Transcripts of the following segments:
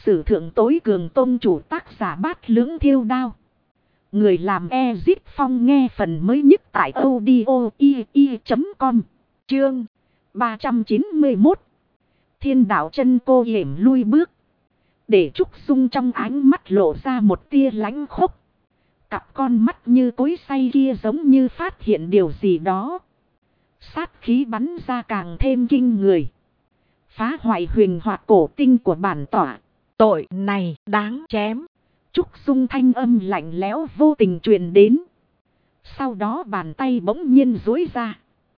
sử thượng tối cường tôn chủ, tác giả Bát Lưỡng Thiêu Đao. Người làm Ezip Phong, nghe phần mới nhất tại audio.com. Chương 391. Thiên đạo chân cô hiểm lui bước. Để Trúc Dung trong ánh mắt lộ ra một tia lãnh khốc. Cặp con mắt như cối xay kia giống như phát hiện điều gì đó. Sát khí bắn ra càng thêm kinh người. Phá hoại huyền hoạt cổ tinh của bản tỏa. Tội này đáng chém. Trúc Dung thanh âm lạnh lẽo vô tình truyền đến. Sau đó bàn tay bỗng nhiên duỗi ra.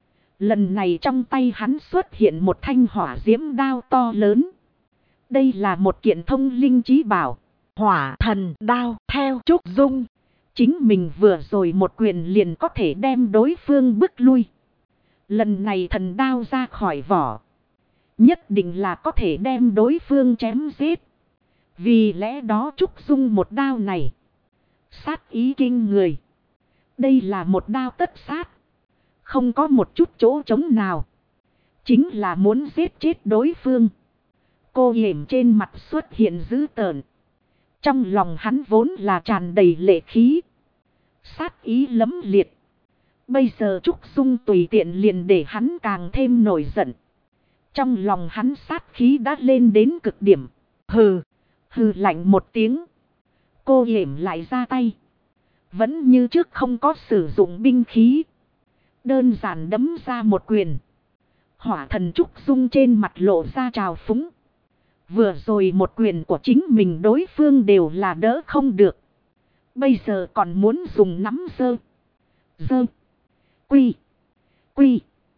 Lần này trong tay hắn xuất hiện một thanh hỏa diễm đao to lớn. Đây là một kiện thông linh chí bảo. Hỏa thần đao. Theo Trúc Dung, chính mình vừa rồi một quyền liền có thể đem đối phương bức lui. Lần này thần đao ra khỏi vỏ, nhất định là có thể đem đối phương chém giết. Vì lẽ đó Trúc Dung một đao này sát ý kinh người. Đây là một đao tất sát, không có một chút chỗ trống nào. Chính là muốn giết chết đối phương. Cô hiểm trên mặt xuất hiện dữ tợn. Trong lòng hắn vốn là tràn đầy lệ khí, sát ý lẫm liệt. Bây giờ Trúc Dung tùy tiện liền để hắn càng thêm nổi giận. Trong lòng hắn sát khí đã lên đến cực điểm. Hừ, hừ lạnh một tiếng. Cô hiểm lại ra tay. Vẫn như trước không có sử dụng binh khí. Đơn giản đấm ra một quyền. Hỏa thần Trúc Dung trên mặt lộ ra trào phúng. Vừa rồi một quyền của chính mình đối phương đều là đỡ không được. Bây giờ còn muốn dùng nắm dơ. Dơ. Quy. Quy.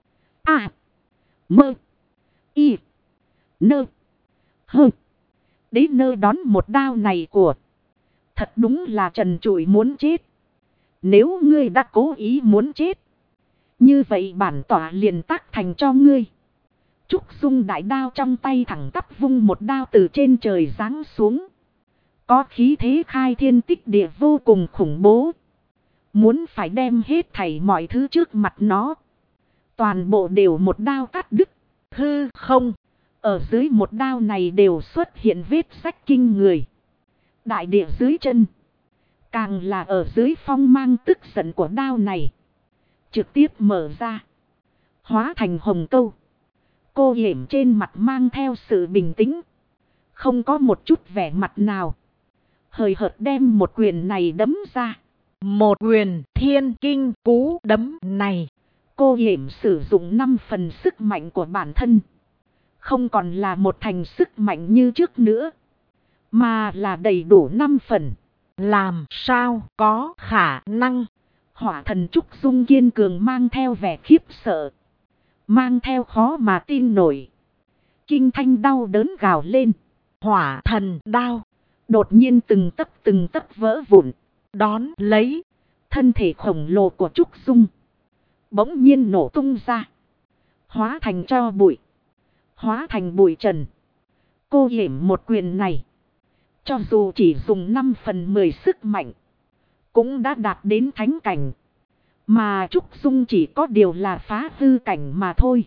A. Mơ. Y. Nơ. Hơ. Đế nơ đón một đao này của. Thật đúng là trần trụi muốn chết. Nếu ngươi đã cố ý muốn chết, như vậy bản tỏa liền tác thành cho ngươi. Trúc Dung đại đao trong tay thẳng tắp vung một đao từ trên trời giáng xuống. Có khí thế khai thiên tích địa vô cùng khủng bố. Muốn phải đem hết thảy mọi thứ trước mặt nó, toàn bộ đều một đao cắt đứt. Hư không, ở dưới một đao này đều xuất hiện vết rách kinh người. Đại địa dưới chân, càng là ở dưới phong mang tức giận của đao này, trực tiếp mở ra, hóa thành hồng câu. Cô hiểm trên mặt mang theo sự bình tĩnh, không có một chút vẻ mặt nào. Hời hợt đem một quyền này đấm ra. Một quyền thiên kinh cú đấm này, cô hiểm sử dụng 5 phần sức mạnh của bản thân. Không còn là một thành sức mạnh như trước nữa, mà là đầy đủ 5 phần. Làm sao có khả năng? Hỏa thần Trúc Dung kiên cường mang theo vẻ khiếp sợ, mang theo khó mà tin nổi. Kinh thanh đau đớn gào lên. Hỏa thần đao đột nhiên từng tấc vỡ vụn. Đón lấy, thân thể khổng lồ của Trúc Dung bỗng nhiên nổ tung ra, hóa thành tro bụi, hóa thành bụi trần. Cô hiểm một quyền này, cho dù chỉ dùng 5 phần 10 sức mạnh, cũng đã đạt đến thánh cảnh. Mà Trúc Dung chỉ có điều là phá hư cảnh mà thôi.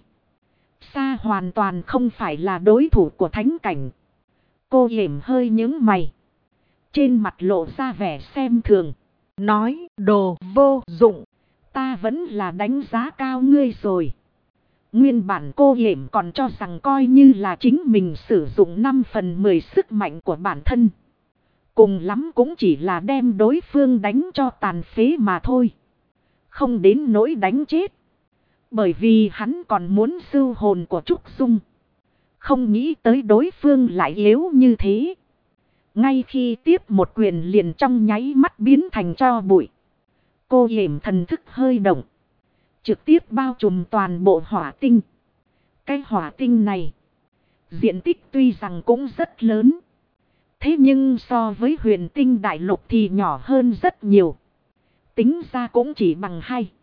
Xa hoàn toàn không phải là đối thủ của thánh cảnh. Cô hiểm hơi nhướng mày, trên mặt lộ ra vẻ xem thường. Nói đồ vô dụng, ta vẫn là đánh giá cao ngươi rồi. Nguyên bản cô hiểm còn cho rằng coi như là chính mình sử dụng 5 phần 10 sức mạnh của bản thân, cùng lắm cũng chỉ là đem đối phương đánh cho tàn phế mà thôi, không đến nỗi đánh chết. Bởi vì hắn còn muốn sưu hồn của Trúc Dung. Không nghĩ tới đối phương lại yếu như thế. Ngay khi tiếp một quyền liền trong nháy mắt biến thành tro bụi. Cô hiểm thần thức hơi động, trực tiếp bao trùm toàn bộ hỏa tinh. Cái hỏa tinh này, diện tích tuy rằng cũng rất lớn, thế nhưng so với huyền tinh đại lục thì nhỏ hơn rất nhiều. Tính ra cũng chỉ bằng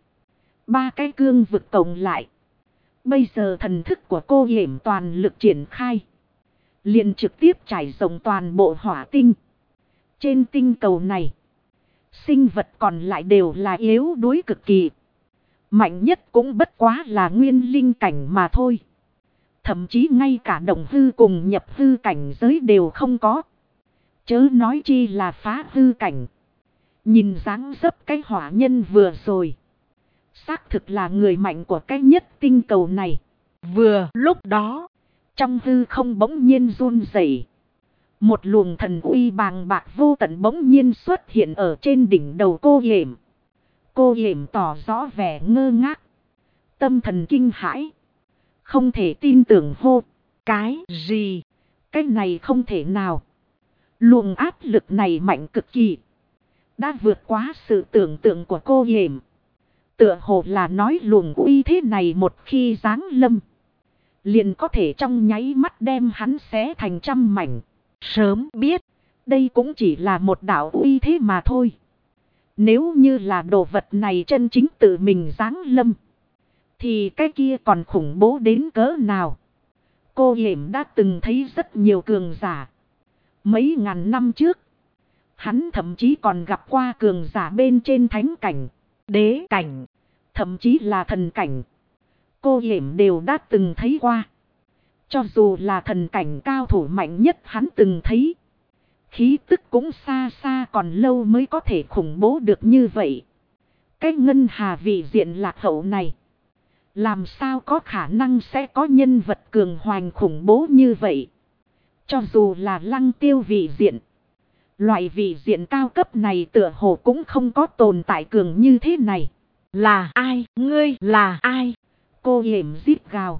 2-3 cái cương vực cộng lại. Bây giờ thần thức của cô hiểm toàn lực triển khai, liền trực tiếp trải rộng toàn bộ hỏa tinh. Trên tinh cầu này, sinh vật còn lại đều là yếu đuối cực kỳ. Mạnh nhất cũng bất quá là nguyên linh cảnh mà thôi. Thậm chí ngay cả động hư cùng nhập hư cảnh giới đều không có. Chớ nói chi là phá hư cảnh. Nhìn dáng dấp cái hỏa nhân vừa rồi. Xác thực là người mạnh của cái nhất tinh cầu này. Vừa lúc đó, trong hư không bỗng nhiên run rẩy. Một luồng thần uy bàng bạc vô tận bỗng nhiên xuất hiện ở trên đỉnh đầu cô Yểm. Cô Yểm tỏ rõ vẻ ngơ ngác. Tâm thần kinh hãi. Không thể tin tưởng hô. Cái gì? Cái này không thể nào. Luồng áp lực này mạnh cực kỳ. Đã vượt quá sự tưởng tượng của cô Yểm. Tựa hồ là nói luồng uy thế này một khi giáng lâm. Liền có thể trong nháy mắt đem hắn xé thành trăm mảnh. Sớm biết. Đây cũng chỉ là một đạo uy thế mà thôi. Nếu như là đồ vật này chân chính tự mình giáng lâm. Thì cái kia còn khủng bố đến cỡ nào. Cô Yểm đã từng thấy rất nhiều cường giả. Mấy ngàn năm trước. Hắn thậm chí còn gặp qua cường giả bên trên thánh cảnh. Đế cảnh. Thậm chí là thần cảnh. Cô Yểm đều đã từng thấy qua. Cho dù là thần cảnh cao thủ mạnh nhất hắn từng thấy. Khí tức cũng xa xa còn lâu mới có thể khủng bố được như vậy. Cái ngân hà vị diện lạc hậu này. Làm sao có khả năng sẽ có nhân vật cường hoành khủng bố như vậy. Cho dù là lăng tiêu vị diện. Loại vị diện cao cấp này tựa hồ cũng không có tồn tại cường như thế này. Là ai? Ngươi là ai? Cô Yểm rít gào.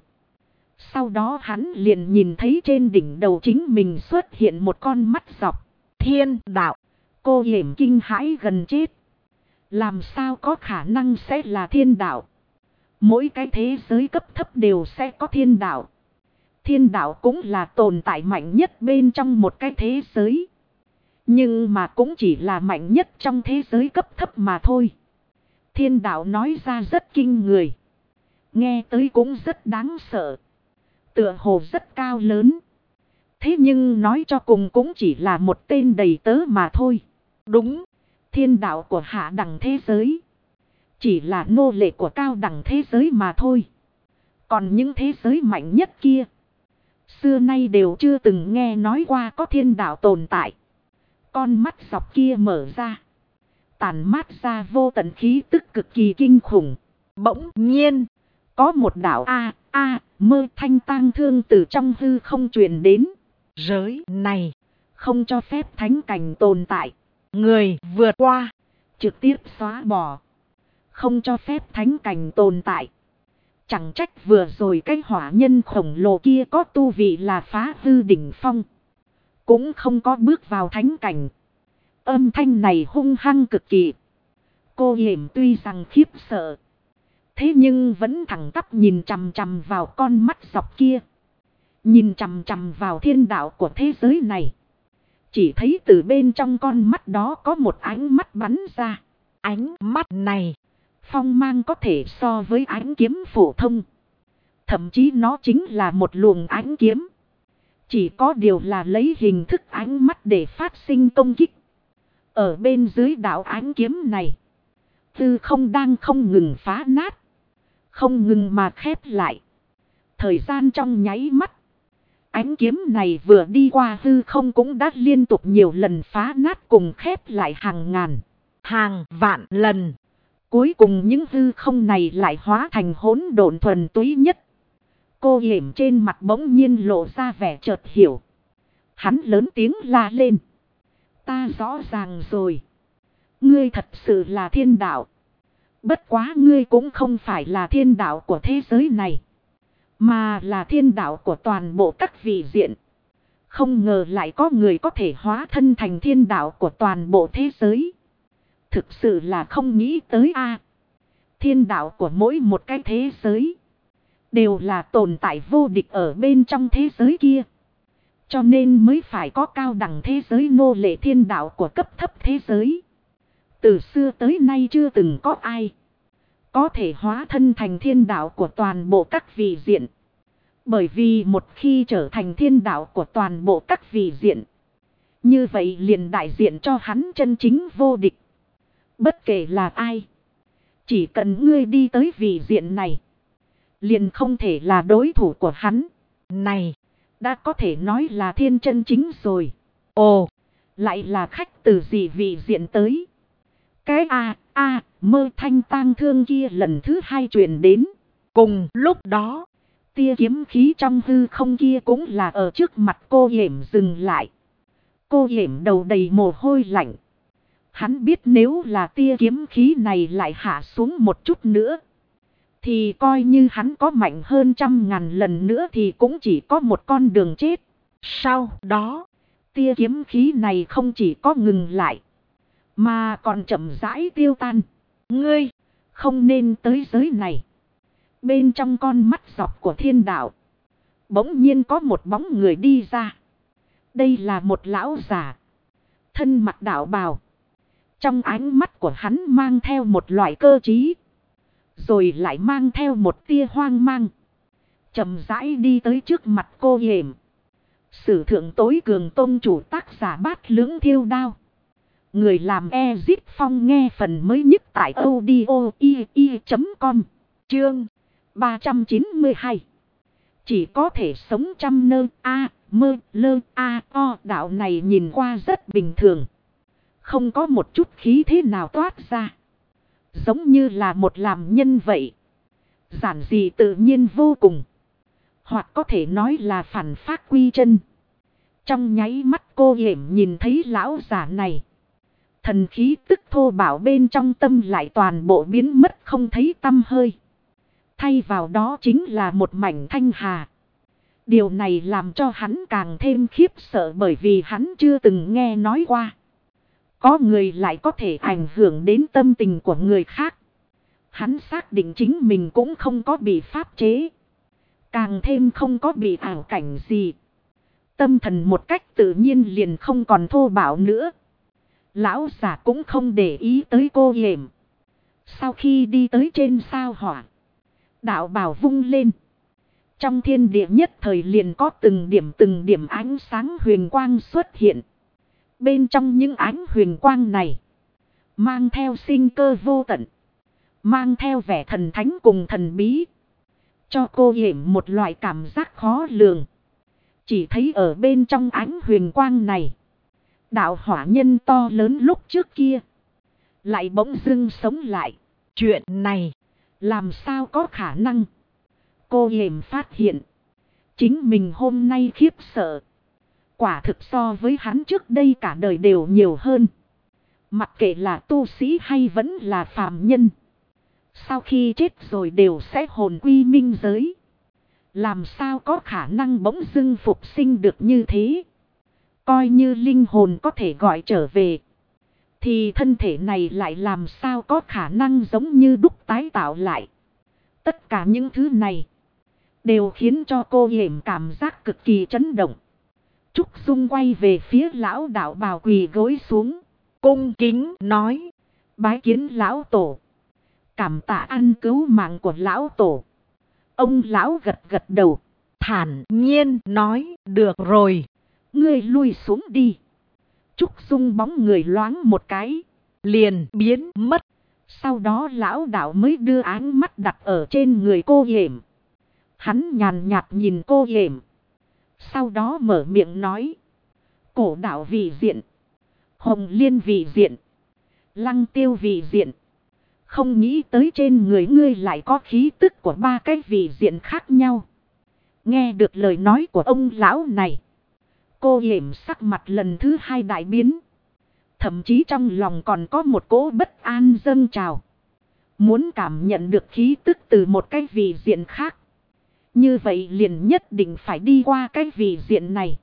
Sau đó hắn liền nhìn thấy trên đỉnh đầu chính mình xuất hiện một con mắt dọc. Thiên đạo. Cô Yểm kinh hãi gần chết. Làm sao có khả năng sẽ là thiên đạo? Mỗi cái thế giới cấp thấp đều sẽ có thiên đạo. Thiên đạo cũng là tồn tại mạnh nhất bên trong một cái thế giới. Nhưng mà cũng chỉ là mạnh nhất trong thế giới cấp thấp mà thôi. Thiên đạo nói ra rất kinh người. Nghe tới cũng rất đáng sợ. Tựa hồ rất cao lớn. Thế nhưng nói cho cùng cũng chỉ là một tên đầy tớ mà thôi. Đúng. Thiên đạo của hạ đẳng thế giới. Chỉ là nô lệ của cao đẳng thế giới mà thôi. Còn những thế giới mạnh nhất kia. Xưa nay đều chưa từng nghe nói qua có thiên đạo tồn tại. Con mắt dọc kia mở ra. Tàn mát ra vô tận khí tức cực kỳ kinh khủng. Bỗng nhiên. Có một đạo mơ thanh tang thương từ trong hư không truyền đến. Giới này. Không cho phép thánh cảnh tồn tại. Người vượt qua. Trực tiếp xóa bỏ. Không cho phép thánh cảnh tồn tại. Chẳng trách vừa rồi cái hỏa nhân khổng lồ kia có tu vị là phá hư đỉnh phong. Cũng không có bước vào thánh cảnh. Âm thanh này hung hăng cực kỳ. Cô Yểm tuy rằng khiếp sợ. Thế nhưng vẫn thẳng tắp nhìn chằm chằm vào con mắt dọc kia. Nhìn chằm chằm vào thiên đạo của thế giới này. Chỉ thấy từ bên trong con mắt đó có một ánh mắt bắn ra. Ánh mắt này. Phong mang có thể so với ánh kiếm phổ thông. Thậm chí nó chính là một luồng ánh kiếm. Chỉ có điều là lấy hình thức ánh mắt để phát sinh công kích. Ở bên dưới đạo ánh kiếm này. Hư không đang không ngừng phá nát. Không ngừng mà khép lại. Thời gian trong nháy mắt. Ánh kiếm này vừa đi qua hư không cũng đã liên tục nhiều lần phá nát cùng khép lại hàng ngàn. Hàng vạn lần. Cuối cùng những hư không này lại hóa thành hỗn độn thuần túy nhất. Cô Yểm trên mặt bỗng nhiên lộ ra vẻ chợt hiểu. Hắn lớn tiếng la lên. Ta rõ ràng rồi. Ngươi thật sự là thiên đạo. Bất quá ngươi cũng không phải là thiên đạo của thế giới này. Mà là thiên đạo của toàn bộ các vị diện. Không ngờ lại có người có thể hóa thân thành thiên đạo của toàn bộ thế giới. Thực sự là không nghĩ tới a. Thiên đạo của mỗi một cái thế giới. Đều là tồn tại vô địch ở bên trong thế giới kia. Cho nên mới phải có cao đẳng thế giới nô lệ thiên đạo của cấp thấp thế giới. Từ xưa tới nay chưa từng có ai có thể hóa thân thành thiên đạo của toàn bộ các vị diện. Bởi vì một khi trở thành thiên đạo của toàn bộ các vị diện. Như vậy liền đại diện cho hắn chân chính vô địch. Bất kể là ai. Chỉ cần ngươi đi tới vị diện này. Liền không thể là đối thủ của hắn. này đã có thể nói là thiên chân chính rồi. ồ, Lại là khách từ gì vị diện tới. Cái mơ thanh tang thương kia lần thứ hai truyền đến. cùng lúc đó, Tia kiếm khí trong hư không kia cũng là ở trước mặt cô Yểm dừng lại. Cô Yểm đầu đầy mồ hôi lạnh. Hắn biết nếu là tia kiếm khí này lại hạ xuống một chút nữa, thì coi như hắn có mạnh hơn 100.000 lần nữa thì cũng chỉ có một con đường chết. sau đó, Tia kiếm khí này không chỉ có ngừng lại, mà còn chậm rãi tiêu tan. ngươi, Không nên tới giới này. Bên trong con mắt dọc của thiên đạo, bỗng nhiên có một bóng người đi ra. Đây là một lão già, thân mặc đạo bào. Trong ánh mắt của hắn mang theo một loại cơ trí, rồi lại mang theo một tia hoang mang. Chậm rãi đi tới trước mặt cô Yểm. Sử thượng tối cường tôn chủ tác giả Bát Lưỡng Thiêu Đao. Người làm Ezip Phong nghe phần mới nhất tại audio.com. Chương 392. Chỉ có thể sống trăm nơ o đạo này nhìn qua rất bình thường. Không có một chút khí thế nào toát ra. Giống như là một làm nhân vậy. Giản dị tự nhiên vô cùng. Hoặc có thể nói là phản phát quy chân. Trong nháy mắt cô Yểm nhìn thấy lão giả này. Thần khí tức thô bảo bên trong tâm lại toàn bộ biến mất không thấy tăm hơi. Thay vào đó chính là một mảnh thanh hà. Điều này làm cho hắn càng thêm khiếp sợ bởi vì hắn chưa từng nghe nói qua. Có người lại có thể ảnh hưởng đến tâm tình của người khác. Hắn xác định chính mình cũng không có bị pháp chế. Càng thêm không có bị ảo cảnh gì. Tâm thần một cách tự nhiên liền không còn thô bạo nữa. Lão giả cũng không để ý tới cô Yểm. Sau khi đi tới trên sao hỏa, đạo bào vung lên. Trong thiên địa nhất thời liền có từng điểm ánh sáng huyền quang xuất hiện. Bên trong những ánh huyền quang này, mang theo sinh cơ vô tận, mang theo vẻ thần thánh cùng thần bí, cho cô Yểm một loại cảm giác khó lường. Chỉ thấy ở bên trong ánh huyền quang này, đạo hỏa nhân to lớn lúc trước kia lại bỗng dưng sống lại. chuyện này Làm sao có khả năng? Cô Yểm phát hiện chính mình hôm nay khiếp sợ quả thực so với hắn trước đây cả đời đều nhiều hơn. Mặc kệ là tu sĩ hay vẫn là phàm nhân, sau khi chết rồi đều sẽ hồn quy minh giới. Làm sao có khả năng bỗng dưng phục sinh được như thế? Coi như linh hồn có thể gọi trở về, thì thân thể này lại làm sao có khả năng giống như đúc tái tạo lại? Tất cả những thứ này đều khiến cho cô Yểm cảm giác cực kỳ chấn động. Trúc Dung quay về phía lão đạo bào quỳ gối xuống, cung kính nói: bái kiến lão tổ. Cảm tạ ăn cứu mạng của lão tổ. Ông lão gật gật đầu, thản nhiên nói: được rồi, ngươi lui xuống đi. Trúc Dung bóng người loáng một cái, liền biến mất. Sau đó lão đạo mới đưa ánh mắt đặt ở trên người cô Yểm. Hắn nhàn nhạt nhìn cô Yểm, sau đó mở miệng nói: cổ đạo vị diện, Hồng Liên vị diện, Lăng Tiêu vị diện. Không nghĩ tới trên người ngươi lại có khí tức của ba cái vị diện khác nhau. Nghe được lời nói của ông lão này, cô Yểm sắc mặt lần thứ hai đại biến. Thậm chí trong lòng còn có một cỗ bất an dâng trào. Muốn cảm nhận được khí tức từ một cái vị diện khác, như vậy liền nhất định phải đi qua cái vị diện này.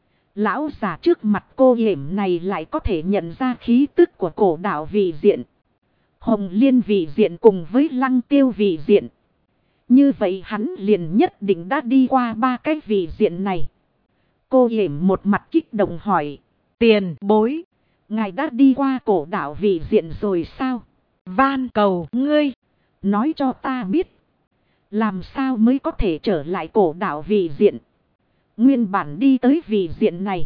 Lão già trước mặt cô Yểm này lại có thể nhận ra khí tức của cổ đạo vị diện, Hồng Liên vị diện cùng với Lăng Tiêu vị diện. Như vậy hắn liền nhất định đã đi qua ba cái vị diện này. Cô Yểm một mặt kích động hỏi: tiền bối, ngài đã đi qua cổ đạo vị diện rồi sao? van cầu ngươi nói cho ta biết, làm sao mới có thể trở lại cổ đạo vị diện? Nguyên bản đi tới vị diện này,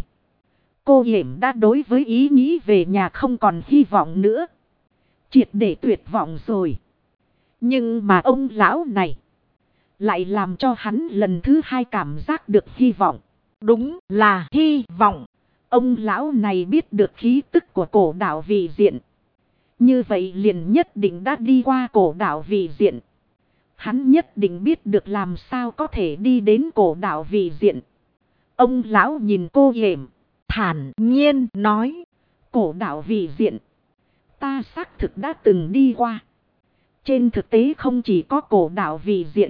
cô Yểm đã đối với ý nghĩ về nhà không còn hy vọng nữa, triệt để tuyệt vọng rồi. Nhưng mà ông lão này lại làm cho hắn lần thứ hai cảm giác được hy vọng. Đúng là hy vọng. Ông lão này biết được khí tức của cổ đạo vị diện. Như vậy liền nhất định đã đi qua cổ đạo vị diện. Hắn nhất định biết được làm sao có thể đi đến cổ đạo vị diện. Ông lão nhìn cô Yểm, thản nhiên nói. Cổ đạo vị diện, ta xác thực đã từng đi qua. Trên thực tế không chỉ có cổ đạo vị diện,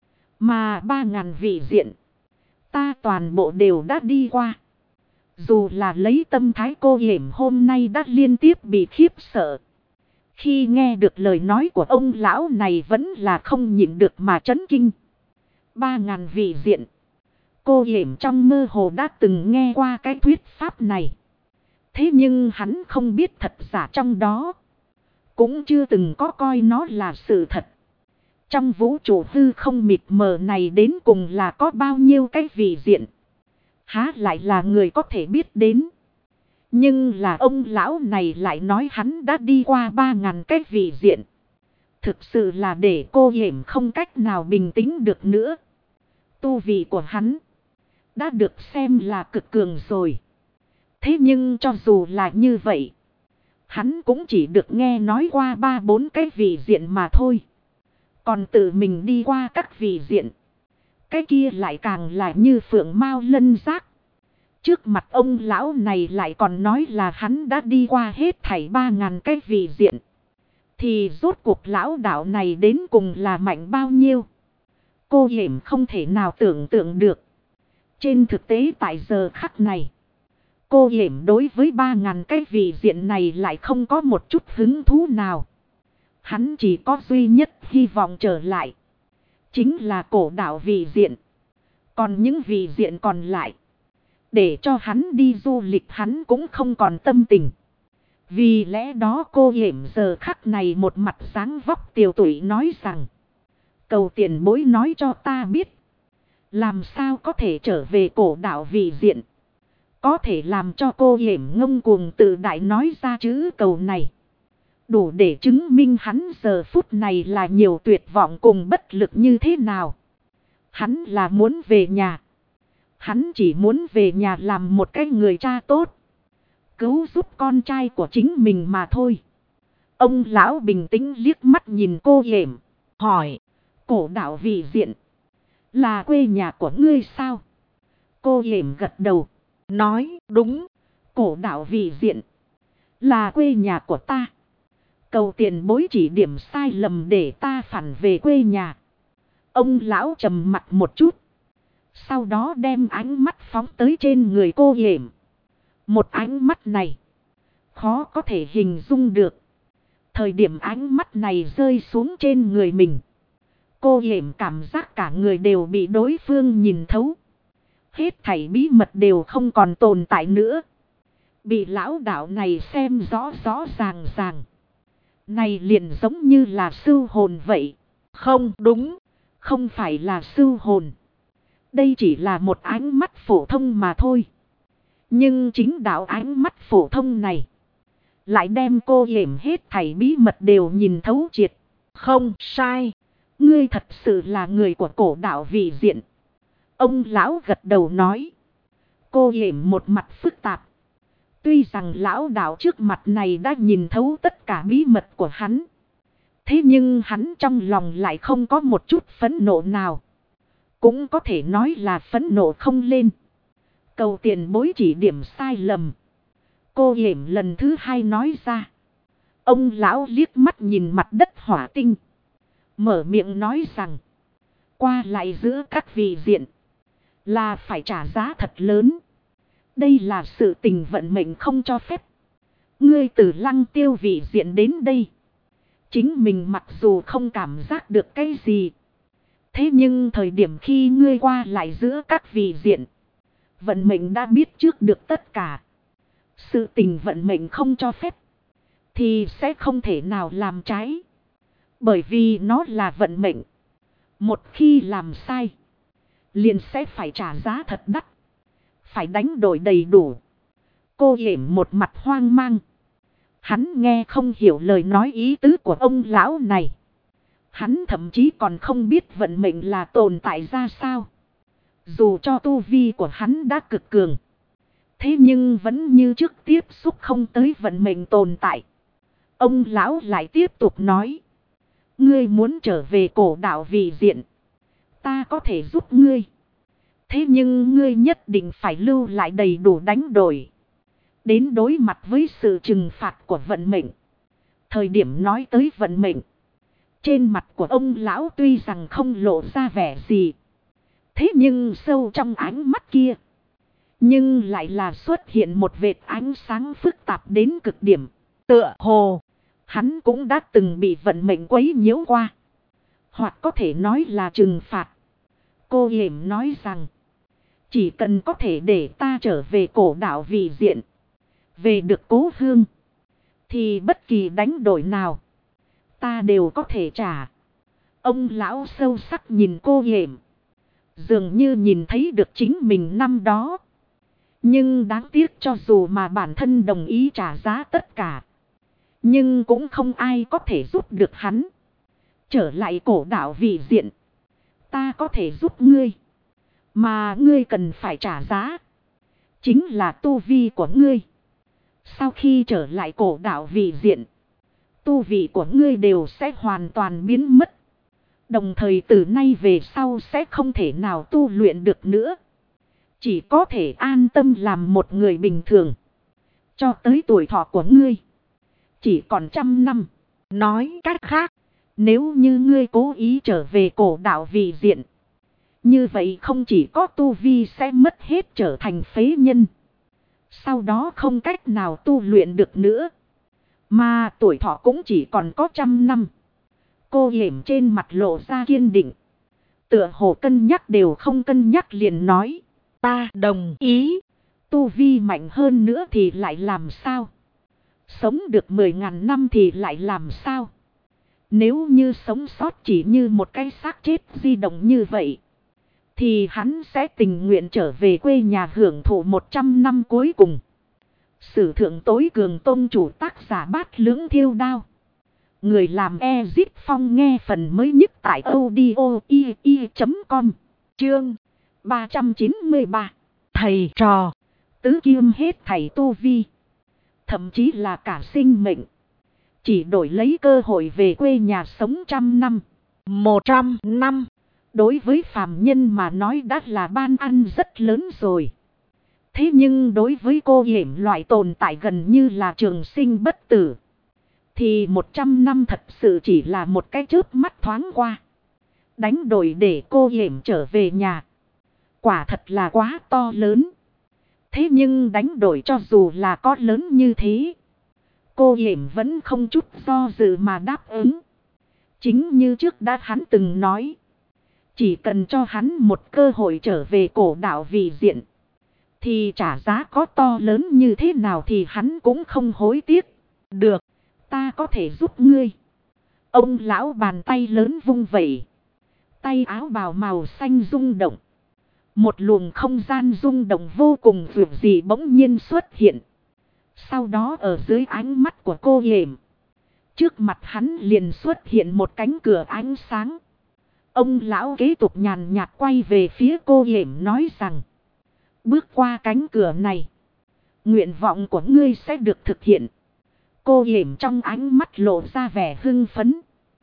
mà 3000 vị diện, ta toàn bộ đều đã đi qua. Dù là lấy tâm thái cô Yểm hôm nay đã liên tiếp bị khiếp sợ. Khi nghe được lời nói của ông lão này vẫn là không nhịn được mà chấn kinh. 3000 vị diện. Cô Yểm trong mơ hồ đã từng nghe qua cái thuyết pháp này. Thế nhưng hắn không biết thật giả trong đó. Cũng chưa từng có coi nó là sự thật. Trong vũ trụ hư không mịt mờ này đến cùng là có bao nhiêu cái vị diện. Há lại là người có thể biết đến. Nhưng là ông lão này lại nói hắn đã đi qua 3000 cái vị diện. Thực sự là để cô Yểm không cách nào bình tĩnh được nữa. Tu vị của hắn đã được xem là cực cường rồi. Thế nhưng cho dù là như vậy, hắn cũng chỉ được nghe nói qua 3-4 cái vị diện mà thôi. Còn tự mình đi qua các vị diện, cái kia lại càng là như phượng mao lân giác. Trước mặt ông lão này lại còn nói là hắn đã đi qua hết thảy 3000 cái vị diện. Thì rốt cuộc lão đạo này đến cùng là mạnh bao nhiêu? Cô Yểm không thể nào tưởng tượng được. Trên thực tế tại giờ khắc này, cô Yểm đối với 3000 cái vị diện này lại không có một chút hứng thú nào. Hắn chỉ có duy nhất hy vọng trở lại, chính là cổ đạo vị diện. Còn những vị diện còn lại, để cho hắn đi du lịch hắn cũng không còn tâm tình. Vì lẽ đó cô Yểm giờ khắc này một mặt dáng vóc tiều tụy nói rằng: cầu tiền bối nói cho ta biết, làm sao có thể trở về cổ đạo vị diện. Có thể làm cho cô Yểm ngông cuồng tự đại nói ra chữ cầu này, đủ để chứng minh hắn giờ phút này là nhiều tuyệt vọng cùng bất lực như thế nào. Hắn là muốn về nhà. Hắn chỉ muốn về nhà làm một cái người cha tốt, cứu giúp con trai của chính mình mà thôi. Ông lão bình tĩnh liếc mắt nhìn cô Yểm, hỏi: cổ đạo vị diện là quê nhà của ngươi sao? Cô Yểm gật đầu, nói: đúng. Cổ đạo vị diện là quê nhà của ta. Cầu tiền bối chỉ điểm sai lầm để ta phản về quê nhà. Ông lão trầm mặt một chút, sau đó đem ánh mắt phóng tới trên người cô Yểm. Một ánh mắt này khó có thể hình dung được. Thời điểm ánh mắt này rơi xuống trên người mình, cô Yểm cảm giác cả người đều bị đối phương nhìn thấu. Hết thảy bí mật đều không còn tồn tại nữa. Bị lão đạo này xem rõ rõ ràng ràng. Này liền giống như là sưu hồn vậy. Không đúng, không phải là sưu hồn. Đây chỉ là một ánh mắt phổ thông mà thôi. Nhưng chính đạo ánh mắt phổ thông này lại đem cô Yểm hết thảy bí mật đều nhìn thấu triệt. Không sai, ngươi thật sự là người của cổ đạo vị diện. Ông lão gật đầu nói. Cô Yểm một mặt phức tạp. Tuy rằng lão đạo trước mặt này đã nhìn thấu tất cả bí mật của hắn, thế nhưng hắn trong lòng lại không có một chút phẫn nộ nào. Cũng có thể nói là phẫn nộ không lên. Cầu tiền bối chỉ điểm sai lầm. Cô Yểm lần thứ hai nói ra. Ông lão liếc mắt nhìn mặt đất hỏa tinh, mở miệng nói rằng: qua lại giữa các vị diện là phải trả giá thật lớn. Đây là sự tình vận mệnh không cho phép. Ngươi từ Lăng Tiêu vị diện đến đây, chính mình mặc dù không cảm giác được cái gì, thế nhưng thời điểm khi ngươi qua lại giữa các vị diện, vận mệnh đã biết trước được tất cả. Sự tình vận mệnh không cho phép thì sẽ không thể nào làm trái. Bởi vì nó là vận mệnh. Một khi làm sai, liền sẽ phải trả giá thật đắt. Phải đánh đổi đầy đủ. Cô Yểm một mặt hoang mang. Hắn nghe không hiểu lời nói ý tứ của ông lão này. Hắn thậm chí còn không biết vận mệnh là tồn tại ra sao. Dù cho tu vi của hắn đã cực cường. Thế nhưng vẫn như trước tiếp xúc không tới vận mệnh tồn tại. Ông lão lại tiếp tục nói. Ngươi muốn trở về cổ đạo vị diện. Ta có thể giúp ngươi. Thế nhưng ngươi nhất định phải lưu lại đầy đủ đánh đổi. Đến đối mặt với sự trừng phạt của vận mệnh. Thời điểm nói tới vận mệnh. Trên mặt của ông lão tuy rằng không lộ ra vẻ gì. Thế nhưng sâu trong ánh mắt kia. Nhưng lại là xuất hiện một vệt ánh sáng phức tạp đến cực điểm. Tựa hồ. Hắn cũng đã từng bị vận mệnh quấy nhiễu qua. Hoặc có thể nói là trừng phạt. Cô Hiểm nói rằng. Chỉ cần có thể để ta trở về cổ đạo vị diện. Về được cố hương. Thì bất kỳ đánh đổi nào. Ta đều có thể trả. Ông lão sâu sắc nhìn cô Hiểm. Dường như nhìn thấy được chính mình năm đó. Nhưng đáng tiếc cho dù mà bản thân đồng ý trả giá tất cả. Nhưng cũng không ai có thể giúp được hắn. Trở lại cổ đạo vị diện. Ta có thể giúp ngươi. Mà ngươi cần phải trả giá. Chính là tu vi của ngươi. Sau khi trở lại cổ đạo vị diện. Tu vị của ngươi đều sẽ hoàn toàn biến mất. Đồng thời từ nay về sau sẽ không thể nào tu luyện được nữa. Chỉ có thể an tâm làm một người bình thường. Cho tới tuổi thọ của ngươi. Chỉ còn 100 năm. Nói cách khác. Nếu như ngươi cố ý trở về cổ đạo vị diện. Như vậy không chỉ có tu vi sẽ mất hết trở thành phế nhân. Sau đó không cách nào tu luyện được nữa. Mà tuổi thọ cũng chỉ còn có 100 năm. Cô Hiểm trên mặt lộ ra kiên định. Tựa hồ cân nhắc đều không cân nhắc liền nói. Ta đồng ý. Tu vi mạnh hơn nữa thì lại làm sao? Sống được 10.000 năm thì lại làm sao? Nếu như sống sót chỉ như một cái xác chết di động như vậy. Thì hắn sẽ tình nguyện trở về quê nhà hưởng thụ 100 năm cuối cùng. Sử thượng tối cường tôn chủ tác giả Bát Lưỡng Thiêu Đao. Người làm Ezip Phong nghe phần mới nhất tại audio.com. Chương 393. Thầy trò. Tứ kiêm hết thầy tu vi. Thậm chí là cả sinh mệnh. Chỉ đổi lấy cơ hội về quê nhà sống 100 năm. 100 năm. Đối với phàm nhân mà nói đã là ban ăn rất lớn rồi. Thế nhưng đối với cô Hiểm loại tồn tại gần như là trường sinh bất tử. Thì 100 năm thật sự chỉ là một cái chớp mắt thoáng qua. Đánh đổi để cô Hiểm trở về nhà. Quả thật là quá to lớn. Thế nhưng đánh đổi cho dù là có lớn như thế. Cô Hiểm vẫn không chút do dự mà đáp ứng. Chính như trước đã hắn từng nói. Chỉ cần cho hắn một cơ hội trở về cổ đạo vị diện. Thì trả giá có to lớn như thế nào thì hắn cũng không hối tiếc. Được, ta có thể giúp ngươi. Ông lão bàn tay lớn vung vẩy. Tay áo bào màu xanh rung động. Một luồng không gian rung động vô cùng vượt dị bỗng nhiên xuất hiện. Sau đó ở dưới ánh mắt của cô Hiểm. Trước mặt hắn liền xuất hiện một cánh cửa ánh sáng. Ông lão kế tục nhàn nhạt quay về phía cô Hiểm nói rằng. Bước qua cánh cửa này. Nguyện vọng của ngươi sẽ được thực hiện. Cô Hiểm trong ánh mắt lộ ra vẻ hưng phấn.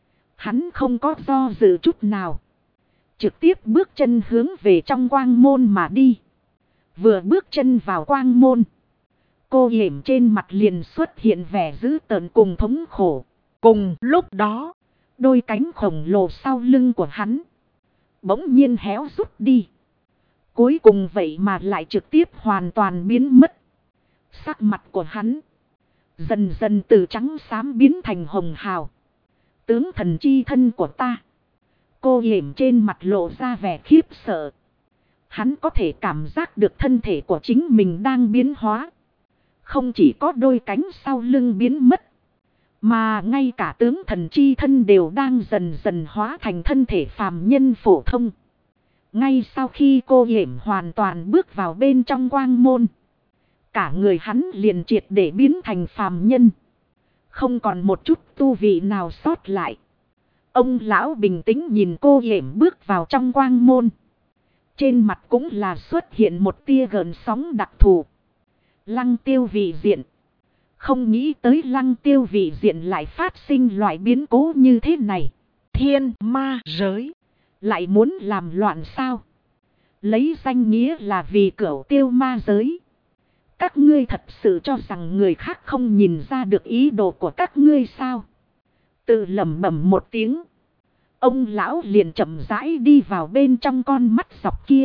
Hắn không có do dự chút nào. Trực tiếp bước chân hướng về trong quang môn mà đi. Vừa bước chân vào quang môn. Cô Hiểm trên mặt liền xuất hiện vẻ dữ tợn cùng thống khổ. Cùng lúc đó. Đôi cánh khổng lồ sau lưng của hắn. Bỗng nhiên héo rút đi. Cuối cùng vậy mà lại trực tiếp hoàn toàn biến mất. Sắc mặt của hắn. Dần dần từ trắng xám biến thành hồng hào. Tướng thần chi thân của ta. Cô Hiểm trên mặt lộ ra vẻ khiếp sợ. Hắn có thể cảm giác được thân thể của chính mình đang biến hóa. Không chỉ có đôi cánh sau lưng biến mất. Mà ngay cả tướng thần chi thân đều đang dần dần hóa thành thân thể phàm nhân phổ thông. Ngay sau khi cô Hiểm hoàn toàn bước vào bên trong quang môn. Cả người hắn liền triệt để biến thành phàm nhân. Không còn một chút tu vị nào sót lại. Ông lão bình tĩnh nhìn cô yểm bước vào trong quang môn. Trên mặt cũng là xuất hiện một tia gợn sóng đặc thù. Lăng Tiêu vị diện. Không nghĩ tới Lăng Tiêu vị diện lại phát sinh loại biến cố như thế này. Thiên ma giới. Lại muốn làm loạn sao? Lấy danh nghĩa là vì cửu tiêu ma giới. Các ngươi thật sự cho rằng người khác không nhìn ra được ý đồ của các ngươi sao? Tự lẩm bẩm một tiếng. Ông lão liền chậm rãi đi vào bên trong con mắt dọc kia.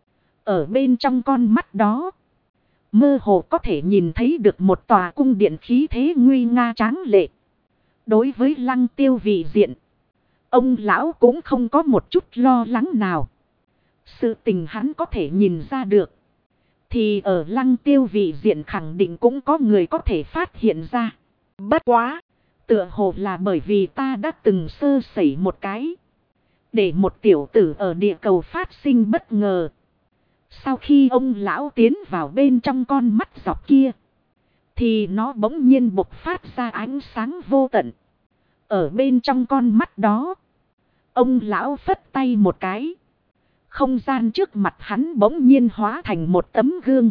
Ở bên trong con mắt đó, mơ hồ có thể nhìn thấy được một tòa cung điện khí thế nguy nga tráng lệ. Đối với Lăng Tiêu vị diện, ông lão cũng không có một chút lo lắng nào. Sự tình hắn có thể nhìn ra được, thì ở Lăng Tiêu vị diện khẳng định cũng có người có thể phát hiện ra. Bất quá, tựa hồ là bởi vì ta đã từng sơ sẩy một cái, để một tiểu tử ở địa cầu phát sinh bất ngờ. Sau khi ông lão tiến vào bên trong con mắt dọc kia, thì nó bỗng nhiên bộc phát ra ánh sáng vô tận. Ở bên trong con mắt đó, ông lão phất tay một cái. Không gian trước mặt hắn bỗng nhiên hóa thành một tấm gương.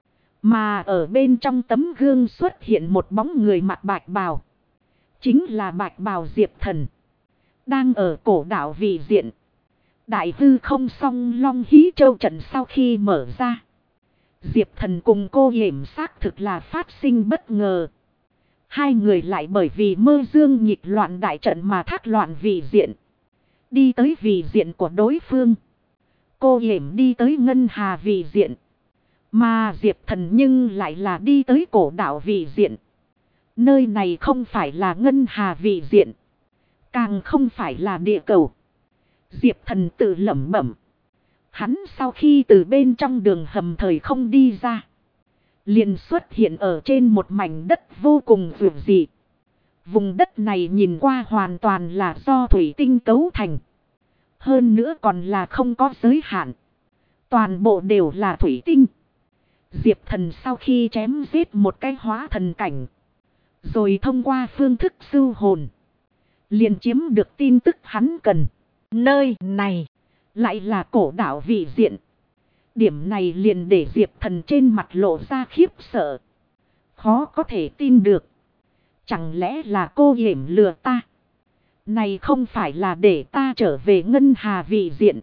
Mà ở bên trong tấm gương xuất hiện một bóng người mặc bạch bào. Chính là bạch bào Diệp Thần. Đang ở cổ đảo vị diện. Đại hư không song long hí châu trận sau khi mở ra. Diệp Thần cùng cô hiểm xác thực là phát sinh bất ngờ. Hai người lại bởi vì mơ dương nghịch loạn đại trận mà thác loạn vị diện. Đi tới vị diện của đối phương. Cô hiểm đi tới ngân hà vị diện. Mà Diệp Thần nhưng lại là đi tới cổ đảo vị diện. Nơi này không phải là ngân hà vị diện. Càng không phải là địa cầu. Diệp Thần tự lẩm bẩm. Hắn sau khi từ bên trong đường hầm thời không đi ra, liền xuất hiện ở trên một mảnh đất vô cùng vượt dị. Vùng đất này nhìn qua hoàn toàn là do thủy tinh cấu thành. Hơn nữa còn là không có giới hạn. Toàn bộ đều là thủy tinh. Diệp Thần sau khi chém giết một cái hóa thần cảnh, rồi thông qua phương thức sưu hồn, liền chiếm được tin tức hắn cần. nơi này lại là cổ đảo vị diện. Điểm này liền để Diệp Thần trên mặt lộ ra khiếp sợ. Khó có thể tin được. Chẳng lẽ là cô hiểm lừa ta? Này không phải là để ta trở về ngân hà vị diện,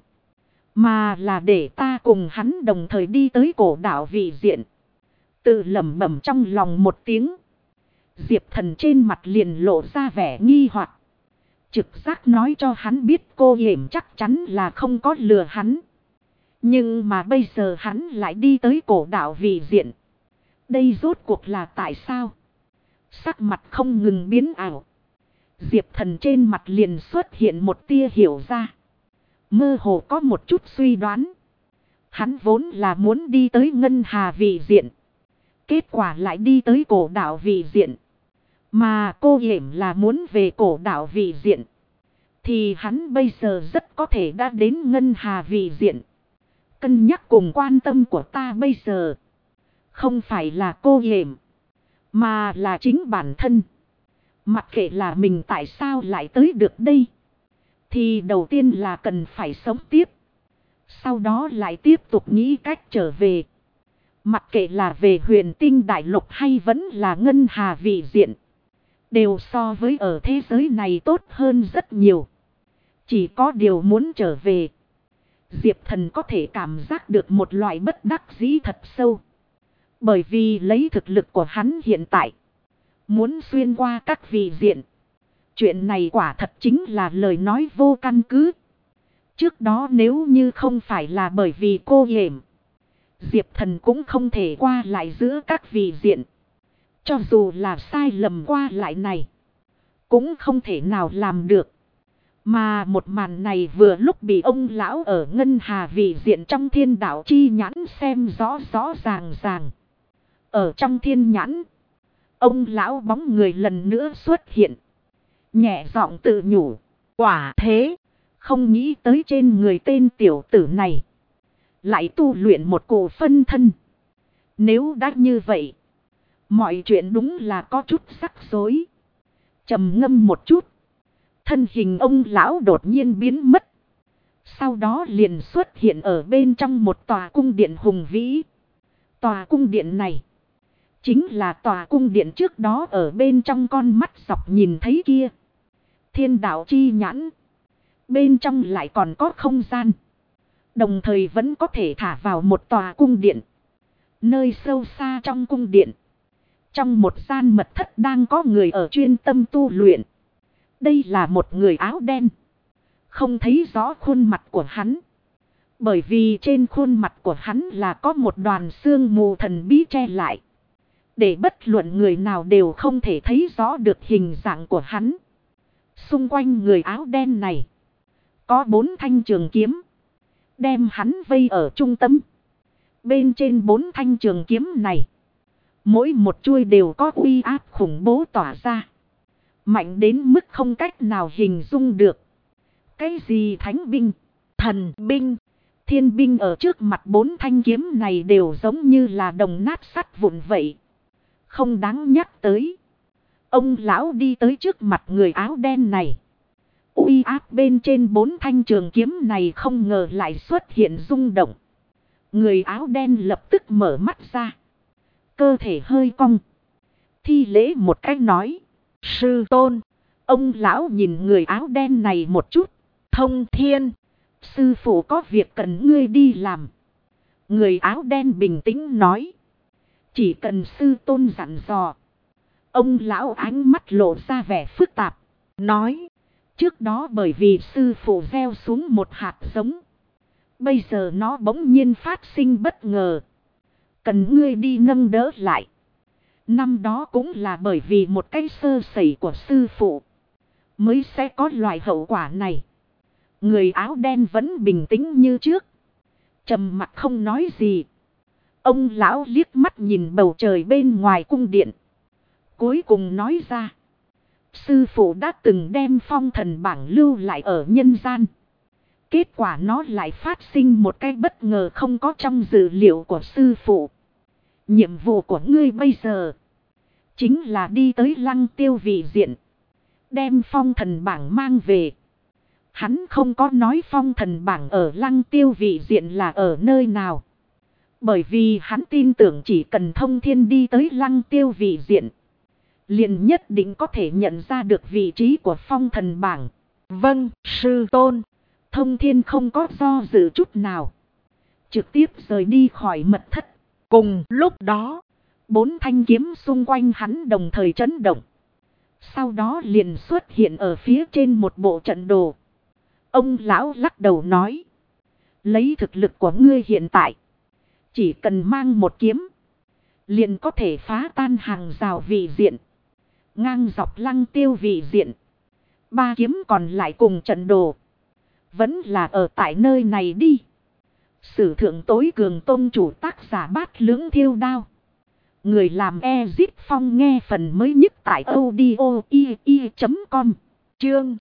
mà là để ta cùng hắn đồng thời đi tới cổ đảo vị diện. Tự lẩm bẩm trong lòng một tiếng. Diệp Thần trên mặt liền lộ ra vẻ nghi hoặc. Trực giác nói cho hắn biết cô hiểm chắc chắn là không có lừa hắn. Nhưng mà bây giờ hắn lại đi tới cổ đảo vị diện. Đây rốt cuộc là tại sao? Sắc mặt không ngừng biến ảo. Diệp Thần trên mặt liền xuất hiện một tia hiểu ra. Mơ hồ có một chút suy đoán. Hắn vốn là muốn đi tới ngân hà vị diện. Kết quả lại đi tới cổ đảo vị diện. Mà cô hiểm là muốn về cổ đảo vị diện. Thì hắn bây giờ rất có thể đã đến ngân hà vị diện. Cân nhắc cùng quan tâm của ta bây giờ, không phải là cô hiểm, mà là chính bản thân. Mặc kệ là mình tại sao lại tới được đây, thì đầu tiên là cần phải sống tiếp. Sau đó lại tiếp tục nghĩ cách trở về. Mặc kệ là về huyền tinh đại lục hay vẫn là ngân hà vị diện, đều so với ở thế giới này tốt hơn rất nhiều. Chỉ có điều muốn trở về, Diệp Thần có thể cảm giác được một loại bất đắc dĩ thật sâu. Bởi vì lấy thực lực của hắn hiện tại, muốn xuyên qua các vị diện, chuyện này quả thật chính là lời nói vô căn cứ. Trước đó nếu như không phải là bởi vì cô hiểm, Diệp Thần cũng không thể qua lại giữa các vị diện. Cho dù là sai lầm qua lại này, cũng không thể nào làm được. Mà một màn này vừa lúc bị ông lão ở ngân hà vị diện trong thiên đạo chi nhãn xem rõ rõ ràng ràng. Ở trong thiên nhãn, ông lão bóng người lần nữa xuất hiện. Nhẹ giọng tự nhủ. Quả thế, không nghĩ tới trên người tên tiểu tử này lại tu luyện một cổ phân thân. Nếu đã như vậy, mọi chuyện đúng là có chút rắc rối. Trầm ngâm một chút, Thân hình ông lão đột nhiên biến mất. Sau đó liền xuất hiện ở bên trong một tòa cung điện hùng vĩ. Tòa cung điện này chính là tòa cung điện trước đó ở bên trong con mắt dọc nhìn thấy kia. Thiên đạo chi nhãn. Bên trong lại còn có không gian. Đồng thời vẫn có thể thả vào một tòa cung điện. Nơi sâu xa trong cung điện. Trong một gian mật thất đang có người ở chuyên tâm tu luyện. Đây là một người áo đen. Không thấy rõ khuôn mặt của hắn. Bởi vì trên khuôn mặt của hắn là có một đoàn sương mù thần bí che lại. Để bất luận người nào đều không thể thấy rõ được hình dạng của hắn. Xung quanh người áo đen này có 4 thanh trường kiếm. Đem hắn vây ở trung tâm. Bên trên 4 thanh trường kiếm này, mỗi một chuôi đều có uy áp khủng bố tỏa ra. Mạnh đến mức không cách nào hình dung được. Cái gì thánh binh, thần binh, thiên binh ở trước mặt 4 thanh kiếm này đều giống như là đồng nát sắt vụn vậy. Không đáng nhắc tới. Ông lão đi tới trước mặt người áo đen này. Uy áp bên trên 4 thanh trường kiếm này không ngờ lại xuất hiện rung động. Người áo đen lập tức mở mắt ra. Cơ thể hơi cong. Thi lễ một cách nói. Sư tôn. Ông lão nhìn người áo đen này một chút. Thông Thiên. Sư phụ có việc cần ngươi đi làm. Người áo đen bình tĩnh nói. Chỉ cần sư tôn dặn dò. Ông lão ánh mắt lộ ra vẻ phức tạp. Nói. Trước đó bởi vì sư phụ gieo xuống một hạt giống. Bây giờ nó bỗng nhiên phát sinh bất ngờ. Cần ngươi đi nâng đỡ lại. Năm đó cũng là bởi vì một cái sơ sẩy của sư phụ. Mới sẽ có loại hậu quả này. Người áo đen vẫn bình tĩnh như trước. Trầm mặc không nói gì. Ông lão liếc mắt nhìn bầu trời bên ngoài cung điện. Cuối cùng nói ra. Sư phụ đã từng đem phong thần bảng lưu lại ở nhân gian. Kết quả nó lại phát sinh một cái bất ngờ không có trong dự liệu của sư phụ. Nhiệm vụ của ngươi bây giờ chính là đi tới Lăng Tiêu vị diện. Đem phong thần bảng mang về. Hắn không có nói phong thần bảng ở Lăng Tiêu vị diện là ở nơi nào. Bởi vì hắn tin tưởng chỉ cần Thông Thiên đi tới Lăng Tiêu vị diện, liền nhất định có thể nhận ra được vị trí của phong thần bảng. Vâng, sư tôn. Thông Thiên không có do dự chút nào. Trực tiếp rời đi khỏi mật thất. Cùng lúc đó, 4 thanh kiếm xung quanh hắn đồng thời chấn động. Sau đó liền xuất hiện ở phía trên một bộ trận đồ. Ông lão lắc đầu nói. Lấy thực lực của ngươi hiện tại, chỉ cần mang một kiếm, liền có thể phá tan hàng rào vị diện. Ngang dọc Lăng Tiêu vị diện. 3 kiếm còn lại cùng trận đồ, vẫn là ở tại nơi này đi. Sử thượng tối cường tôn chủ tác giả Bát Lưỡng Thiêu Đao. Người làm Ezit Phong nghe phần mới nhất tại audio.com. Chương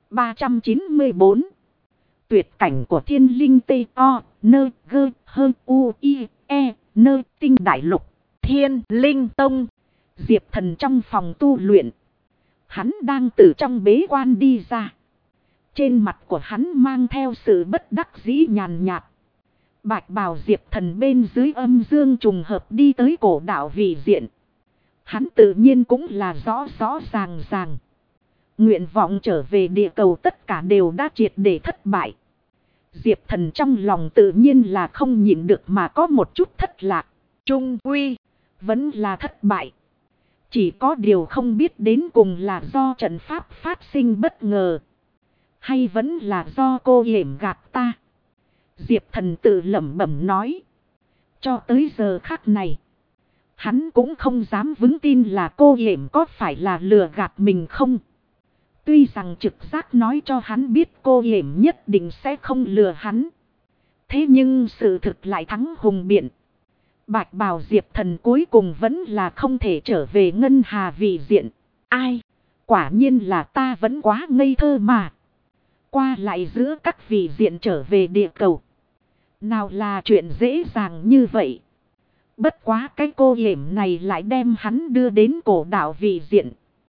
394. Tuyệt cảnh của thiên linh T.O. Nơ gơ hơ u i e nơ tinh đại lục. Thiên linh tông. Diệp Thần trong phòng tu luyện. Hắn đang từ trong bế quan đi ra. Trên mặt của hắn mang theo sự bất đắc dĩ nhàn nhạt. Bạch bào Diệp Thần bên dưới âm dương trùng hợp đi tới cổ đạo vị diện. Hắn tự nhiên cũng là rõ ràng. Nguyện vọng trở về địa cầu tất cả đều đã triệt để thất bại. Diệp Thần trong lòng tự nhiên là không nhịn được mà có một chút thất lạc. Trung quy vẫn là thất bại. Chỉ có điều không biết đến cùng là do trận pháp phát sinh bất ngờ, hay vẫn là do cô yểm gạt ta. Diệp Thần tự lẩm bẩm nói. Cho tới giờ khắc này, hắn cũng không dám vững tin là cô yểm có phải là lừa gạt mình không. Tuy rằng trực giác nói cho hắn biết cô yểm nhất định sẽ không lừa hắn. Thế nhưng sự thực lại thắng hùng biện. Bạch bào Diệp Thần cuối cùng vẫn là không thể trở về ngân hà vị diện. Ai? Quả nhiên là ta vẫn quá ngây thơ mà. Qua lại giữa các vị diện trở về địa cầu, nào là chuyện dễ dàng như vậy. Bất quá cái cô yểm này lại đem hắn đưa đến cổ đạo vị diện.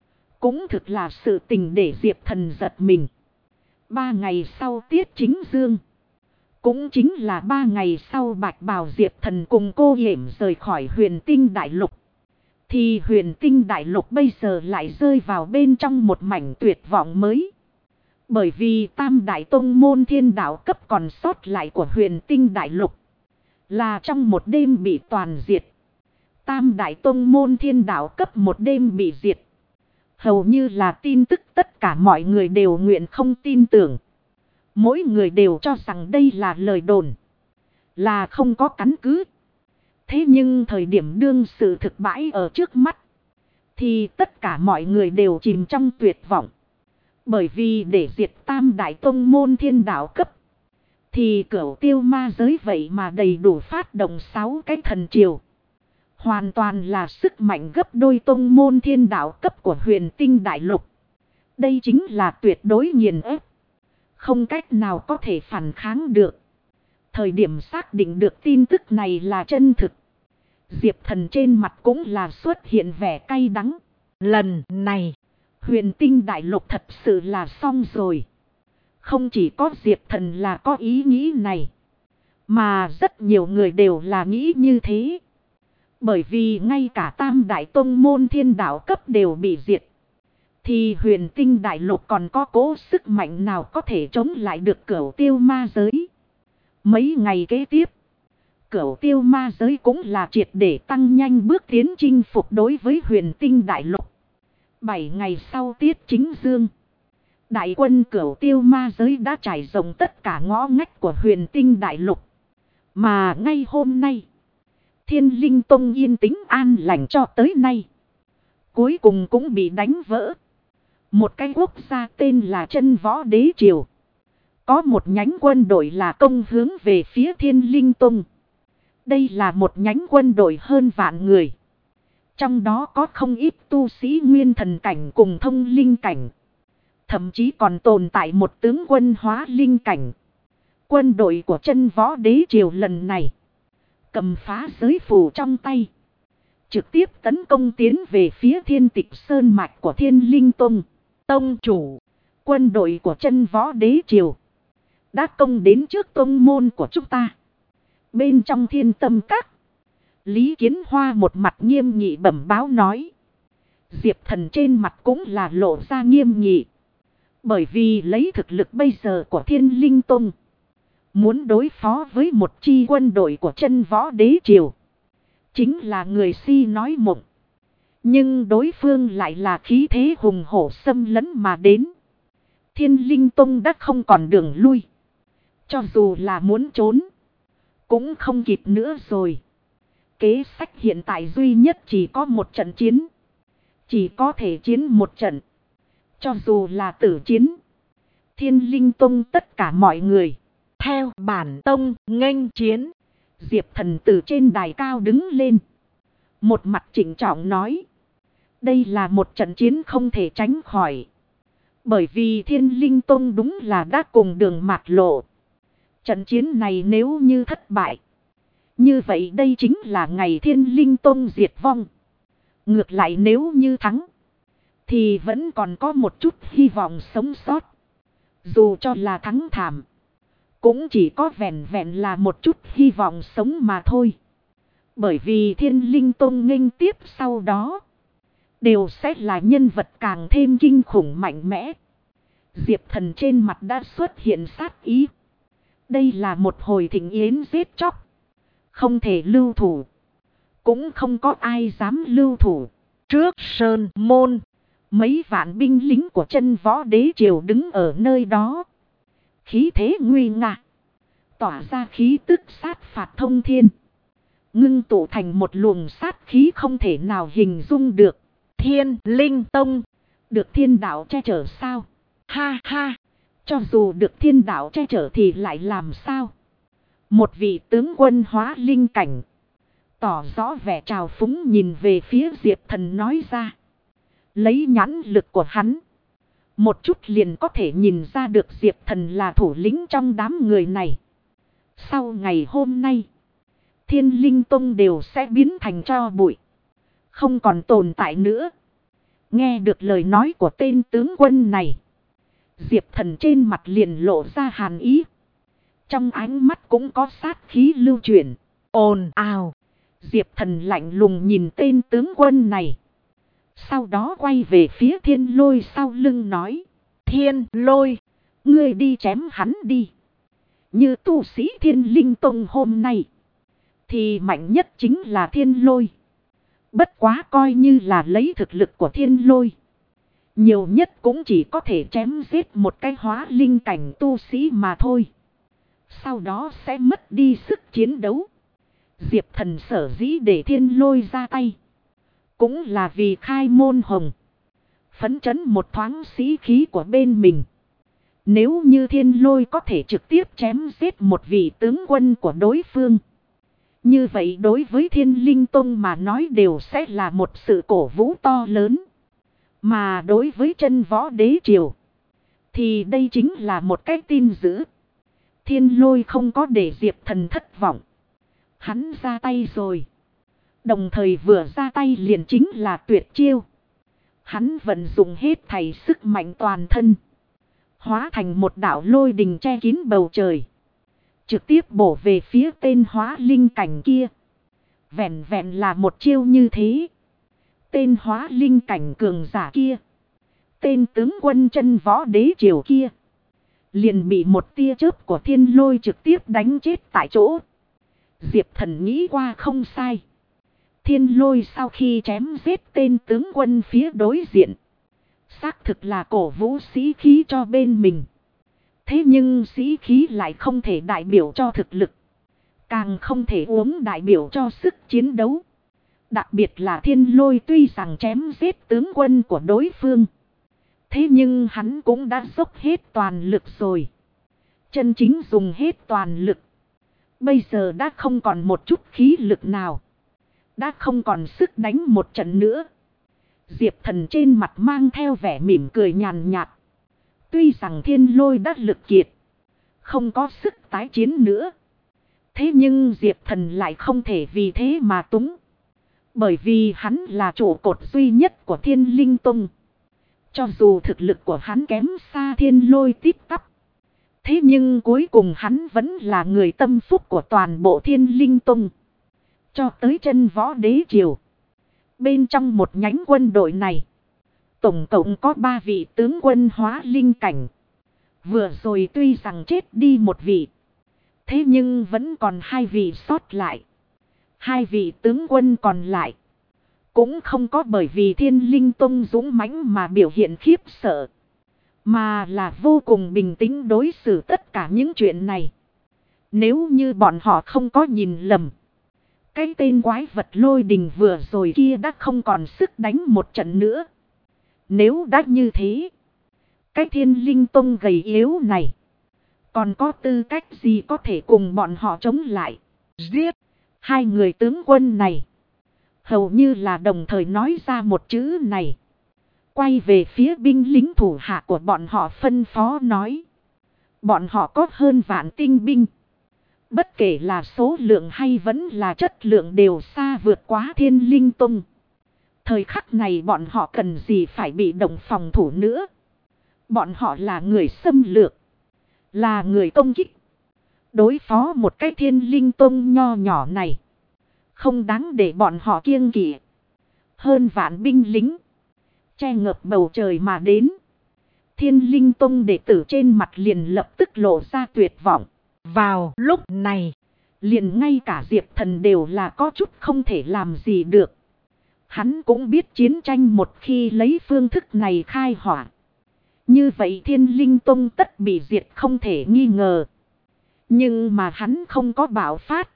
cũng thực là sự tình để Diệp Thần giật mình. 3 ngày sau tiết chính dương. Cũng chính là 3 ngày sau Bạch Bào Diệp Thần cùng cô Yểm rời khỏi Huyền Tinh Đại Lục. Thì Huyền Tinh Đại Lục bây giờ lại rơi vào bên trong một mảnh tuyệt vọng mới. Bởi vì Tam Đại Tông môn thiên đạo cấp còn sót lại của Huyền Tinh Đại Lục là trong một đêm bị toàn diệt. Tam Đại Tông môn thiên đạo cấp một đêm bị diệt. Hầu như là tin tức tất cả mọi người đều nguyện không tin tưởng. Mỗi người đều cho rằng đây là lời đồn, là không có căn cứ. Thế nhưng thời điểm đương sự thực bãi ở trước mắt, thì tất cả mọi người đều chìm trong tuyệt vọng. Bởi vì để diệt Tam Đại Tông môn thiên đạo cấp, thì Cửu Tiêu ma giới vậy mà đầy đủ phát động 6 cái thần triều. Hoàn toàn là sức mạnh gấp đôi tông môn thiên đạo cấp của Huyền Tinh Đại Lục. Đây chính là tuyệt đối nghiền ép. Không cách nào có thể phản kháng được. Thời điểm xác định được tin tức này là chân thực, Diệp Thần trên mặt cũng là xuất hiện vẻ cay đắng. Lần này, Huyền Tinh Đại Lục thật sự là xong rồi. Không chỉ có Diệp Thần là có ý nghĩ này, mà rất nhiều người đều là nghĩ như thế. Bởi vì ngay cả Tam Đại Tông môn thiên đạo cấp đều bị diệt, thì Huyền Tinh Đại Lục còn có cố sức mạnh nào có thể chống lại được Cửu Tiêu ma giới. Mấy ngày kế tiếp, Cửu Tiêu ma giới cũng là triệt để tăng nhanh bước tiến chinh phục đối với Huyền Tinh Đại Lục. 7 ngày sau tiết chính dương, đại quân Cửu Tiêu ma giới đã trải rộng tất cả ngõ ngách của Huyền Tinh Đại Lục. Mà ngay hôm nay, Thiên Linh Tông yên tĩnh an lành cho tới nay, cuối cùng cũng bị đánh vỡ. Một cái quốc gia tên là Chân Võ Đế Triều, có một nhánh quân đội là công hướng về phía Thiên Linh Tông. Đây là một nhánh quân đội hơn vạn người. Trong đó có không ít tu sĩ nguyên thần cảnh cùng thông linh cảnh. Thậm chí còn tồn tại một tướng quân hóa linh cảnh. Quân đội của Chân Võ Đế Triều lần này cầm phá giới phù trong tay, trực tiếp tấn công tiến về phía Thiên Tịch Sơn mạch của Thiên Linh Tông. tông chủ, Quân đội của Chân Võ Đế Triều đã công đến trước tông môn của chúng ta. Bên trong Thiên Tâm Các, Lý Kiến Hoa một mặt nghiêm nghị bẩm báo nói. Diệp Thần trên mặt cũng là lộ ra nghiêm nghị. Bởi vì lấy thực lực bây giờ của Thiên Linh Tông, muốn đối phó với một chi quân đội của Chân Võ Đế Triều, chính là người si nói mộng. Nhưng đối phương lại là khí thế hùng hổ xâm lấn mà đến. Thiên Linh Tông đã không còn đường lui. Cho dù là muốn trốn, cũng không kịp nữa rồi. Kế sách hiện tại duy nhất chỉ có một trận chiến. Chỉ có thể chiến một trận. Cho dù là tử chiến, Thiên Linh Tông tất cả mọi người theo bản tông nghênh chiến. Diệp Thần từ trên đài cao đứng lên, một mặt trịnh trọng nói. Đây là một trận chiến không thể tránh khỏi. Bởi vì Thiên Linh Tông đúng là đã cùng đường mạt lộ. Trận chiến này nếu như thất bại, như vậy đây chính là ngày Thiên Linh Tông diệt vong. Ngược lại nếu như thắng, thì vẫn còn có một chút hy vọng sống sót. Dù cho là thắng thảm, cũng chỉ có vẹn vẹn là một chút hy vọng sống mà thôi. Bởi vì Thiên Linh Tông nghênh tiếp sau đó đều sẽ là nhân vật càng thêm kinh khủng mạnh mẽ. Diệp Thần trên mặt đã xuất hiện sát ý. Đây là một hồi thịnh yến giết chóc, không thể lưu thủ. Cũng không có ai dám lưu thủ. Trước sơn môn, mấy vạn binh lính của Chân Võ Đế Triều đứng ở nơi đó, khí thế nguy nga, tỏa ra khí tức sát phạt thông thiên, ngưng tụ thành một luồng sát khí không thể nào hình dung được. Thiên Linh Tông được thiên đạo che chở sao? Ha ha, cho dù được thiên đạo che chở thì lại làm sao? Một vị tướng quân hóa linh cảnh tỏ rõ vẻ trào phúng nhìn về phía Diệp Thần nói ra. Lấy nhãn lực của hắn, một chút liền có thể nhìn ra được Diệp Thần là thủ lĩnh trong đám người này. Sau ngày hôm nay, Thiên Linh Tông đều sẽ biến thành tro bụi, không còn tồn tại nữa. Nghe được lời nói của tên tướng quân này. Diệp Thần trên mặt liền lộ ra hàn ý. Trong ánh mắt cũng có sát khí lưu chuyển. ồn ào. Diệp Thần lạnh lùng nhìn tên tướng quân này. Sau đó quay về phía Thiên Lôi sau lưng nói. Thiên Lôi, ngươi đi chém hắn đi. Như tu sĩ Thiên Linh Tông hôm nay. Thì mạnh nhất chính là Thiên Lôi. Bất quá coi như là lấy thực lực của Thiên Lôi. Nhiều nhất cũng chỉ có thể chém giết một cái hóa linh cảnh tu sĩ mà thôi. Sau đó sẽ mất đi sức chiến đấu. Diệp Thần sở dĩ để Thiên Lôi ra tay. Cũng là vì khai môn hồng. Phấn chấn một thoáng sĩ khí của bên mình. Nếu như Thiên Lôi có thể trực tiếp chém giết một vị tướng quân của đối phương. Như vậy đối với Thiên Linh Tông mà nói đều sẽ là một sự cổ vũ to lớn. Mà đối với chân võ đế triều. Thì đây chính là một cái tin dữ. Thiên Lôi không có để Diệp Thần thất vọng. Hắn ra tay rồi. Đồng thời vừa ra tay liền chính là tuyệt chiêu. Hắn vận dụng hết thảy sức mạnh toàn thân. Hóa thành một đạo lôi đình che kín bầu trời. Trực tiếp bổ về phía tên hóa linh cảnh kia. Vẹn vẹn là một chiêu như thế. Tên hóa linh cảnh cường giả kia. Tên tướng quân chân võ đế triều kia. Liền bị một tia chớp của Thiên Lôi trực tiếp đánh chết tại chỗ. Diệp Thần nghĩ qua không sai. Thiên Lôi sau khi chém giết tên tướng quân phía đối diện. Xác thực là cổ vũ sĩ khí cho bên mình. Thế nhưng sĩ khí lại không thể đại biểu cho thực lực. Càng không thể uống đại biểu cho sức chiến đấu. Đặc biệt là Thiên Lôi tuy rằng chém giết tướng quân của đối phương. Thế nhưng hắn cũng đã dốc hết toàn lực rồi. Chân chính dùng hết toàn lực. Bây giờ đã không còn một chút khí lực nào. Đã không còn sức đánh một trận nữa. Diệp Thần trên mặt mang theo vẻ mỉm cười nhàn nhạt. Tuy rằng Thiên Lôi đã lực kiệt. Không có sức tái chiến nữa. Thế nhưng Diệp Thần lại không thể vì thế mà túng. Bởi vì hắn là trụ cột duy nhất của Thiên Linh Tông. Cho dù thực lực của hắn kém xa Thiên Lôi tít tắp. Thế nhưng cuối cùng hắn vẫn là người tâm phúc của toàn bộ Thiên Linh Tông. Cho tới chân võ đế triều. Bên trong một nhánh quân đội này. Tổng cộng có 3 vị tướng quân hóa linh cảnh. Vừa rồi tuy rằng chết đi một vị. Thế nhưng vẫn còn 2 vị sót lại. 2 vị tướng quân còn lại. Cũng không có bởi vì Thiên Linh Tông dũng mãnh mà biểu hiện khiếp sợ. Mà là vô cùng bình tĩnh đối xử tất cả những chuyện này. Nếu như bọn họ không có nhìn lầm. Cái tên quái vật lôi đình vừa rồi kia đã không còn sức đánh một trận nữa. Nếu đã như thế. Cái Thiên Linh Tông gầy yếu này. Còn có tư cách gì có thể cùng bọn họ chống lại. Giết. 2 người tướng quân này. Hầu như là đồng thời nói ra một chữ này. Quay về phía binh lính thủ hạ của bọn họ phân phó nói. Bọn họ có hơn vạn tinh binh. Bất kể là số lượng hay vẫn là chất lượng đều xa vượt quá Thiên Linh Tông. Thời khắc này bọn họ cần gì phải bị động phòng thủ nữa. Bọn họ là người xâm lược. Là người công kích. Đối phó một cái Thiên Linh Tông nho nhỏ này. Không đáng để bọn họ kiêng kỵ. Hơn vạn binh lính. Che ngập bầu trời mà đến. Thiên Linh Tông đệ tử trên mặt liền lập tức lộ ra tuyệt vọng. Vào lúc này. Liền ngay cả Diệp Thần đều là có chút không thể làm gì được. Hắn cũng biết chiến tranh một khi lấy phương thức này khai hỏa. Như vậy Thiên Linh Tông tất bị diệt không thể nghi ngờ. Nhưng mà hắn không có bạo phát.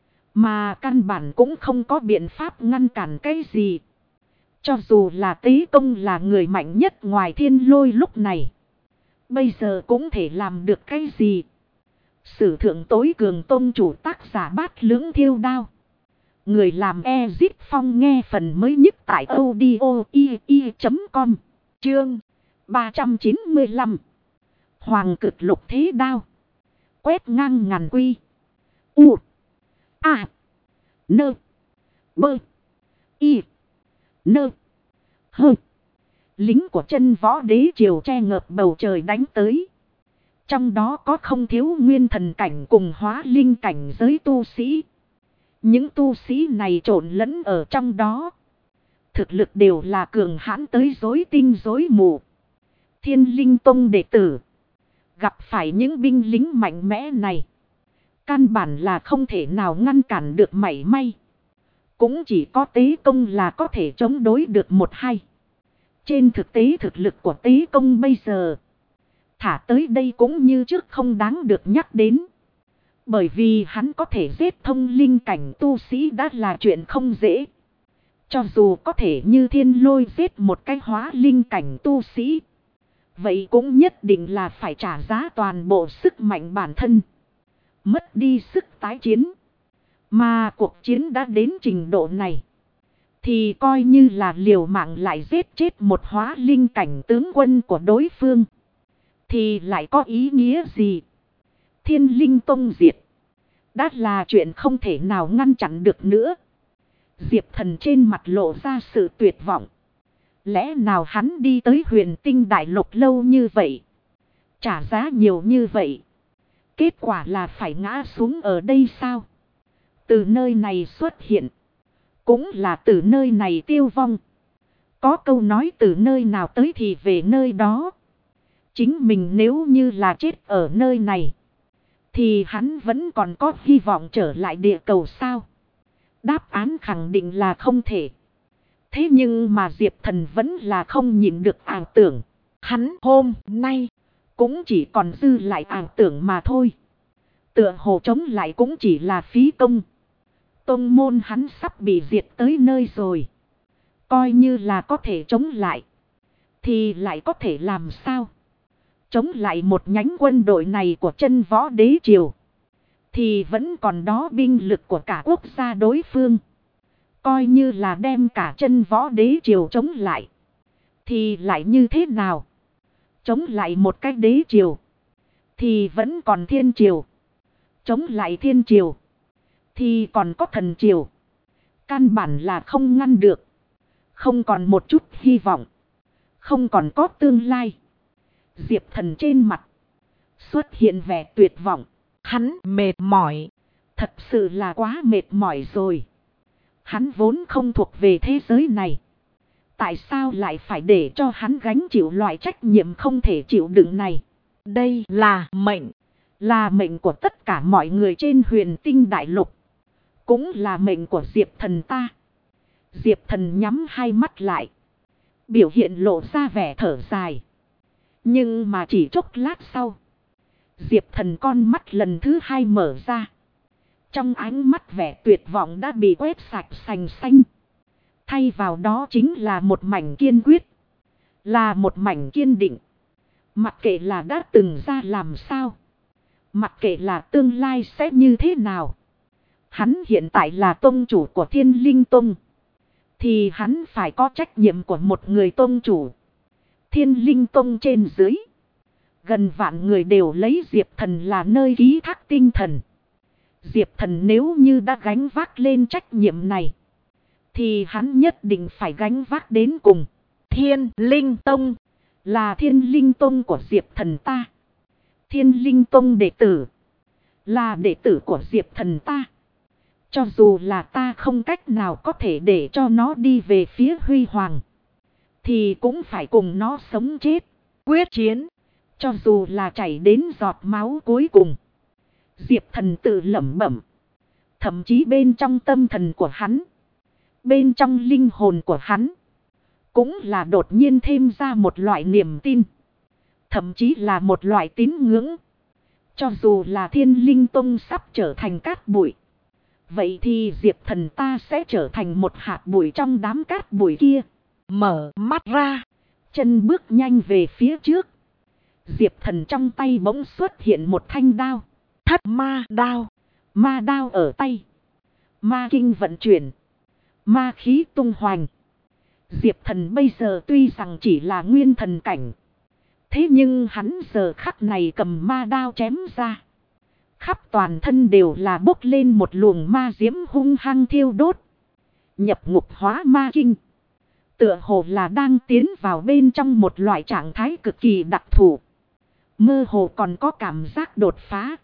Mà căn bản cũng không có biện pháp ngăn cản cái gì. Cho dù là Tế Công là người mạnh nhất ngoài Thiên Lôi lúc này. Bây giờ cũng thể làm được cái gì. Sử thượng tối cường tông chủ tác giả Bát Lưỡng Thiêu Đao. Người làm Ezit Phong nghe phần mới nhất tại audio.com. Chương 395. Hoàng cực lục thế đao. Quét ngang ngàn quy. U. A. Nơ. Bơ. Y. Nơ. Hơ. Lính của chân võ đế triều che ngợp bầu trời đánh tới. Trong đó có không thiếu nguyên thần cảnh cùng hóa linh cảnh giới tu sĩ. Những tu sĩ này trộn lẫn ở trong đó. Thực lực đều là cường hãn tới rối tinh rối mù. Thiên Linh Tông đệ tử gặp phải những binh lính mạnh mẽ này, căn bản là không thể nào ngăn cản được mảy may. Cũng chỉ có Tế Công là có thể chống đối được một hai. Trên thực tế thực lực của Tế Công bây giờ thả tới đây cũng như trước không đáng được nhắc đến. Bởi vì hắn có thể giết thông linh cảnh tu sĩ đã là chuyện không dễ. Cho dù có thể như Thiên Lôi giết một cái hóa linh cảnh tu sĩ, vậy cũng nhất định là phải trả giá toàn bộ sức mạnh bản thân. Mất đi sức tái chiến. Mà cuộc chiến đã đến trình độ này, thì coi như là liều mạng lại giết chết một hóa linh cảnh tướng quân của đối phương, thì lại có ý nghĩa gì? Thiên Linh Tông diệt đã là chuyện không thể nào ngăn chặn được nữa. Diệp Thần trên mặt lộ ra sự tuyệt vọng. Lẽ nào hắn đi tới Huyền Tinh Đại Lục lâu như vậy, trả giá nhiều như vậy, kết quả là phải ngã xuống ở đây sao? Từ nơi này xuất hiện, cũng là từ nơi này tiêu vong. Có câu nói từ nơi nào tới thì về nơi đó. Chính mình nếu như là chết ở nơi này, thì hắn vẫn còn có hy vọng trở lại địa cầu sao? Đáp án khẳng định là không thể. Thế nhưng mà Diệp Thần vẫn là không nhịn được ảo tưởng. Hắn hôm nay cũng chỉ còn dư lại ảo tưởng mà thôi. Tựa hồ chống lại cũng chỉ là phí công. Tông môn hắn sắp bị diệt tới nơi rồi. Coi như là có thể chống lại, thì lại có thể làm sao? Chống lại một nhánh quân đội này của chân võ đế triều, thì vẫn còn đó binh lực của cả quốc gia đối phương. Coi như là đem cả chân võ đế triều chống lại, thì lại như thế nào? Chống lại một cái đế triều, thì vẫn còn thiên triều. Chống lại thiên triều, thì còn có thần triều. Căn bản là không ngăn được. Không còn một chút hy vọng. Không còn có tương lai. Diệp Thần trên mặt xuất hiện vẻ tuyệt vọng. Hắn mệt mỏi. Thật sự là quá mệt mỏi rồi. Hắn vốn không thuộc về thế giới này. Tại sao lại phải để cho hắn gánh chịu loại trách nhiệm không thể chịu đựng này? Đây là mệnh. Là mệnh của tất cả mọi người trên Huyền Tinh Đại Lục. Cũng là mệnh của Diệp Thần ta. Diệp Thần nhắm hai mắt lại, biểu hiện lộ ra vẻ thở dài. Nhưng mà chỉ chốc lát sau, Diệp Thần con mắt lần thứ hai mở ra. Trong ánh mắt vẻ tuyệt vọng đã bị quét sạch sành xanh. Thay vào đó chính là một mảnh kiên quyết. Là một mảnh kiên định. Mặc kệ là đã từng ra làm sao, mặc kệ là tương lai sẽ như thế nào, hắn hiện tại là tông chủ của Thiên Linh Tông, thì hắn phải có trách nhiệm của một người tông chủ. Thiên Linh Tông trên dưới, gần vạn người đều lấy Diệp Thần là nơi ký thác tinh thần. Diệp Thần nếu như đã gánh vác lên trách nhiệm này, thì hắn nhất định phải gánh vác đến cùng. Thiên Linh Tông là Thiên Linh Tông của Diệp Thần ta. Thiên Linh Tông đệ tử là đệ tử của Diệp Thần ta. Cho dù là ta không cách nào có thể để cho nó đi về phía huy hoàng, thì cũng phải cùng nó sống chết, quyết chiến. Cho dù là chảy đến giọt máu cuối cùng. Diệp Thần tự lẩm bẩm. Thậm chí bên trong tâm thần của hắn, bên trong linh hồn của hắn, cũng là đột nhiên thêm ra một loại niềm tin. Thậm chí là một loại tín ngưỡng. Cho dù là Thiên Linh Tông sắp trở thành cát bụi, vậy thì Diệp Thần ta sẽ trở thành một hạt bụi trong đám cát bụi kia. Mở mắt ra, chân bước nhanh về phía trước. Diệp Thần trong tay bỗng xuất hiện một thanh đao. Thất ma đao. Ma đao ở tay. Ma kinh vận chuyển. Ma khí tung hoành. Diệp Thần bây giờ tuy rằng chỉ là nguyên thần cảnh, thế nhưng hắn giờ khắc này cầm ma đao chém ra, khắp toàn thân đều là bốc lên một luồng ma diễm hung hăng thiêu đốt. Nhập ngục hóa ma kinh. Tựa hồ là đang tiến vào bên trong một loại trạng thái cực kỳ đặc thù. Mơ hồ còn có cảm giác đột phá.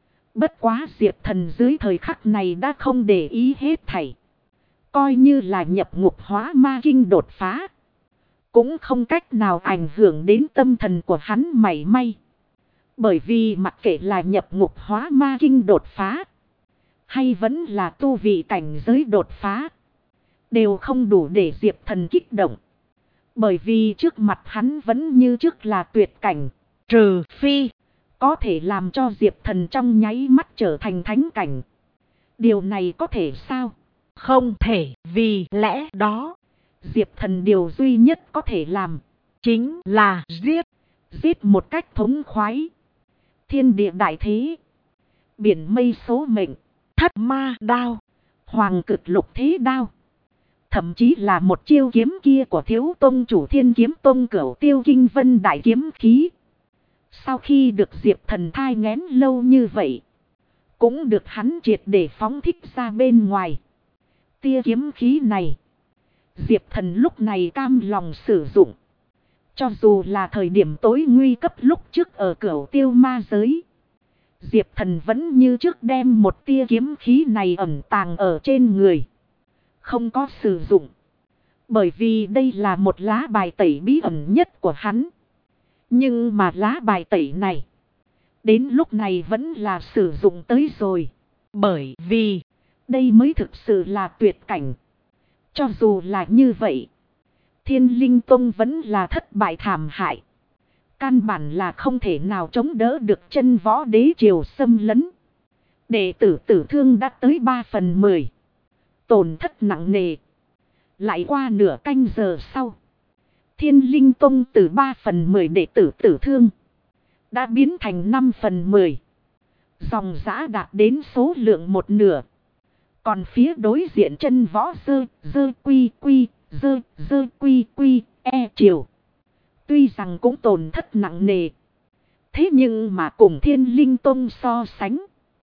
Bất quá Diệp Thần dưới thời khắc này đã không để ý hết thảy. Coi như là nhập ngục hóa ma kinh đột phá. Cũng không cách nào ảnh hưởng đến tâm thần của hắn mảy may. Bởi vì mặc kệ là nhập ngục hóa ma kinh đột phá. Hay vẫn là tu vị cảnh giới đột phá. Đều không đủ để Diệp Thần kích động. Bởi vì trước mặt hắn vẫn như trước là tuyệt cảnh. Trừ phi có thể làm cho Diệp Thần trong nháy mắt trở thành thánh cảnh. Điều này có thể sao? không thể, vì lẽ đó Diệp Thần điều duy nhất có thể làm chính là giết. Giết một cách thống khoái. Thiên địa đại thế. Biển mây số mệnh. Thất ma đao. Hoàng cực lục thế đao. Thậm chí là một chiêu kiếm kia của thiếu tông chủ Thiên Kiếm Tông Cửu Tiêu Kinh Vân đại kiếm khí. Sau khi được Diệp Thần thai nghén lâu như vậy. Cũng được hắn triệt để phóng thích ra bên ngoài. Tia kiếm khí này. Diệp Thần lúc này cam lòng sử dụng. Cho dù là thời điểm tối nguy cấp lúc trước ở Cửu Tiêu ma giới. Diệp Thần vẫn như trước đem một tia kiếm khí này ẩn tàng ở trên người. Không có sử dụng. Bởi vì đây là một lá bài tẩy bí ẩn nhất của hắn. Nhưng mà lá bài tẩy này. Đến lúc này vẫn là sử dụng tới rồi. Bởi vì đây mới thực sự là tuyệt cảnh. Cho dù là như vậy. Thiên Linh Tông vẫn là thất bại thảm hại. Căn bản là không thể nào chống đỡ được chân võ đế triều xâm lấn. Đệ tử tử thương đã tới 3/10. Tổn thất nặng nề. Lại qua nửa canh giờ sau. Thiên Linh Tông từ 3/10 đệ tử tử thương. Đã biến thành 5/10. Dòng dã đạt đến số lượng 1/2. Còn phía đối diện chân võ dơ quy e triều. Tuy rằng cũng tổn thất nặng nề. Thế nhưng mà cùng Thiên Linh Tông so sánh.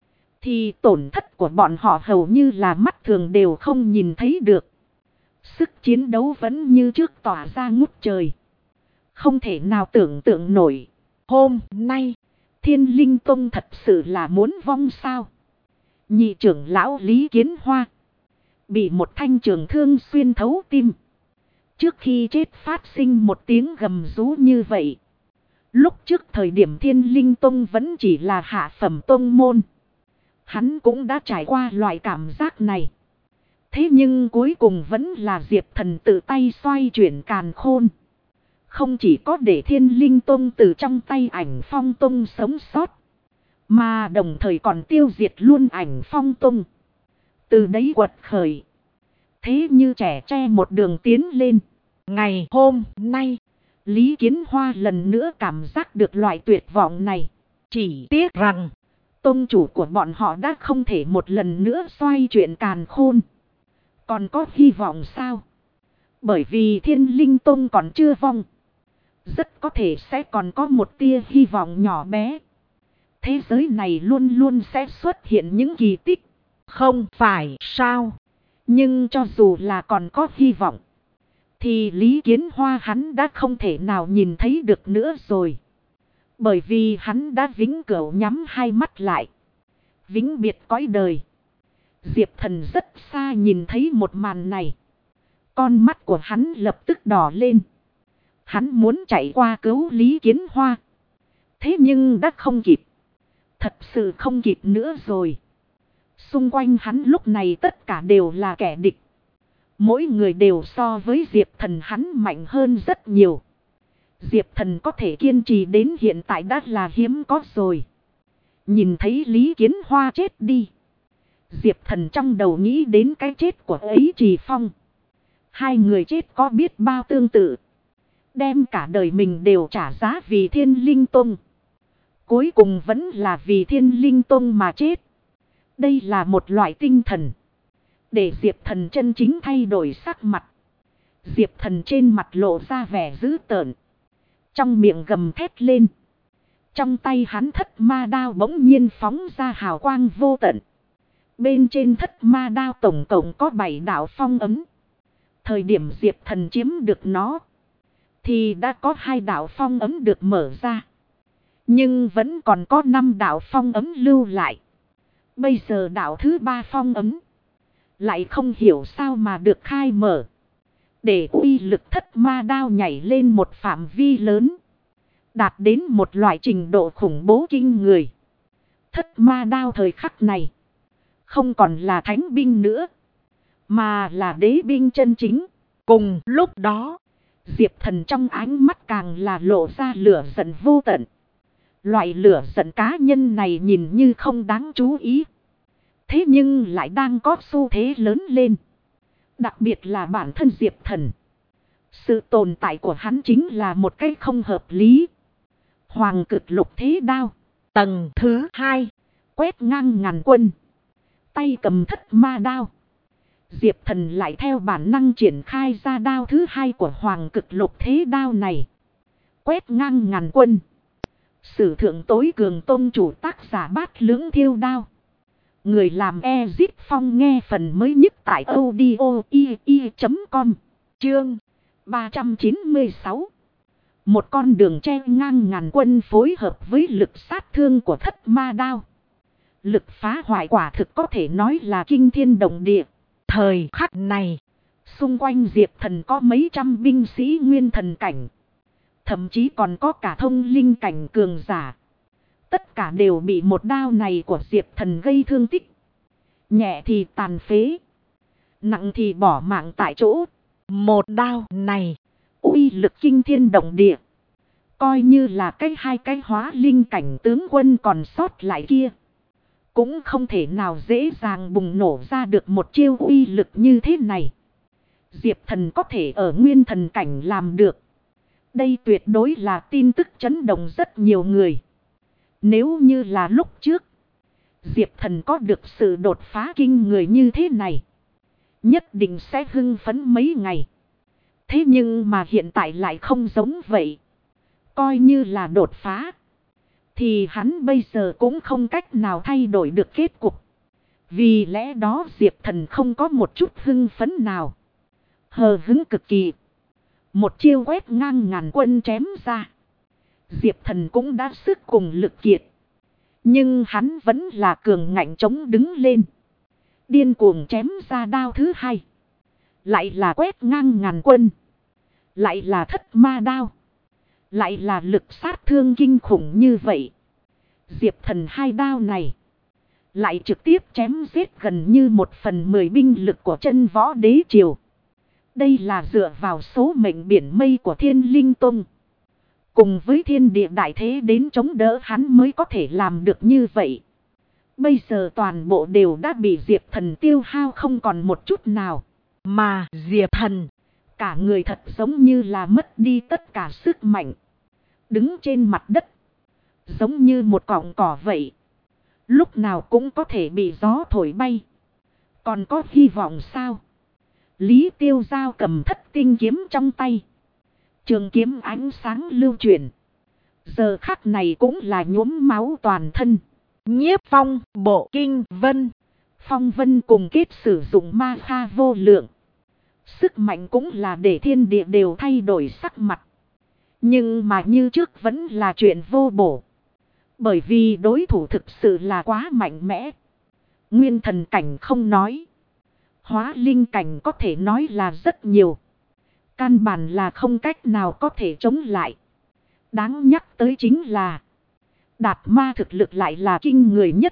Thì tổn thất của bọn họ hầu như là mắt thường đều không nhìn thấy được. Sức chiến đấu vẫn như trước tỏa ra ngút trời. Không thể nào tưởng tượng nổi. hôm nay Thiên Linh Tông thật sự là muốn vong sao? Nhị trưởng lão Lý Kiến Hoa. Bị một thanh trường thương xuyên thấu tim. Trước khi chết phát sinh một tiếng gầm rú như vậy. Lúc trước thời điểm Thiên Linh Tông vẫn chỉ là hạ phẩm tông môn. Hắn cũng đã trải qua loại cảm giác này. Thế nhưng cuối cùng vẫn là Diệp Thần tự tay xoay chuyển càn khôn. Không chỉ có để Thiên Linh Tông từ trong tay Ảnh Phong Tông sống sót. Mà đồng thời còn tiêu diệt luôn Ảnh Phong Tông. Từ đấy quật khởi. Thế như trẻ tre một đường tiến lên. Ngày hôm nay Lý Kiến Hoa lần nữa cảm giác được loại tuyệt vọng này. chỉ tiếc rằng tông chủ của bọn họ đã không thể một lần nữa xoay chuyển càn khôn. Còn có hy vọng sao? Bởi vì Thiên Linh Tông còn chưa vong. Rất có thể sẽ còn có một tia hy vọng nhỏ bé. Thế giới này luôn luôn sẽ xuất hiện những kỳ tích. không phải sao? Nhưng cho dù là còn có hy vọng. Thì Lý Kiến Hoa hắn đã không thể nào nhìn thấy được nữa rồi. Bởi vì hắn đã vĩnh cửu nhắm hai mắt lại. Vĩnh biệt cõi đời. Diệp Thần rất xa nhìn thấy một màn này. Con mắt của hắn lập tức đỏ lên. Hắn muốn chạy qua cứu Lý Kiến Hoa. Thế nhưng đã không kịp. Thật sự không kịp nữa rồi. Xung quanh hắn lúc này tất cả đều là kẻ địch. Mỗi người đều so với Diệp Thần hắn mạnh hơn rất nhiều. Diệp Thần có thể kiên trì đến hiện tại đã là hiếm có rồi. Nhìn thấy Lý Kiến Hoa chết đi. Diệp Thần trong đầu nghĩ đến cái chết của ấy Trì Phong. Hai người chết có biết bao tương tự. Đem cả đời mình đều trả giá vì Thiên Linh Tông. Cuối cùng vẫn là vì Thiên Linh Tông mà chết. Đây là một loại tinh thần. Để Diệp Thần chân chính thay đổi sắc mặt. Diệp Thần trên mặt lộ ra vẻ dữ tợn. Trong miệng gầm thét lên. Trong tay hắn thất ma đao bỗng nhiên phóng ra hào quang vô tận. Bên trên thất ma đao tổng cộng có 7 đạo phong ấm. Thời điểm Diệp Thần chiếm được nó, thì đã có 2 đạo phong ấm được mở ra. Nhưng vẫn còn có 5 đạo phong ấm lưu lại. Bây giờ đạo thứ 3 phong ấm lại không hiểu sao mà được khai mở, để uy lực thất ma đao nhảy lên một phạm vi lớn, đạt đến một loại trình độ khủng bố kinh người. Thất ma đao thời khắc này không còn là thánh binh nữa, mà là đế binh chân chính. Cùng lúc đó, Diệp Thần trong ánh mắt càng là lộ ra lửa giận vô tận. Loại lửa giận cá nhân này nhìn như không đáng chú ý, thế nhưng lại đang có xu thế lớn lên. Đặc biệt là bản thân Diệp Thần. Sự tồn tại của hắn chính là một cái không hợp lý. Hoàng cực lục thế đao, tầng thứ 2, quét ngang ngàn quân. Tay cầm thất ma đao, Diệp Thần lại theo bản năng triển khai ra đao thứ 2 của hoàng cực lục thế đao này. Quét ngang ngàn quân. Sử thượng tối cường tôn chủ tác giả Bát Lưỡng Thiêu Đao. Người làm Ezip Phong nghe phần mới nhất tại audio.com. Chương 396. Một con đường che ngang ngàn quân phối hợp với lực sát thương của thất ma đao. Lực phá hoại quả thực có thể nói là kinh thiên động địa. Thời khắc này, xung quanh Diệp Thần có mấy trăm binh sĩ nguyên thần cảnh. Thậm chí còn có cả thông linh cảnh cường giả. Tất cả đều bị một đao này của Diệp Thần gây thương tích. Nhẹ thì tàn phế, nặng thì bỏ mạng tại chỗ. Một đao này uy lực kinh thiên động địa. Coi như là hai cái hóa linh cảnh tướng quân còn sót lại kia, cũng không thể nào dễ dàng bùng nổ ra được một chiêu uy lực như thế này. Diệp Thần có thể ở nguyên thần cảnh làm được. Đây tuyệt đối là tin tức chấn động rất nhiều người. Nếu như là lúc trước, Diệp Thần có được sự đột phá kinh người như thế này, nhất định sẽ hưng phấn mấy ngày. Thế nhưng mà hiện tại lại không giống vậy. Coi như là đột phá, thì hắn bây giờ cũng không cách nào thay đổi được kết cục. Vì lẽ đó Diệp Thần không có một chút hưng phấn nào. Hờ hứng cực kỳ. Một chiêu quét ngang ngàn quân chém ra, Diệp Thần cũng đã sức cùng lực kiệt. Nhưng hắn vẫn là cường ngạnh chống đứng lên, điên cuồng chém ra đao thứ 2. Lại là quét ngang ngàn quân, lại là thất ma đao, lại là lực sát thương kinh khủng như vậy. Diệp Thần 2 đao này lại trực tiếp chém giết gần như 1/10 binh lực của chân võ đế triều. Đây là dựa vào số mệnh biển mây của Thiên Linh Tông, cùng với thiên địa đại thế đến chống đỡ hắn mới có thể làm được như vậy. Bây giờ toàn bộ đều đã bị Diệp Thần tiêu hao không còn một chút nào. Mà Diệp Thần, cả người thật giống như là mất đi tất cả sức mạnh, đứng trên mặt đất, giống như một cọng cỏ vậy. Lúc nào cũng có thể bị gió thổi bay. Còn có hy vọng sao? Lý Tiêu Giao cầm thất tinh kiếm trong tay, trường kiếm ánh sáng lưu chuyển. Giờ khắc này cũng là nhuốm máu toàn thân. Nhiếp Phong bộ kinh vân. Phong vân cùng kết sử dụng ma kha vô lượng. Sức mạnh cũng là để thiên địa đều thay đổi sắc mặt. Nhưng mà như trước vẫn là chuyện vô bổ. Bởi vì đối thủ thực sự là quá mạnh mẽ. Nguyên thần cảnh không nói, hóa linh cảnh có thể nói là rất nhiều. Căn bản là không cách nào có thể chống lại. Đáng nhắc tới chính là Đạt Ma thực lực lại là kinh người nhất.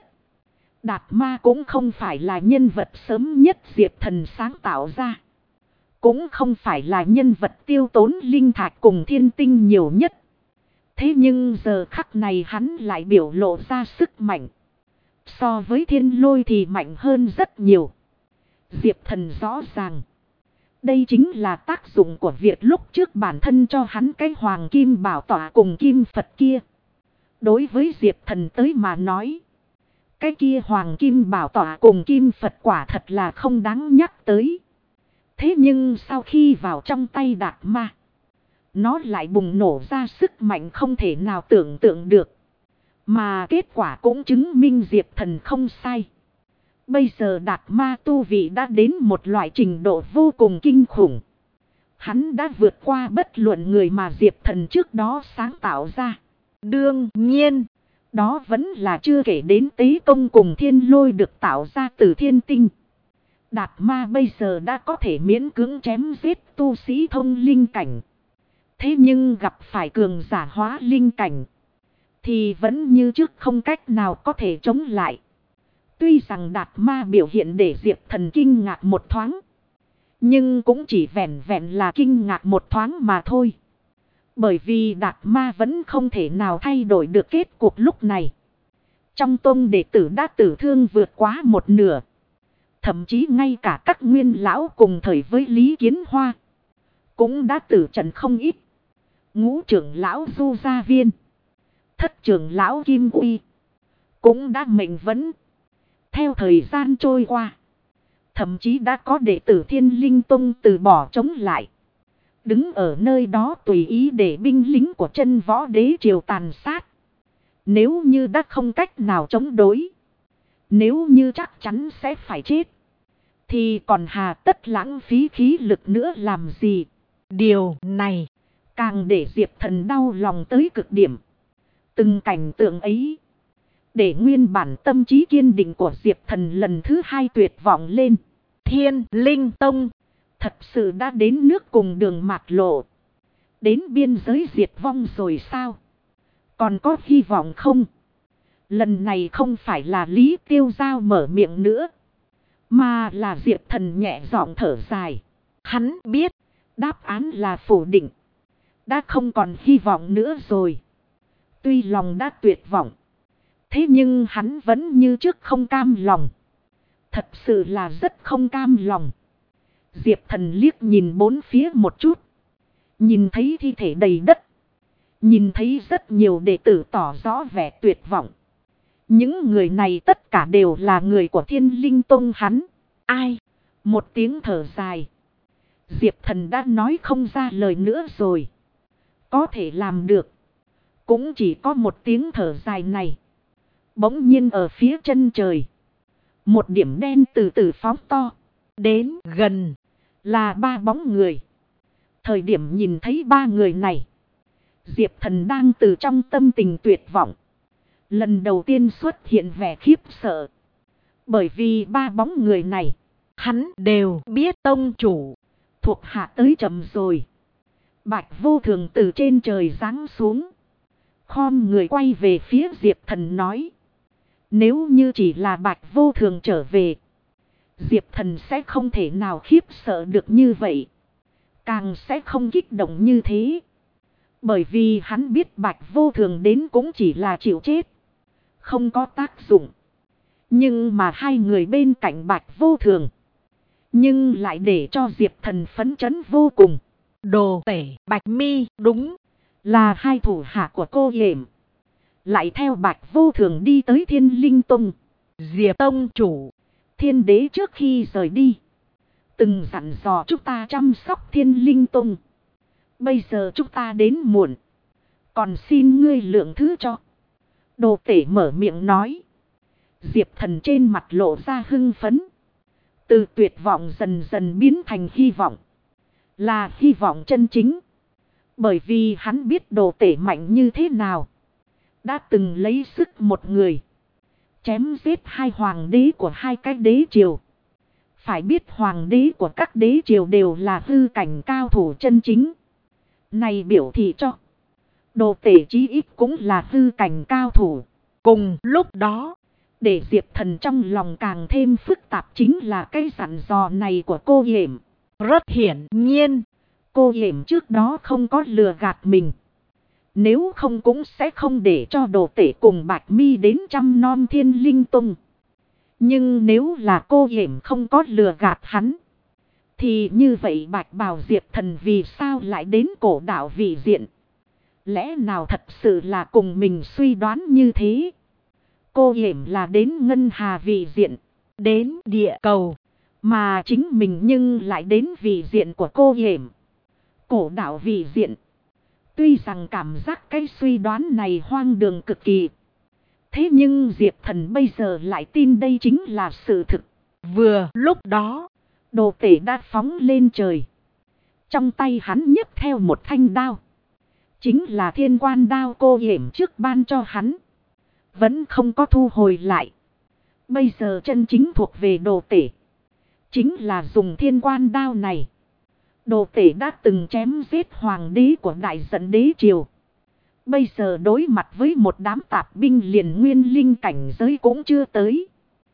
Đạt Ma cũng không phải là nhân vật sớm nhất Diệp Thần sáng tạo ra, cũng không phải là nhân vật tiêu tốn linh thạch cùng thiên tinh nhiều nhất. Thế nhưng giờ khắc này hắn lại biểu lộ ra sức mạnh, so với Thiên Lôi thì mạnh hơn rất nhiều. Diệp Thần rõ ràng, đây chính là tác dụng của việc lúc trước bản thân cho hắn cái hoàng kim bảo tỏa cùng kim Phật kia. Đối với Diệp Thần tới mà nói, cái kia hoàng kim bảo tỏa cùng kim Phật quả thật là không đáng nhắc tới. Thế nhưng sau khi vào trong tay Đạt Ma, nó lại bùng nổ ra sức mạnh không thể nào tưởng tượng được. Mà kết quả cũng chứng minh Diệp Thần không sai. Bây giờ Đạt Ma tu vị đã đến một loại trình độ vô cùng kinh khủng. Hắn đã vượt qua bất luận người mà Diệp Thần trước đó sáng tạo ra. Đương nhiên, đó vẫn là chưa kể đến Tế Công cùng Thiên Lôi được tạo ra từ thiên tinh. Đạt Ma bây giờ đã có thể miễn cưỡng chém giết tu sĩ thông linh cảnh. Thế nhưng gặp phải cường giả hóa linh cảnh thì vẫn như trước không cách nào có thể chống lại. Tuy rằng Đạt Ma biểu hiện để Diệp Thần kinh ngạc một thoáng, nhưng cũng chỉ vẹn vẹn là kinh ngạc một thoáng mà thôi. Bởi vì Đạt Ma vẫn không thể nào thay đổi được kết cục lúc này. Trong tông đệ tử đã tử thương vượt quá một nửa. Thậm chí ngay cả các nguyên lão cùng thời với Lý Kiến Hoa cũng đã tử trận không ít. Ngũ trưởng lão Du Gia Viên, thất trưởng lão Kim Uy cũng đã mệnh vấn. Theo thời gian trôi qua, thậm chí đã có đệ tử Thiên Linh Tông từ bỏ chống lại. Đứng ở nơi đó tùy ý để binh lính của chân võ đế triều tàn sát. Nếu như đã không cách nào chống đối, nếu như chắc chắn sẽ phải chết, thì còn hà tất lãng phí khí lực nữa làm gì. điều này càng để Diệp Thần đau lòng tới cực điểm. Từng cảnh tượng ấy để nguyên bản tâm trí kiên định của Diệp Thần lần thứ hai tuyệt vọng lên. Thiên Linh Tông thật sự đã đến nước cùng đường mạt lộ, đến biên giới diệt vong rồi sao? Còn có hy vọng không? Lần này không phải là Lý Tiêu Giao mở miệng nữa, mà là Diệp Thần nhẹ giọng thở dài. Hắn biết đáp án là phủ định. Đã không còn hy vọng nữa rồi. Tuy lòng đã tuyệt vọng, thế nhưng hắn vẫn như trước không cam lòng. Thật sự là rất không cam lòng. Diệp Thần liếc nhìn bốn phía một chút. Nhìn thấy thi thể đầy đất. Nhìn thấy rất nhiều đệ tử tỏ rõ vẻ tuyệt vọng. Những người này tất cả đều là người của Thiên Linh Tông hắn. Ai? Một tiếng thở dài. Diệp Thần đã nói không ra lời nữa rồi. Có thể làm được cũng chỉ có một tiếng thở dài này. Bỗng nhiên ở phía chân trời, một điểm đen từ từ phóng to đến gần, là ba bóng người. Thời điểm nhìn thấy ba người này, Diệp Thần đang từ trong tâm tình tuyệt vọng, lần đầu tiên xuất hiện vẻ khiếp sợ. Bởi vì ba bóng người này hắn đều biết tông chủ thuộc hạ tới chậm rồi. Bạch Vô Thường từ trên trời giáng xuống, khom người quay về phía Diệp Thần nói: nếu như chỉ là Bạch Vô Thường trở về, Diệp Thần sẽ không thể nào khiếp sợ được như vậy, càng sẽ không kích động như thế. Bởi vì hắn biết Bạch Vô Thường đến cũng chỉ là chịu chết, không có tác dụng. Nhưng mà hai người bên cạnh Bạch Vô Thường nhưng lại để cho Diệp Thần phấn chấn vô cùng. Đồ Tể, Bạch Mi, đúng là hai thủ hạ của cô Yểm, lại theo Bạch Vô Thường đi tới Thiên Linh Tông. Diệp tông chủ, Thiên đế trước khi rời đi từng dặn dò chúng ta chăm sóc Thiên Linh Tông. Bây giờ chúng ta đến muộn, còn xin ngươi lượng thứ cho. Đồ Tể mở miệng nói. Diệp Thần trên mặt lộ ra hưng phấn. Từ tuyệt vọng dần dần biến thành hy vọng. Là hy vọng chân chính. Bởi vì hắn biết Đồ Tể mạnh như thế nào. Đã từng lấy sức một người chém giết hai hoàng đế của hai cái đế triều. Phải biết hoàng đế của các đế triều đều là hư cảnh cao thủ chân chính. Này biểu thị cho Đồ Tể chí ít cũng là hư cảnh cao thủ. Cùng lúc đó, để Diệp Thần trong lòng càng thêm phức tạp chính là cái dặn dò này của cô Yểm. Rất hiển nhiên, cô Yểm trước đó không có lừa gạt mình. Nếu không cũng sẽ không để cho Đồ Tể cùng Bạch Mi đến chăm nom Thiên Linh Tông. Nhưng nếu là cô Yểm không có lừa gạt hắn, thì như vậy Bạch Bào Diệp Thần vì sao lại đến cổ đảo Vị Diện? Lẽ nào thật sự là cùng mình suy đoán như thế? Cô Yểm là đến Ngân Hà Vị Diện, đến địa cầu, mà chính mình nhưng lại đến vị diện của cô Yểm, cổ đảo Vị Diện. Tuy rằng cảm giác cái suy đoán này hoang đường cực kỳ, Thế nhưng Diệp Thần bây giờ lại tin đây chính là sự thực. Vừa lúc đó, Đồ tể đã phóng lên trời. Trong tay hắn nhấc theo một thanh đao. Chính là thiên quan đao cô yểm trước ban cho hắn. Vẫn không có thu hồi lại. Bây giờ chân chính thuộc về đồ tể. Chính là dùng thiên quan đao này. Đồ tể đã từng chém giết hoàng đế của đại dẫn đế triều. Bây giờ đối mặt với một đám tạp binh liền nguyên linh cảnh giới cũng chưa tới.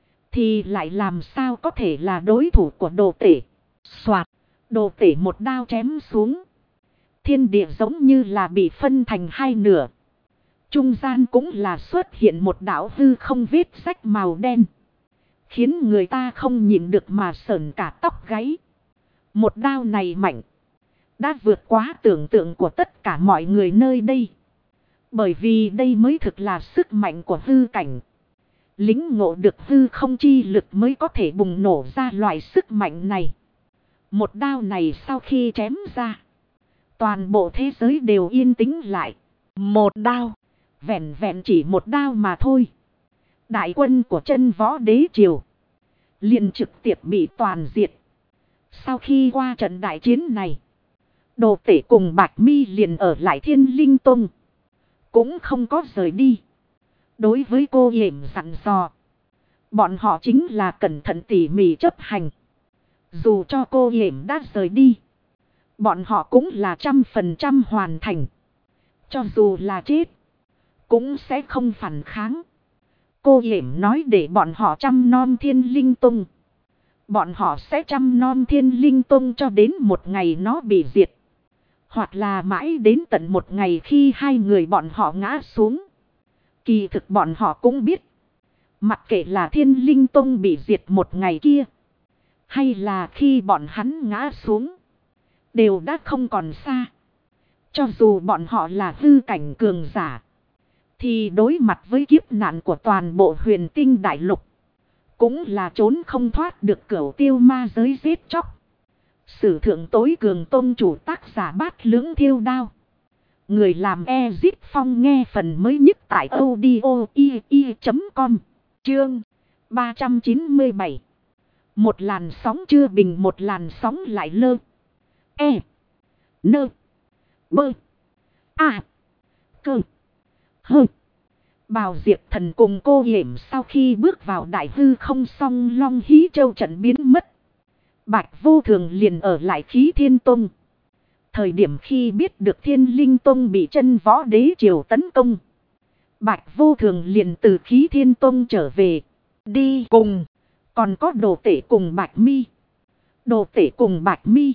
Thì lại làm sao có thể là đối thủ của đồ tể. Soạt, đồ tể một đao chém xuống. Thiên địa giống như là bị phân thành hai nửa. Trung gian cũng là xuất hiện một đạo hư không vết rách màu đen. Khiến người ta không nhìn được mà sởn cả tóc gáy. Một đao này mạnh. Đã vượt quá tưởng tượng của tất cả mọi người nơi đây. Bởi vì đây mới thực là sức mạnh của hư cảnh. Lính ngộ được hư không chi lực mới có thể bùng nổ ra loại sức mạnh này. Một đao này sau khi chém ra. Toàn bộ thế giới đều yên tĩnh lại. một đao. Vẹn vẹn chỉ một đao mà thôi. Đại quân của chân võ đế triều. Liền trực tiếp bị toàn diệt. Sau khi qua trận đại chiến này. Đồ tể cùng Bạch Mi liền ở lại Thiên Linh Tông. Cũng không có rời đi. Đối với cô yểm dặn dò. Bọn họ chính là cẩn thận tỉ mỉ chấp hành. Dù cho cô yểm đã rời đi. Bọn họ cũng là 100% hoàn thành. Cho dù là chết. Cũng sẽ không phản kháng. Cô yểm nói để bọn họ chăm nom Thiên Linh Tông. Bọn họ sẽ chăm nom Thiên Linh Tông cho đến một ngày nó bị diệt. Hoặc là mãi đến tận một ngày khi hai người bọn họ ngã xuống. Kỳ thực bọn họ cũng biết. Mặc kệ là Thiên Linh Tông bị diệt một ngày kia. Hay là khi bọn hắn ngã xuống. Đều đã không còn xa. Cho dù bọn họ là hư cảnh cường giả. Thì đối mặt với kiếp nạn của toàn bộ huyền tinh đại lục. Cũng là trốn không thoát được cửu tiêu ma giới giết chóc. Sử thượng tối cường tôn chủ tác giả Bát Lưỡng Thiêu Đao. Người làm Ezip Phong nghe phần mới nhất tại audio.com. Chương 397. Một làn sóng chưa bình một làn sóng lại lơ. E. Nơ. Bơ. À. Cơ. Hơ. Bào Diệp Thần cùng cô yểm sau khi bước vào đại hư không song Long Hí Châu trận biến mất. Bạch Vô Thường liền ở lại Khí Thiên Tông. Thời điểm khi biết được Thiên Linh Tông bị chân võ đế triều tấn công. Bạch Vô Thường liền từ Khí Thiên Tông trở về. Đi cùng. Còn có Đồ Tể cùng Bạch Mi. Đồ Tể cùng Bạch Mi.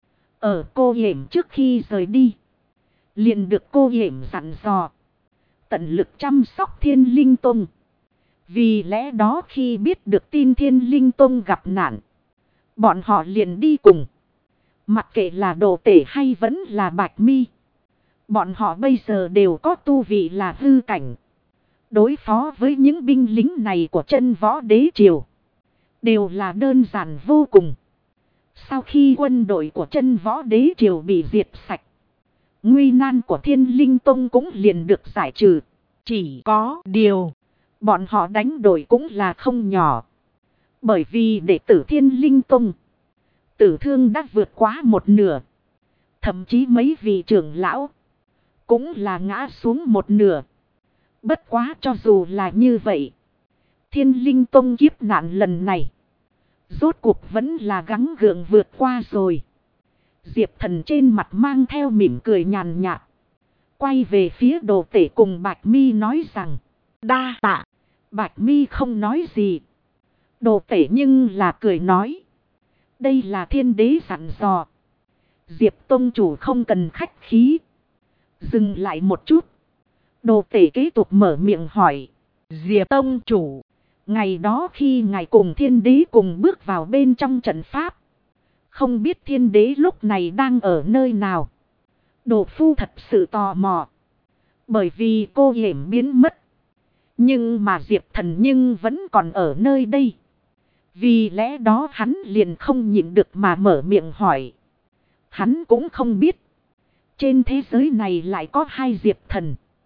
Ở cô yểm trước khi rời đi. Liền được cô yểm dặn dò. Tận lực chăm sóc Thiên Linh Tông. Vì lẽ đó khi biết được tin Thiên Linh Tông gặp nạn. Bọn họ liền đi cùng. Mặc kệ là Đồ Tể hay vẫn là Bạch Mi. Bọn họ bây giờ đều có tu vị là hư cảnh. Đối phó với những binh lính này của chân võ đế triều. Đều là đơn giản vô cùng. Sau khi quân đội của chân võ đế triều bị diệt sạch. Nguy nan của Thiên Linh Tông cũng liền được giải trừ. Chỉ có điều. Bọn họ đánh đổi cũng là không nhỏ. Bởi vì đệ tử Thiên Linh Tông. Tử thương đã vượt quá một nửa. Thậm chí mấy vị trưởng lão. Cũng là ngã xuống một nửa. Bất quá cho dù là như vậy. Thiên Linh Tông kiếp nạn lần này. Rốt cuộc vẫn là gắng gượng vượt qua rồi. Diệp Thần trên mặt mang theo mỉm cười nhàn nhạt. Quay về phía Đồ Tể cùng Bạch Mi nói rằng. Đa tạ. Bạch Mi không nói gì. Đồ Tể nhưng là cười nói. Đây là thiên đế dặn dò. Diệp Tông chủ không cần khách khí. Dừng lại một chút. Đồ Tể kế tục mở miệng hỏi. Diệp Tông chủ. Ngày đó khi ngài cùng thiên đế cùng bước vào bên trong trận pháp. Không biết thiên đế lúc này đang ở nơi nào. Đồ phu thật sự tò mò. Bởi vì cô yểm biến mất. Nhưng mà Diệp Thần nhưng vẫn còn ở nơi đây. Vì lẽ đó hắn liền không nhịn được mà mở miệng hỏi. Hắn cũng không biết. Trên thế giới này lại có hai Diệp Thần.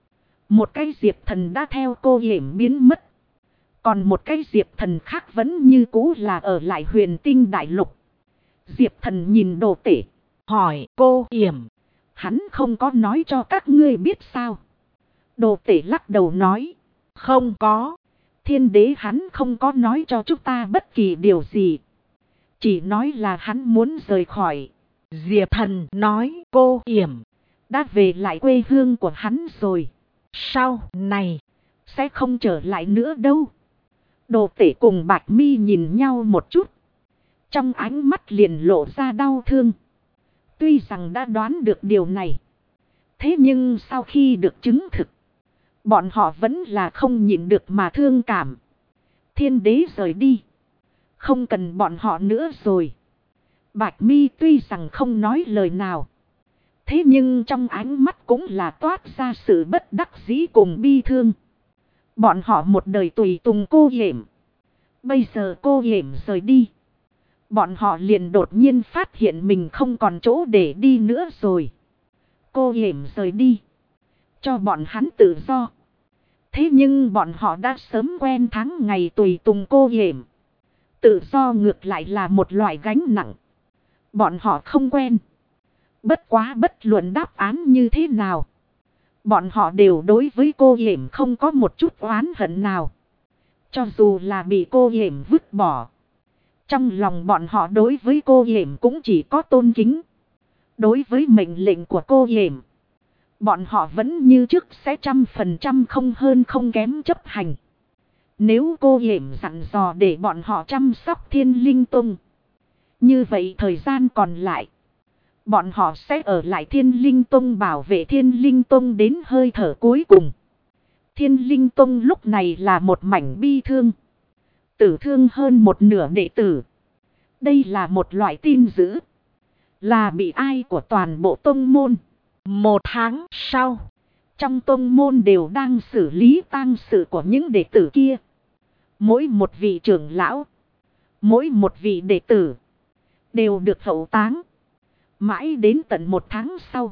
Một cái Diệp Thần đã theo cô yểm biến mất. Còn một cái Diệp Thần khác vẫn như cũ là ở lại Huyền Tinh Đại Lục. Diệp Thần nhìn Đồ Tể. Hỏi cô yểm. Hắn không có nói cho các ngươi biết sao? Đồ Tể lắc đầu nói. Không có. Thiên đế hắn không có nói cho chúng ta bất kỳ điều gì. Chỉ nói là hắn muốn rời khỏi. Diệp Thần nói cô yểm đã về lại quê hương của hắn rồi. Sau này sẽ không trở lại nữa đâu. Đồ Tể cùng Bạch Mi nhìn nhau một chút. Trong ánh mắt liền lộ ra đau thương. Tuy rằng đã đoán được điều này. Thế nhưng sau khi được chứng thực. Bọn họ vẫn là không nhịn được mà thương cảm. Thiên đế rời đi. Không cần bọn họ nữa rồi. Bạch Mi tuy rằng không nói lời nào. Thế nhưng trong ánh mắt cũng là toát ra sự bất đắc dĩ cùng bi thương. Bọn họ một đời tùy tùng cô yểm. Bây giờ cô yểm rời đi. Bọn họ liền đột nhiên phát hiện mình không còn chỗ để đi nữa rồi. Cô yểm rời đi. Cho bọn hắn tự do. Thế nhưng bọn họ đã sớm quen tháng ngày tùy tùng cô yểm. Tự do ngược lại là một loại gánh nặng. Bọn họ không quen. Bất quá bất luận đáp án như thế nào. Bọn họ đều đối với cô yểm không có một chút oán hận nào. Cho dù là bị cô yểm vứt bỏ. Trong lòng bọn họ đối với cô yểm cũng chỉ có tôn kính. Đối với mệnh lệnh của cô yểm. Bọn họ vẫn như trước sẽ 100% không hơn không kém chấp hành. Nếu cô yểm dặn dò để bọn họ chăm sóc Thiên Linh Tông. Như vậy thời gian còn lại. Bọn họ sẽ ở lại Thiên Linh Tông bảo vệ Thiên Linh Tông đến hơi thở cuối cùng. Thiên Linh Tông lúc này là một mảnh bi thương. Tử thương hơn một nửa đệ tử. Đây là một loại tin dữ. Là bị ai của toàn bộ tông môn. 1 tháng sau. Trong tông môn đều đang xử lý tang sự của những đệ tử kia. Mỗi một vị trưởng lão. Mỗi một vị đệ tử. Đều được hậu táng. Mãi đến tận 1 tháng sau.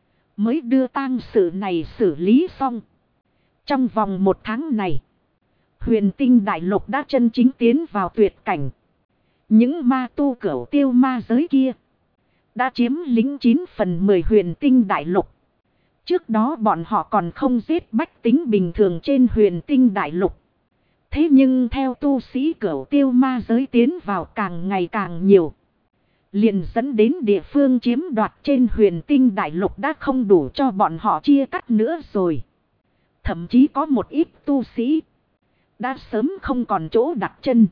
Mới đưa tang sự này xử lý xong. Trong vòng 1 tháng này. Huyền Tinh Đại Lục đã chân chính tiến vào tuyệt cảnh. Những ma tu cửu tiêu ma giới kia. Đã chiếm lĩnh 9/10 Huyền Tinh Đại Lục. Trước đó bọn họ còn không giết bách tính bình thường trên Huyền Tinh Đại Lục. Thế nhưng theo tu sĩ cửu tiêu ma giới tiến vào càng ngày càng nhiều. Liền dẫn đến địa phương chiếm đoạt trên Huyền Tinh Đại Lục đã không đủ cho bọn họ chia cắt nữa rồi. Thậm chí có một ít tu sĩ. Đã sớm không còn chỗ đặt chân.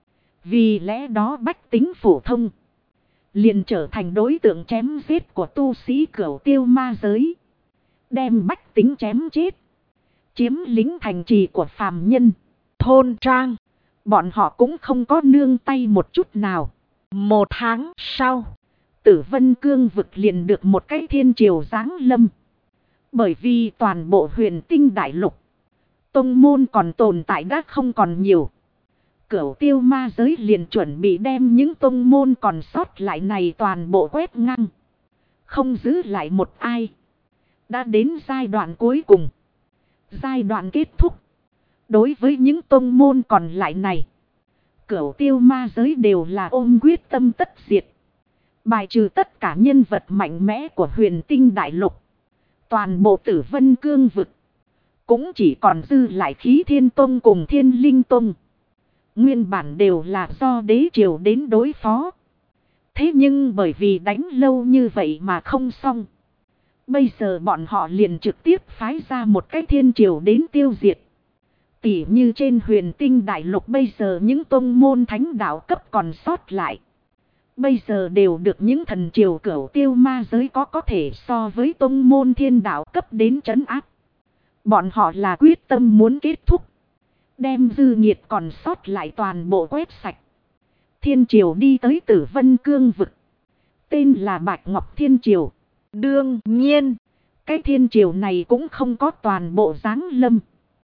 Vì lẽ đó bách tính phổ thông. Liền trở thành đối tượng chém giết của tu sĩ cửu tiêu ma giới. Đem bách tính chém chết. Chiếm lính thành trì của phàm nhân. Thôn trang. Bọn họ cũng không có nương tay một chút nào. 1 tháng sau. Tử Vân Cương vực liền được một cái thiên triều giáng lâm. Bởi vì toàn bộ Huyền Tinh Đại Lục. Tông môn còn tồn tại đã không còn nhiều. Cửu tiêu ma giới liền chuẩn bị đem những tông môn còn sót lại này toàn bộ quét ngang. Không giữ lại một ai. Đã đến giai đoạn cuối cùng. Giai đoạn kết thúc. Đối với những tông môn còn lại này. Cửu tiêu ma giới đều là ôm quyết tâm tất diệt. Bài trừ tất cả nhân vật mạnh mẽ của Huyền Tinh Đại Lục. Toàn bộ Tử Vân Cương vực. Cũng chỉ còn dư lại Khí Thiên Tông cùng Thiên Linh Tông. Nguyên bản đều là do đế triều đến đối phó. Thế nhưng bởi vì đánh lâu như vậy mà không xong. Bây giờ bọn họ liền trực tiếp phái ra một cái thiên triều đến tiêu diệt. Tỉ như trên Huyền Tinh Đại Lục bây giờ những tông môn thánh đạo cấp còn sót lại. Bây giờ đều được những thần triều cửu tiêu ma giới có thể so với tông môn thiên đạo cấp đến trấn áp. Bọn họ là quyết tâm muốn kết thúc. Đem dư nhiệt còn sót lại toàn bộ quét sạch. Thiên triều đi tới Tử Vân Cương vực. Tên là Bạch Ngọc Thiên Triều. Đương nhiên, cái thiên triều này cũng không có toàn bộ giáng lâm.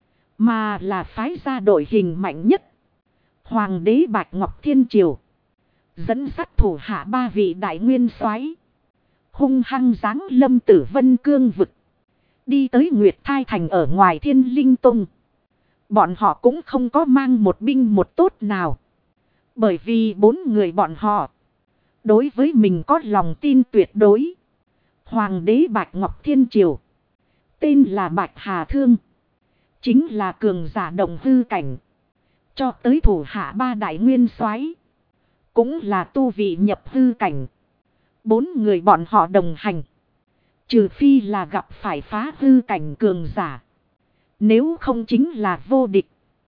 Mà là phái ra đội hình mạnh nhất. Hoàng đế Bạch Ngọc Thiên Triều. Dẫn dắt thủ hạ 3 vị đại nguyên soái. Hung hăng giáng lâm Tử Vân Cương vực. Đi tới Nguyệt Thai Thành ở ngoài Thiên Linh Tông. Bọn họ cũng không có mang một binh một tốt nào. Bởi vì 4 người bọn họ đối với mình có lòng tin tuyệt đối. Hoàng đế Bạch Ngọc Thiên Triều, tên là Bạch Hà Thương, chính là cường giả động hư cảnh. Cho tới thủ hạ 3 đại nguyên soái, cũng là tu vị nhập hư cảnh. 4 người bọn họ đồng hành, trừ phi là gặp phải phá hư cảnh cường giả, nếu không chính là vô địch.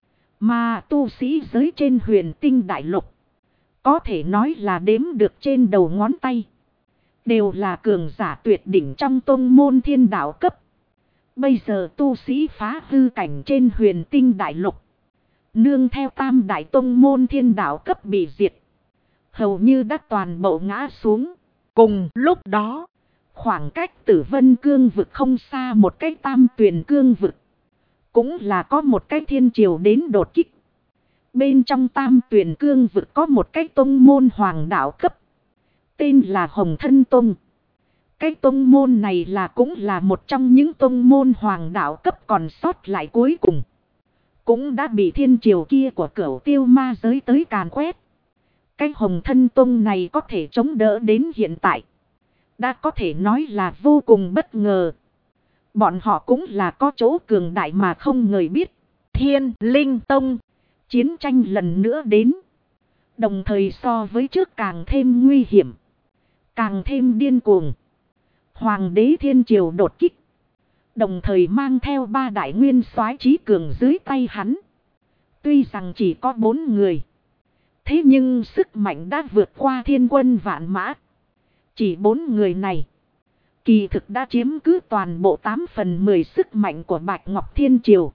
Mà tu sĩ giới trên Huyền Tinh Đại Lục, có thể nói là đếm được trên đầu ngón tay, đều là cường giả tuyệt đỉnh trong tông môn thiên đạo cấp. Bây giờ tu sĩ phá hư cảnh trên Huyền Tinh Đại Lục, nương theo tam đại tông môn thiên đạo cấp bị diệt, hầu như đã toàn bộ ngã xuống. Cùng lúc đó, khoảng cách Tử Vân Cương vực không xa một cái Tam Tuyền Cương vực, cũng là có một cái thiên triều đến đột kích. Bên trong Tam Tuyền Cương vực có một cái tông môn hoàng đạo cấp, tên là Hồng Thân Tông. Cái tông môn này cũng là một trong những tông môn hoàng đạo cấp còn sót lại cuối cùng, cũng đã bị thiên triều kia của Cửu Tiêu Ma giới tới càn quét. Cái Hồng Thân Tông này có thể chống đỡ đến hiện tại, đã có thể nói là vô cùng bất ngờ. Bọn họ cũng là có chỗ cường đại mà không người biết. Thiên Linh Tông, chiến tranh lần nữa đến, đồng thời so với trước càng thêm nguy hiểm, càng thêm điên cuồng. Hoàng đế Thiên Triều đột kích, đồng thời mang theo 3 đại nguyên soái trí cường dưới tay hắn. Tuy rằng chỉ có 4 người, thế nhưng sức mạnh đã vượt qua thiên quân vạn mã. Chỉ 4 người này, kỳ thực đã chiếm cứ toàn bộ 8/10 sức mạnh của Bạch Ngọc Thiên Triều.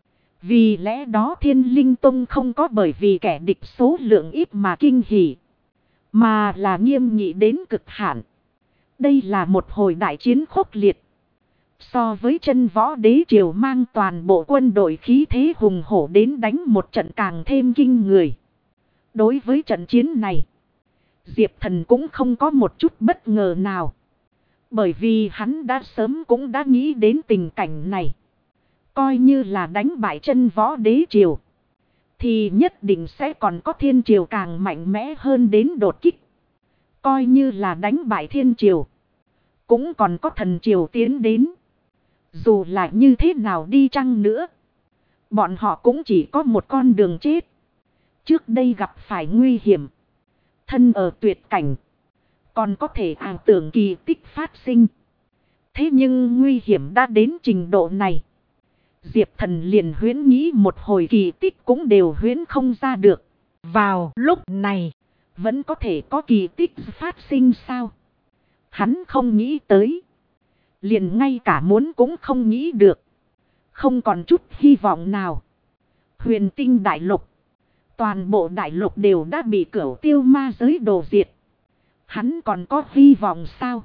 Vì lẽ đó Thiên Linh Tông không có bởi vì kẻ địch số lượng ít mà kinh hỉ, mà là nghiêm nghị đến cực hạn. Đây là một hồi đại chiến khốc liệt. So với Chân Võ Đế Triều mang toàn bộ quân đội khí thế hùng hổ đến đánh một trận càng thêm kinh người. Đối với trận chiến này, Diệp Thần cũng không có một chút bất ngờ nào. Bởi vì hắn đã sớm cũng đã nghĩ đến tình cảnh này. Coi như là đánh bại Chân Võ Đế Triều, thì nhất định sẽ còn có Thiên Triều càng mạnh mẽ hơn đến đột kích. Coi như là đánh bại Thiên Triều, cũng còn có Thần Triều tiến đến. Dù là như thế nào đi chăng nữa, bọn họ cũng chỉ có một con đường chết. Trước đây gặp phải nguy hiểm, thân ở tuyệt cảnh, còn có thể ảo tưởng kỳ tích phát sinh. Thế nhưng nguy hiểm đã đến trình độ này, Diệp Thần liền huyễn nghĩ một hồi kỳ tích cũng đều huyễn không ra được. vào lúc này, vẫn có thể có kỳ tích phát sinh sao? Hắn không nghĩ tới, liền ngay cả muốn cũng không nghĩ được. Không còn chút hy vọng nào. Huyền Tinh Đại Lục, toàn bộ đại lục đều đã bị Cửu Tiêu Ma giới đồ diệt. Hắn còn có hy vọng sao?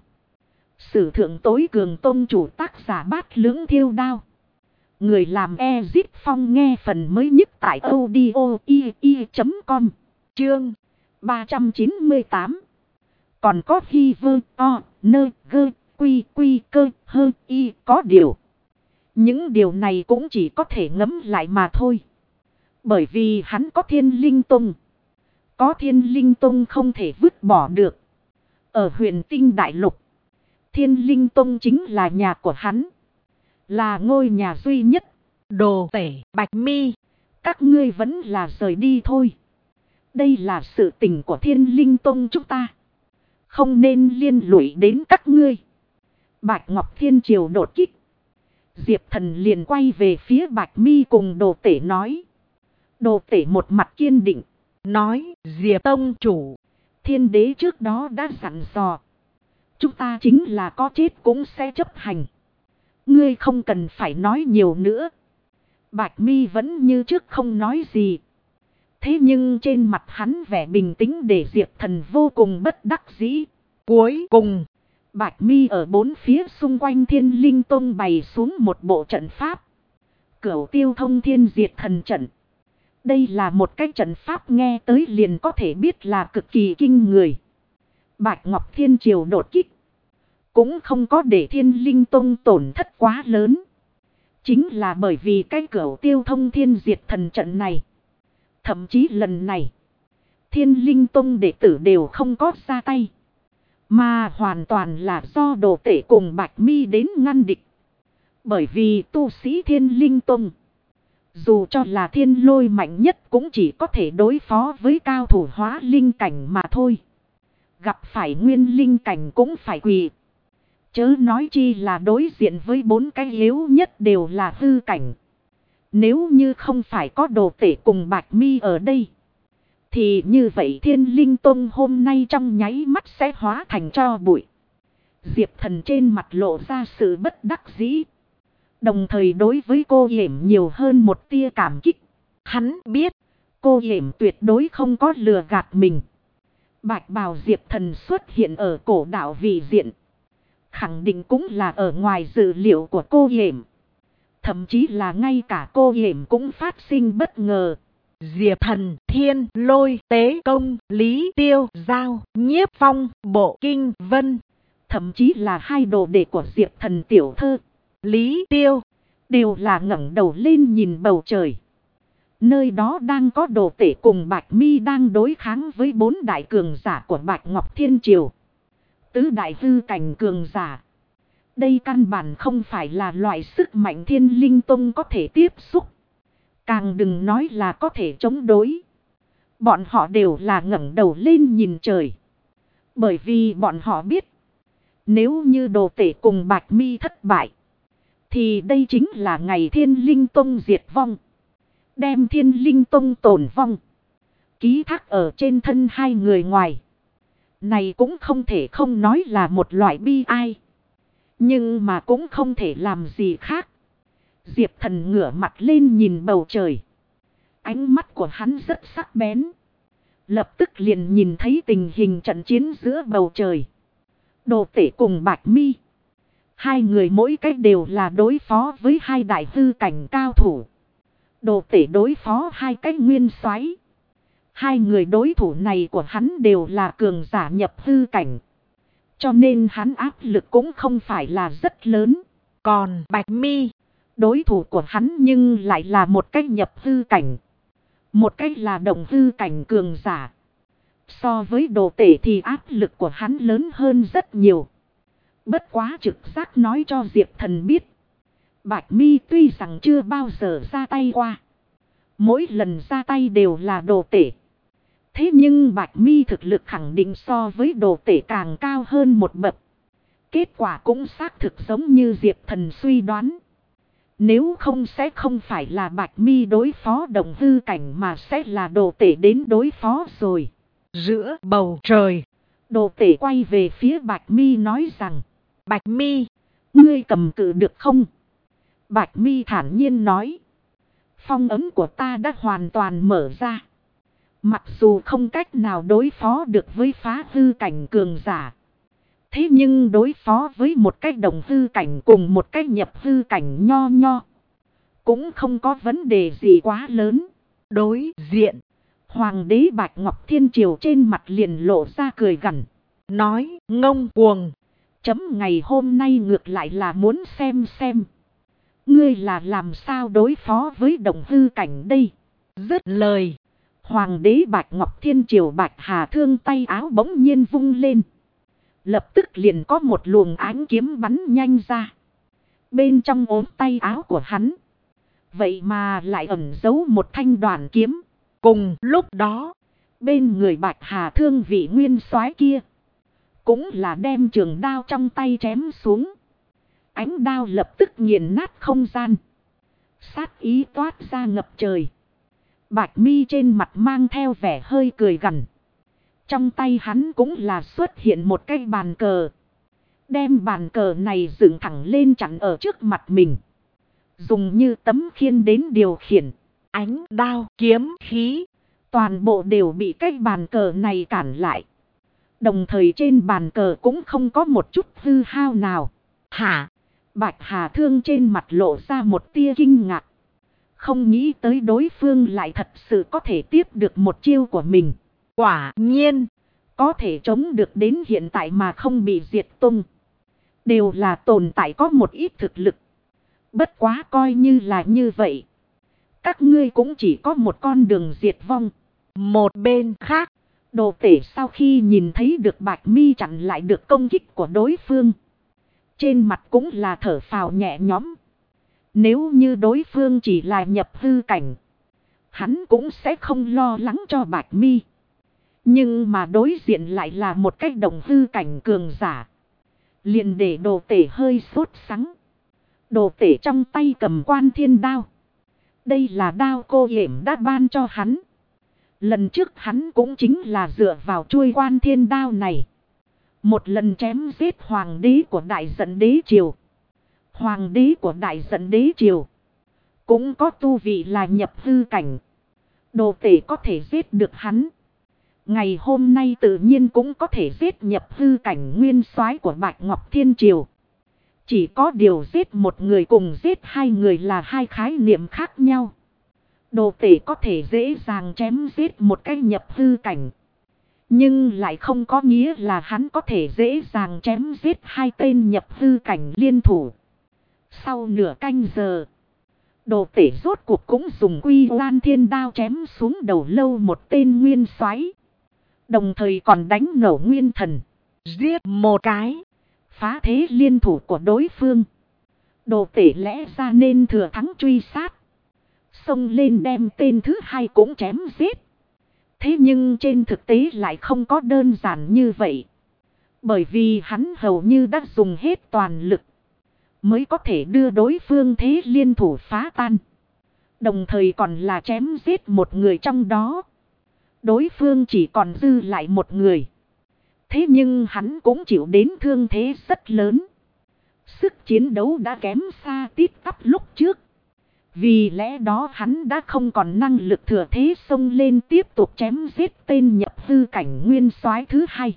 Sử thượng tối cường tông chủ tác giả Bát Lưỡng Thiêu Đao. Người làm Ezip Phong nghe phần mới nhất tại audio.com. Chương 398. Còn có hy vơ o nơ gơ quy quy cơ hơ y có điều. Những điều này cũng chỉ có thể ngẫm lại mà thôi. Bởi vì hắn có Thiên Linh Tông. Có Thiên Linh Tông không thể vứt bỏ được. Ở Huyền Tinh Đại Lục, Thiên Linh Tông chính là nhà của hắn, là ngôi nhà duy nhất. Đồ Tể, Bạch Mi, các ngươi vẫn là rời đi thôi. Đây là sự tình của Thiên Linh Tông chúng ta, không nên liên lụy đến các ngươi. Bạch Ngọc Thiên Triều đột kích, Diệp Thần liền quay về phía Bạch Mi cùng Đồ Tể nói. Đồ Tể một mặt kiên định, nói: Diệp tông chủ, Thiên Đế trước đó đã dặn dò, chúng ta chính là có chết cũng sẽ chấp hành. Ngươi không cần phải nói nhiều nữa. Bạch Mi vẫn như trước không nói gì. Thế nhưng trên mặt hắn vẻ bình tĩnh để Diệp Thần vô cùng bất đắc dĩ. Cuối cùng, Bạch Mi ở 4 phía xung quanh Thiên Linh Tông bày xuống một bộ trận pháp. Cửu Tiêu Thông Thiên Diệt Thần Trận. Đây là một cái trận pháp nghe tới liền có thể biết là cực kỳ kinh người. Bạch Ngọc Thiên Triều đột kích, cũng không có để Thiên Linh Tông tổn thất quá lớn. Chính là bởi vì cái cửu tiêu thông thiên diệt thần trận này. Thậm chí lần này, Thiên Linh Tông đệ tử đều không có ra tay. Mà hoàn toàn là do Đồ Tể cùng Bạch Mi đến ngăn địch. Bởi vì tu sĩ Thiên Linh Tông, dù cho là thiên lôi mạnh nhất cũng chỉ có thể đối phó với cao thủ hóa linh cảnh mà thôi. Gặp phải nguyên linh cảnh cũng phải quỳ. Chớ nói chi là đối diện với 4 cái yếu nhất đều là hư cảnh. Nếu như không phải có Đồ Tể cùng Bạch Mi ở đây, thì như vậy Thiên Linh Tông hôm nay trong nháy mắt sẽ hóa thành tro bụi. Diệp Thần trên mặt lộ ra sự bất đắc dĩ. Đồng thời đối với cô Yểm nhiều hơn một tia cảm kích. Hắn biết cô Yểm tuyệt đối không có lừa gạt mình. Bạch bào Diệp Thần xuất hiện ở cổ đạo vị diện, khẳng định cũng là ở ngoài dự liệu của cô Yểm. Thậm chí là ngay cả cô Yểm cũng phát sinh bất ngờ. Diệp Thần, Thiên Lôi, Tế Công, Lý Tiêu, Giao, Nhiếp Phong, Bộ Kinh Vân. Thậm chí là 2 đồ đệ của Diệp Thần tiểu thơ, Lý Tiêu, đều là ngẩng đầu lên nhìn bầu trời. Nơi đó đang có Đồ Tể cùng Bạch Mi đang đối kháng với 4 đại cường giả của Bạch Ngọc Thiên Triều. Tứ đại hư cảnh cường giả. Đây căn bản không phải là loại sức mạnh Thiên Linh Tông có thể tiếp xúc. Càng đừng nói là có thể chống đối. Bọn họ đều là ngẩng đầu lên nhìn trời. Bởi vì bọn họ biết, nếu như Đồ Tể cùng Bạch Mi thất bại, thì đây chính là ngày Thiên Linh Tông diệt vong. Đem Thiên Linh Tông tổn vong ký thác ở trên thân 2 người ngoài. Này cũng không thể không nói là một loại bi ai. Nhưng mà cũng không thể làm gì khác. Diệp Thần ngửa mặt lên nhìn bầu trời. Ánh mắt của hắn rất sắc bén. Lập tức liền nhìn thấy tình hình trận chiến giữa bầu trời. Đồ Tể cùng Bạch Mi, 2 người mỗi cách đều là đối phó với 2 đại hư cảnh cao thủ. Đồ Tể đối phó 2 cách nguyên soái. 2 người đối thủ này của hắn đều là cường giả nhập hư cảnh. Cho nên hắn áp lực cũng không phải là rất lớn. Còn Bạch Mi, đối thủ của hắn nhưng lại là một cách nhập hư cảnh. Một cách là động hư cảnh cường giả. So với Đồ Tể thì áp lực của hắn lớn hơn rất nhiều. Bất quá trực giác nói cho Diệp Thần biết, Bạch Mi tuy rằng chưa bao giờ ra tay qua. Mỗi lần ra tay đều là Đồ Tể. Thế nhưng Bạch Mi thực lực khẳng định so với Đồ Tể càng cao hơn một bậc. Kết quả cũng xác thực giống như Diệp Thần suy đoán. Nếu không sẽ không phải là Bạch Mi đối phó động hư cảnh mà sẽ là Đồ Tể đến đối phó rồi. Giữa bầu trời, Đồ Tể quay về phía Bạch Mi nói rằng, Bạch Mi, ngươi cầm cự được không? Bạch Mi thản nhiên nói, phong ấn của ta đã hoàn toàn mở ra. Mặc dù không cách nào đối phó được với phá hư cảnh cường giả, thế nhưng đối phó với một cách động hư cảnh cùng một cách nhập hư cảnh nho nho, cũng không có vấn đề gì quá lớn. Đối diện, Hoàng đế Bạch Ngọc Thiên Triều trên mặt liền lộ ra cười gằn, nói ngông cuồng. Chấm ngày hôm nay ngược lại là muốn xem. Ngươi là làm sao đối phó với động hư cảnh đây? Dứt lời, Hoàng đế Bạch Ngọc Thiên Triều Bạch Hà Thương tay áo bỗng nhiên vung lên. Lập tức liền có một luồng ánh kiếm bắn nhanh ra. Bên trong ốm tay áo của hắn, vậy mà lại ẩn giấu một thanh đoàn kiếm. Cùng lúc đó, bên người Bạch Hà Thương vị nguyên soái kia, cũng là đem trường đao trong tay chém xuống. Ánh đao lập tức nghiền nát không gian. Sát ý toát ra ngập trời. Bạch Mi trên mặt mang theo vẻ hơi cười gằn. Trong tay hắn cũng là xuất hiện một cái bàn cờ. Đem bàn cờ này dựng thẳng lên chặn ở trước mặt mình. Dùng như tấm khiên đến điều khiển. Ánh đao, kiếm, khí, toàn bộ đều bị cái bàn cờ này cản lại. Đồng thời trên bàn cờ cũng không có một chút hư hao nào. Hả? Bạch Hà Thương trên mặt lộ ra một tia kinh ngạc. Không nghĩ tới đối phương lại thật sự có thể tiếp được một chiêu của mình. Quả nhiên, có thể chống được đến hiện tại mà không bị diệt tung. đều là tồn tại có một ít thực lực. Bất quá coi như là như vậy. Các ngươi cũng chỉ có một con đường diệt vong. Một bên khác, Đồ tể sau khi nhìn thấy được Bạch Mi chặn lại được công kích của đối phương, trên mặt cũng là thở phào nhẹ nhõm. Nếu như đối phương chỉ là nhập hư cảnh, hắn cũng sẽ không lo lắng cho Bạch Mi. Nhưng mà đối diện lại là một cái đồng hư cảnh cường giả, liền để đồ tể hơi sốt sắng. Đồ tể trong tay cầm Quan Thiên Đao. Đây là đao cô yểm đã ban cho hắn. Lần trước hắn cũng chính là dựa vào chuôi Quan Thiên Đao này, một lần chém giết hoàng đế của Đại Giận Đế Triều. Hoàng đế của Đại Giận Đế Triều cũng có tu vị là nhập hư cảnh. Đồ tể có thể giết được hắn, ngày hôm nay tự nhiên cũng có thể giết nhập hư cảnh nguyên soái của Bạch Ngọc Thiên Triều. Chỉ có điều giết một người cùng giết hai người là hai khái niệm khác nhau. Đồ tể có thể dễ dàng chém giết một cái nhập hư cảnh, nhưng lại không có nghĩa là hắn có thể dễ dàng chém giết hai tên nhập hư cảnh liên thủ. Sau nửa canh giờ, đồ tể rốt cuộc cũng dùng Quy Oan Thiên Đao chém xuống đầu lâu một tên nguyên soái, đồng thời còn đánh nổ nguyên thần, giết một cái, phá thế liên thủ của đối phương. Đồ tể lẽ ra nên thừa thắng truy sát, xông lên đem tên thứ hai cũng chém giết. Thế nhưng trên thực tế lại không có đơn giản như vậy. Bởi vì hắn hầu như đã dùng hết toàn lực, mới có thể đưa đối phương thế liên thủ phá tan. Đồng thời còn là chém giết một người trong đó. Đối phương chỉ còn dư lại một người. Thế nhưng hắn cũng chịu đến thương thế rất lớn. Sức chiến đấu đã kém xa tít tắp lúc trước. Vì lẽ đó hắn đã không còn năng lực thừa thế xông lên tiếp tục chém giết tên nhập hư cảnh nguyên soái thứ hai,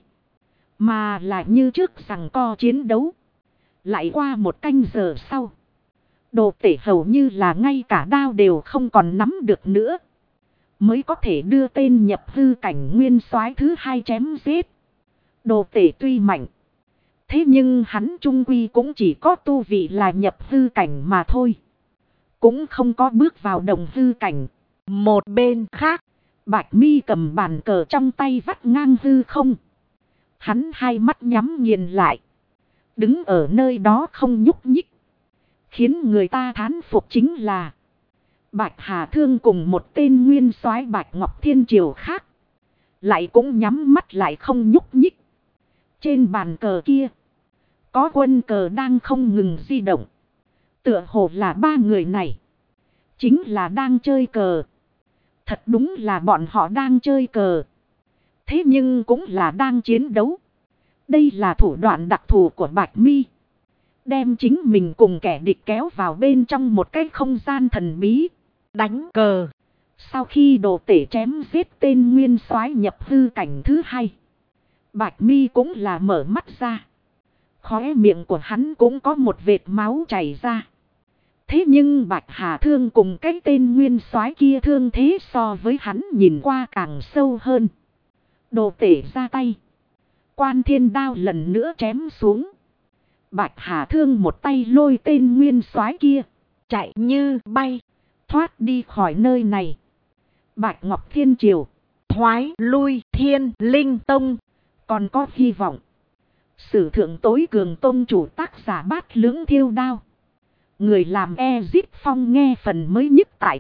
mà là như trước rằng co chiến đấu. Lại qua một canh giờ sau, đồ tể hầu như là ngay cả đao đều không còn nắm được nữa, mới có thể đưa tên nhập hư cảnh nguyên soái thứ hai chém giết. Đồ tể tuy mạnh, thế nhưng hắn chung quy cũng chỉ có tu vị là nhập hư cảnh mà thôi, cũng không có bước vào đồng hư cảnh. một bên khác, Bạch Mi cầm bàn cờ trong tay vắt ngang hư không. Hắn hai mắt nhắm nghiền lại, đứng ở nơi đó không nhúc nhích. Khiến người ta thán phục chính là Bạch Hà Thương cùng một tên nguyên soái Bạch Ngọc Thiên Triều khác, lại cũng nhắm mắt lại không nhúc nhích. Trên bàn cờ kia, có quân cờ đang không ngừng di động. Tựa hồ là ba người này chính là đang chơi cờ. Thật đúng là bọn họ đang chơi cờ, thế nhưng cũng là đang chiến đấu. Đây là thủ đoạn đặc thù của Bạch Mi, đem chính mình cùng kẻ địch kéo vào bên trong một cái không gian thần bí. Đánh cờ. Sau khi đồ tể chém giết tên nguyên soái nhập hư cảnh thứ hai, Bạch Mi cũng là mở mắt ra. Khóe miệng của hắn cũng có một vệt máu chảy ra. Thế nhưng Bạch Hà Thương cùng cái tên nguyên soái kia thương thế so với hắn nhìn qua càng sâu hơn. Đồ tể ra tay, Quan Thiên Đao lần nữa chém xuống. Bạch Hà Thương một tay lôi tên nguyên soái kia chạy như bay, thoát đi khỏi nơi này. Bạch Ngọc Thiên Triều thoái lui Thiên Linh Tông. Còn có hy vọng. Sử thượng tối cường tông chủ tác giả Bát Lưỡng Thiêu Đao. Người làm Ezit Phong nghe phần mới nhất tại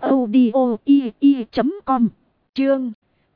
audio.com. Chương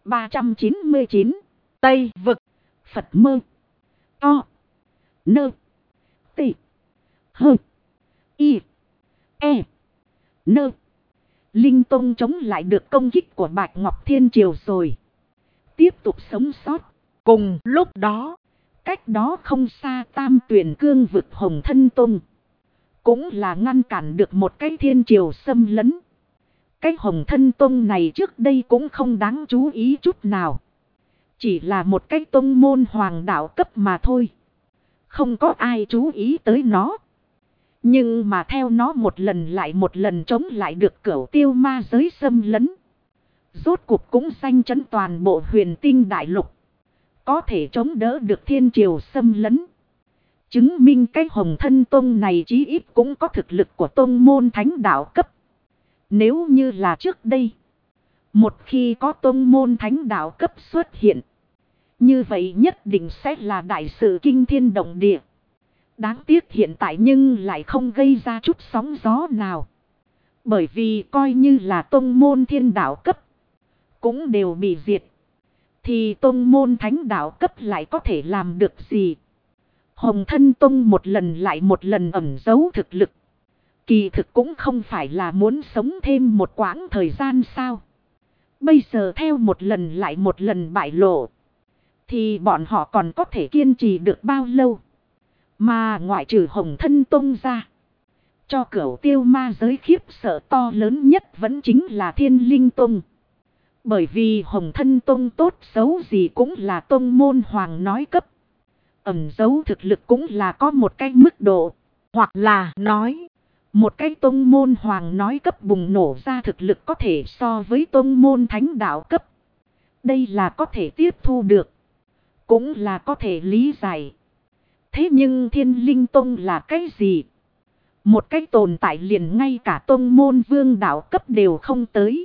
399 Tây Vực. Phật Mơ To Nơ Tị Hơ Y E Nơ. Linh Tông chống lại được công kích của Bạch Ngọc Thiên Triều rồi, tiếp tục sống sót. Cùng lúc đó, cách đó không xa Tam Tuyển Cương vực Hồng Thân Tông cũng là ngăn cản được một cái thiên triều xâm lấn. Cái Hồng Thân Tông này trước đây cũng không đáng chú ý chút nào, chỉ là một cái tông môn hoàng đạo cấp mà thôi, không có ai chú ý tới nó. Nhưng mà theo nó một lần lại một lần chống lại được Cửu Tiêu ma giới xâm lấn, rốt cuộc cũng danh chấn toàn bộ Huyền Tinh đại lục, có thể chống đỡ được thiên triều xâm lấn. Chứng minh cái Hồng Thân Tông này chí ít cũng có thực lực của tông môn thánh đạo cấp. Nếu như là trước đây, một khi có tông môn thánh đạo cấp xuất hiện, như vậy nhất định sẽ là đại sự kinh thiên động địa. Đáng tiếc hiện tại nhưng lại không gây ra chút sóng gió nào. Bởi vì coi như là tông môn thiên đạo cấp, cũng đều bị diệt. Thì tông môn thánh đạo cấp lại có thể làm được gì? Hồng Thân Tông một lần lại một lần ẩn giấu thực lực. Kỳ thực cũng không phải là muốn sống thêm một quãng thời gian sao. Bây giờ theo một lần lại một lần bại lộ, thì bọn họ còn có thể kiên trì được bao lâu? Mà ngoại trừ Hồng Thân Tông ra, cho Cửu Tiêu Ma giới khiếp sợ to lớn nhất vẫn chính là Thiên Linh Tông. Bởi vì Hồng Thân Tông tốt xấu gì cũng là tông môn hoàng nói cấp. Ẩn giấu thực lực cũng là có một cái mức độ. Hoặc là nói, một cái tông môn hoàng nói cấp bùng nổ ra thực lực có thể so với tông môn thánh đạo cấp. Đây là có thể tiếp thu được, cũng là có thể lý giải. Thế nhưng Thiên Linh Tông là cái gì? Một cái tồn tại liền ngay cả tông môn vương đạo cấp đều không tới.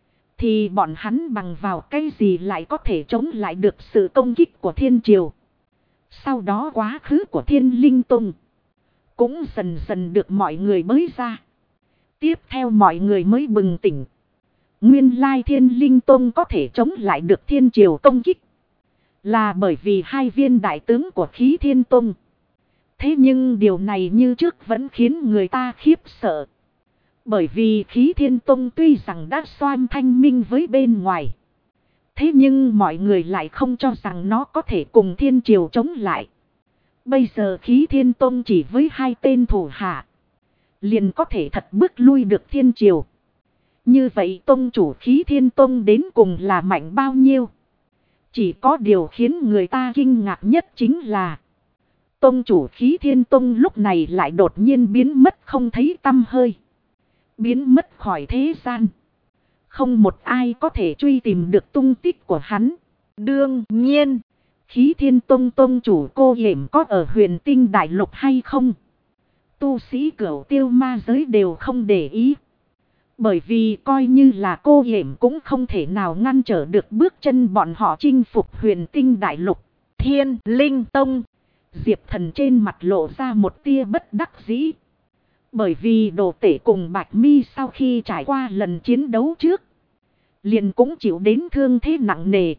Thì bọn hắn bằng vào cái gì lại có thể chống lại được sự công kích của thiên triều? Sau đó quá khứ của Thiên Linh Tông cũng dần dần được mọi người bới ra. Tiếp theo mọi người mới bừng tỉnh. Nguyên lai Thiên Linh Tông có thể chống lại được thiên triều công kích, là bởi vì hai viên đại tướng của Khí Thiên Tông. Thế nhưng điều này như trước vẫn khiến người ta khiếp sợ. Bởi vì Khí Thiên Tông tuy rằng đã xoan thanh minh với bên ngoài, thế nhưng mọi người lại không cho rằng nó có thể cùng thiên triều chống lại. Bây giờ Khí Thiên Tông chỉ với hai tên thủ hạ, liền có thể thật bước lui được thiên triều. Như vậy tông chủ Khí Thiên Tông đến cùng là mạnh bao nhiêu? Chỉ có điều khiến người ta kinh ngạc nhất chính là tông chủ Khí Thiên Tông lúc này lại đột nhiên biến mất không thấy tăm hơi. Biến mất khỏi thế gian. Không một ai có thể truy tìm được tung tích của hắn. Đương nhiên, Khí Thiên Tông tông chủ Cô Yểm có ở Huyền Tinh Đại Lục hay không? Tu sĩ Cửu Tiêu Ma giới đều không để ý. Bởi vì coi như là Cô Yểm cũng không thể nào ngăn trở được bước chân bọn họ chinh phục Huyền Tinh Đại Lục. Thiên Linh Tông. Diệp Thần trên mặt lộ ra một tia bất đắc dĩ. Bởi vì Đồ Tể cùng Bạch Mi sau khi trải qua lần chiến đấu trước, liền cũng chịu đến thương thế nặng nề.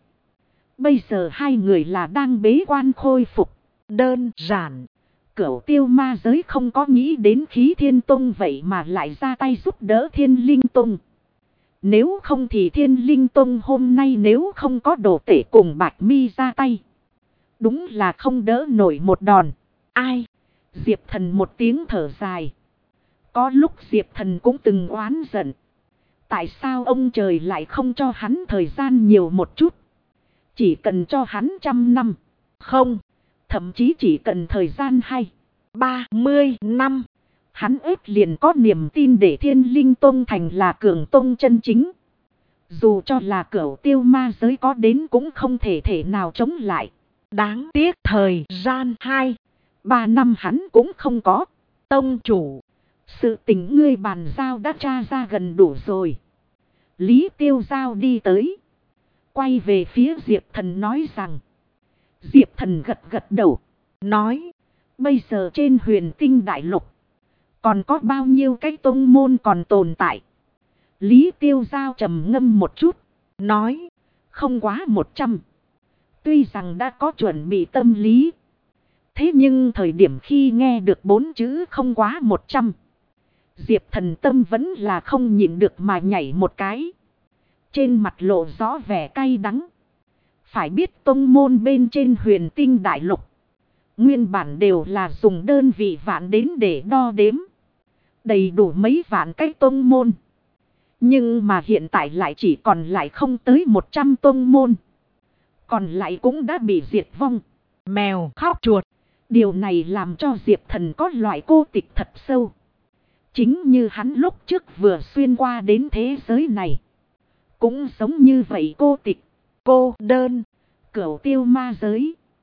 Bây giờ hai người là đang bế quan khôi phục. Đơn giản, Cửu Tiêu Ma giới không có nghĩ đến Khí Thiên Tông vậy mà lại ra tay giúp đỡ Thiên Linh Tông. Nếu không thì Thiên Linh Tông hôm nay nếu không có Đồ Tể cùng Bạch Mi ra tay, đúng là không đỡ nổi một đòn. Ai? Diệp Thần một tiếng thở dài. Có lúc Diệp Thần cũng từng oán giận. Tại sao ông trời lại không cho hắn thời gian nhiều một chút? Chỉ cần cho hắn 100 năm. Không. Thậm chí chỉ cần thời gian 30 năm. Hắn ếp liền có niềm tin để Thiên Linh Tông thành là cường tông chân chính. Dù cho là Cửu Tiêu Ma giới có đến cũng không thể nào chống lại. Đáng tiếc thời gian 2-3 năm hắn cũng không có. Tông chủ, sự tình ngươi bàn giao đã tra ra gần đủ rồi. Lý Tiêu Giao đi tới, quay về phía Diệp Thần nói rằng. Diệp Thần gật đầu, nói. Bây giờ trên Huyền Tinh Đại Lục, còn có bao nhiêu cái tông môn còn tồn tại? Lý Tiêu Giao trầm ngâm một chút, nói. Không quá 100. Tuy rằng đã có chuẩn bị tâm lý, thế nhưng thời điểm khi nghe được 4 chữ không quá 100, Diệp Thần tâm vẫn là không nhịn được mà nhảy một cái. Trên mặt lộ rõ vẻ cay đắng. Phải biết tông môn bên trên Huyền Tinh Đại Lục, nguyên bản đều là dùng đơn vị vạn đến để đo đếm. Đầy đủ mấy vạn cái tông môn. Nhưng mà hiện tại lại chỉ còn lại không tới 100 tông môn. Còn lại cũng đã bị diệt vong. Mèo khóc chuột. Điều này làm cho Diệp Thần có loại cô tịch thật sâu. Chính như hắn lúc trước vừa xuyên qua đến thế giới này, cũng giống như vậy cô tịch, cô đơn. Cửu Tiêu Ma giới,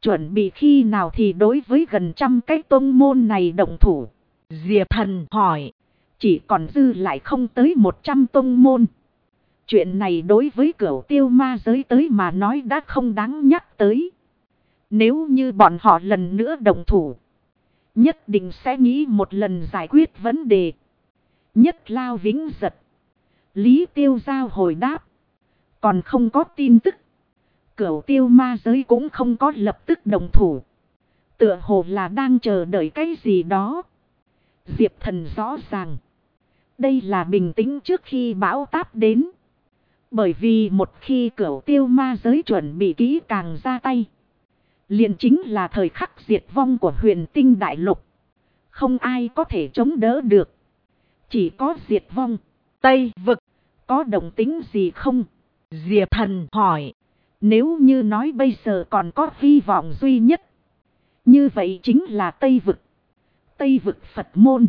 Chuẩn bị khi nào thì đối với gần 100 cái tông môn này động thủ? Diệp Thần hỏi. Chỉ còn dư lại không tới 100 tông môn. Chuyện này đối với Cửu Tiêu ma giới tới mà nói đã không đáng nhắc tới. Nếu như bọn họ lần nữa động thủ, nhất định sẽ nghĩ một lần giải quyết vấn đề. Nhất Lao Vĩnh Giật, Lý Tiêu Giao hồi đáp. Còn không có tin tức. Cửu Tiêu ma giới cũng không có lập tức động thủ. Tựa hồ là đang chờ đợi cái gì đó. Diệp Thần rõ ràng. Đây là bình tĩnh trước khi bão táp đến. Bởi vì một khi Cửu Tiêu ma giới chuẩn bị kỹ càng ra tay, liền chính là thời khắc diệt vong của Huyền Tinh Đại Lục. Không ai có thể chống đỡ được. Chỉ có diệt vong. Tây vực có động tĩnh gì không? Diệp Thần hỏi. Nếu như nói bây giờ còn có hy vọng duy nhất, như vậy chính là Tây vực. Tây vực Phật môn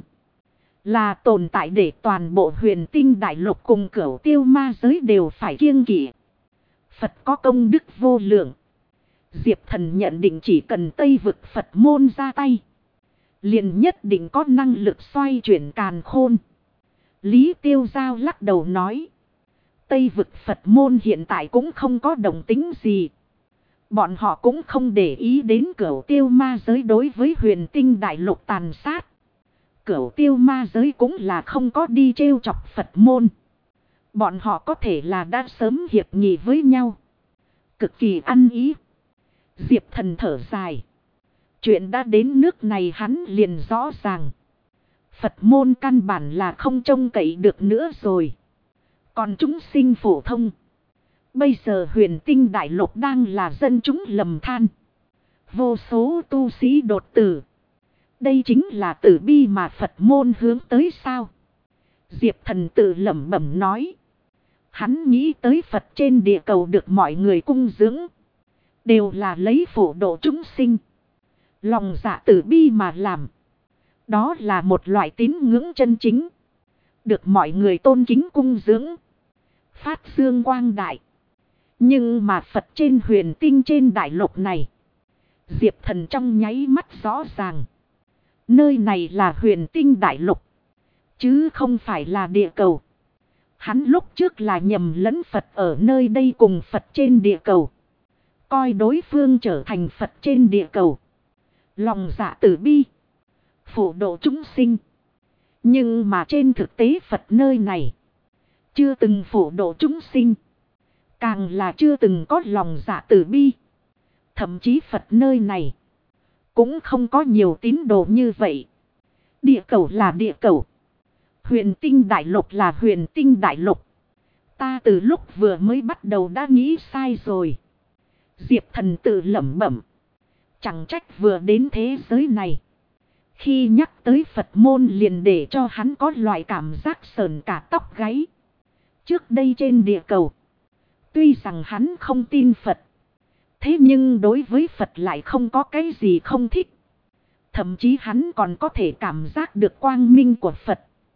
là tồn tại để toàn bộ Huyền Tinh Đại Lục cùng Cửu Tiêu ma giới đều phải kiêng kỵ. Phật có công đức vô lượng. Diệp Thần nhận định chỉ cần Tây vực Phật môn ra tay, liền nhất định có năng lực xoay chuyển càn khôn. Lý Tiêu Giao lắc đầu nói. Tây vực Phật môn hiện tại cũng không có động tính gì. Bọn họ cũng không để ý đến Cửu Tiêu ma giới đối với Huyền Tinh Đại Lục tàn sát. Cửu Tiêu ma giới cũng là không có đi trêu chọc Phật môn. Bọn họ có thể là đã sớm hiệp nghị với nhau, cực kỳ ăn ý. Diệp Thần thở dài. Chuyện đã đến nước này hắn liền rõ ràng. Phật môn căn bản là không trông cậy được nữa rồi. Còn chúng sinh phổ thông, bây giờ Huyền Tinh Đại Lục đang là dân chúng lầm than. Vô số tu sĩ đột tử. Đây chính là tử bi mà Phật môn hướng tới sao? Diệp Thần tự lẩm bẩm nói. Hắn nghĩ tới Phật trên địa cầu được mọi người cung dưỡng, đều là lấy phổ độ chúng sinh, lòng dạ tử bi mà làm. Đó là một loại tín ngưỡng chân chính, được mọi người tôn kính cung dưỡng, phát dương quang đại. Nhưng mà Phật trên Huyền Tinh trên đại lục này, Diệp Thần trong nháy mắt rõ ràng. Nơi này là Huyền Tinh Đại Lục, chứ không phải là địa cầu. Hắn lúc trước là nhầm lẫn Phật ở nơi đây cùng Phật trên địa cầu, coi đối phương trở thành Phật trên địa cầu, lòng dạ tử bi, phổ độ chúng sinh. Nhưng mà trên thực tế Phật nơi này chưa từng phổ độ chúng sinh, càng là chưa từng có lòng dạ tử bi. Thậm chí Phật nơi này cũng không có nhiều tín đồ như vậy. Địa cầu là địa cầu, Huyền Tinh Đại Lục là Huyền Tinh Đại Lục. Ta từ lúc vừa mới bắt đầu đã nghĩ sai rồi. Diệp Thần tự lẩm bẩm. Chẳng trách vừa đến thế giới này, khi nhắc tới Phật môn liền để cho hắn có loại cảm giác sờn cả tóc gáy. Trước đây trên địa cầu, tuy rằng hắn không tin Phật, thế nhưng đối với Phật lại không có cái gì không thích. Thậm chí hắn còn có thể cảm giác được quang minh của Phật,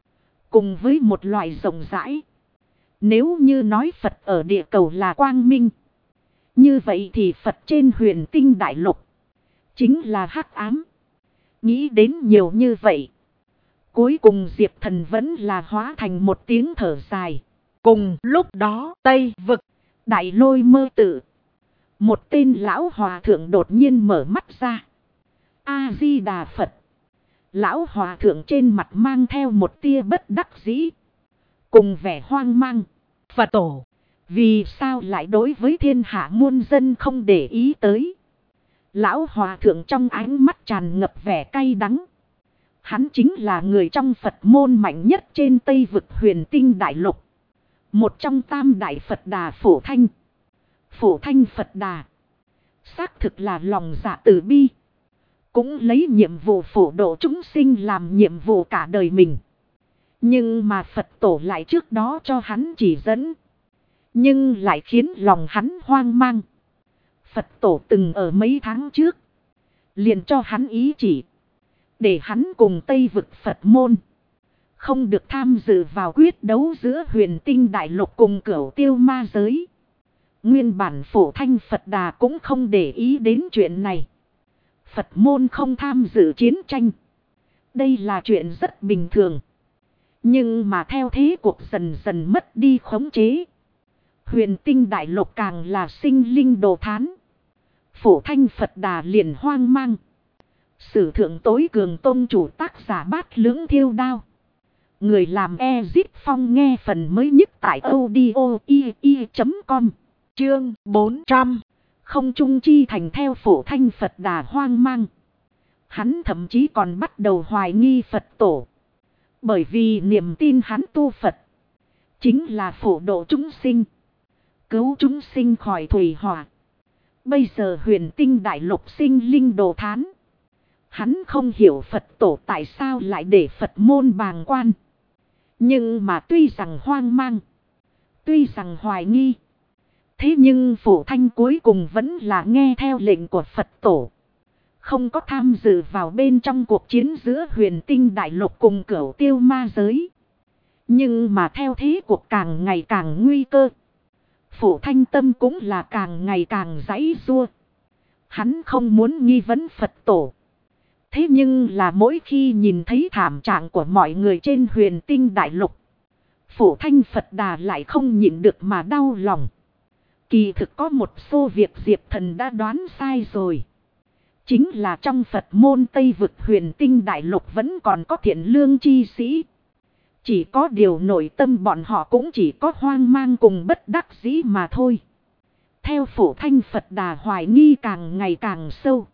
cùng với một loại rộng rãi. Nếu như nói Phật ở địa cầu là quang minh, như vậy thì Phật trên Huyền Tinh Đại Lục chính là hắc ám. Nghĩ đến nhiều như vậy, cuối cùng Diệp Thần vẫn là hóa thành một tiếng thở dài. Cùng lúc đó Tây vực Đại Lôi Mơ Tự, một tên lão hòa thượng đột nhiên mở mắt ra. A-di-đà Phật. Lão hòa thượng trên mặt mang theo một tia bất đắc dĩ, cùng vẻ hoang mang. Phật tổ, vì sao lại đối với thiên hạ muôn dân không để ý tới? Lão hòa thượng trong ánh mắt tràn ngập vẻ cay đắng. Hắn chính là người trong Phật môn mạnh nhất trên Tây vực Huyền Tinh Đại Lục, một trong tam đại Phật Đà Phổ Thanh. Phổ Thanh Phật Đà xác thực là lòng dạ từ bi, cũng lấy nhiệm vụ phổ độ chúng sinh làm nhiệm vụ cả đời mình. Nhưng mà Phật tổ lại trước đó cho hắn chỉ dẫn, nhưng lại khiến lòng hắn hoang mang. Phật tổ từng ở mấy tháng trước liền cho hắn ý chỉ, để hắn cùng Tây vực Phật môn không được tham dự vào quyết đấu giữa Huyền Tinh Đại Lục cùng Cửu Tiêu ma giới. Nguyên bản Phổ Thanh Phật Đà cũng không để ý đến chuyện này. Phật môn không tham dự chiến tranh. Đây là chuyện rất bình thường. Nhưng mà theo thế cuộc dần dần mất đi khống chế. Huyền Tinh Đại Lục càng là sinh linh đồ thán. Phổ Thanh Phật Đà liền hoang mang. Sử thượng tối cường tôn chủ tác giả Bát Lưỡng Thiêu Đao. Người làm Ezip Phong nghe phần mới nhất tại audio.com. Chương 400. Không trung chi thành theo Phổ Thanh Phật Đà hoang mang. Hắn thậm chí còn bắt đầu hoài nghi Phật tổ. Bởi vì niềm tin hắn tu Phật chính là phổ độ chúng sinh, cứu chúng sinh khỏi thủy hỏa. Bây giờ Huyền Tinh Đại Lục sinh linh đồ thán. Hắn không hiểu Phật tổ tại sao lại để Phật môn bàng quan. Nhưng mà tuy rằng hoang mang, tuy rằng hoài nghi, thế nhưng Phổ Thanh cuối cùng vẫn là nghe theo lệnh của Phật tổ. Không có tham dự vào bên trong cuộc chiến giữa Huyền Tinh Đại Lục cùng Cửu Tiêu Ma Giới. Nhưng mà theo thế cuộc càng ngày càng nguy cơ. Phổ Thanh tâm cũng là càng ngày càng giãy giụa. Hắn không muốn nghi vấn Phật tổ. Thế nhưng là mỗi khi nhìn thấy thảm trạng của mọi người trên Huyền Tinh Đại Lục, Phổ Thanh Phật Đà lại không nhịn được mà đau lòng. Kỳ thực có một số việc Diệp Thần đã đoán sai rồi. Chính là trong Phật môn Tây Vực Huyền Tinh Đại Lục vẫn còn có thiện lương chi sĩ. Chỉ có điều nội tâm bọn họ cũng chỉ có hoang mang cùng bất đắc dĩ mà thôi. Theo Phổ Thanh Phật Đà hoài nghi càng ngày càng sâu.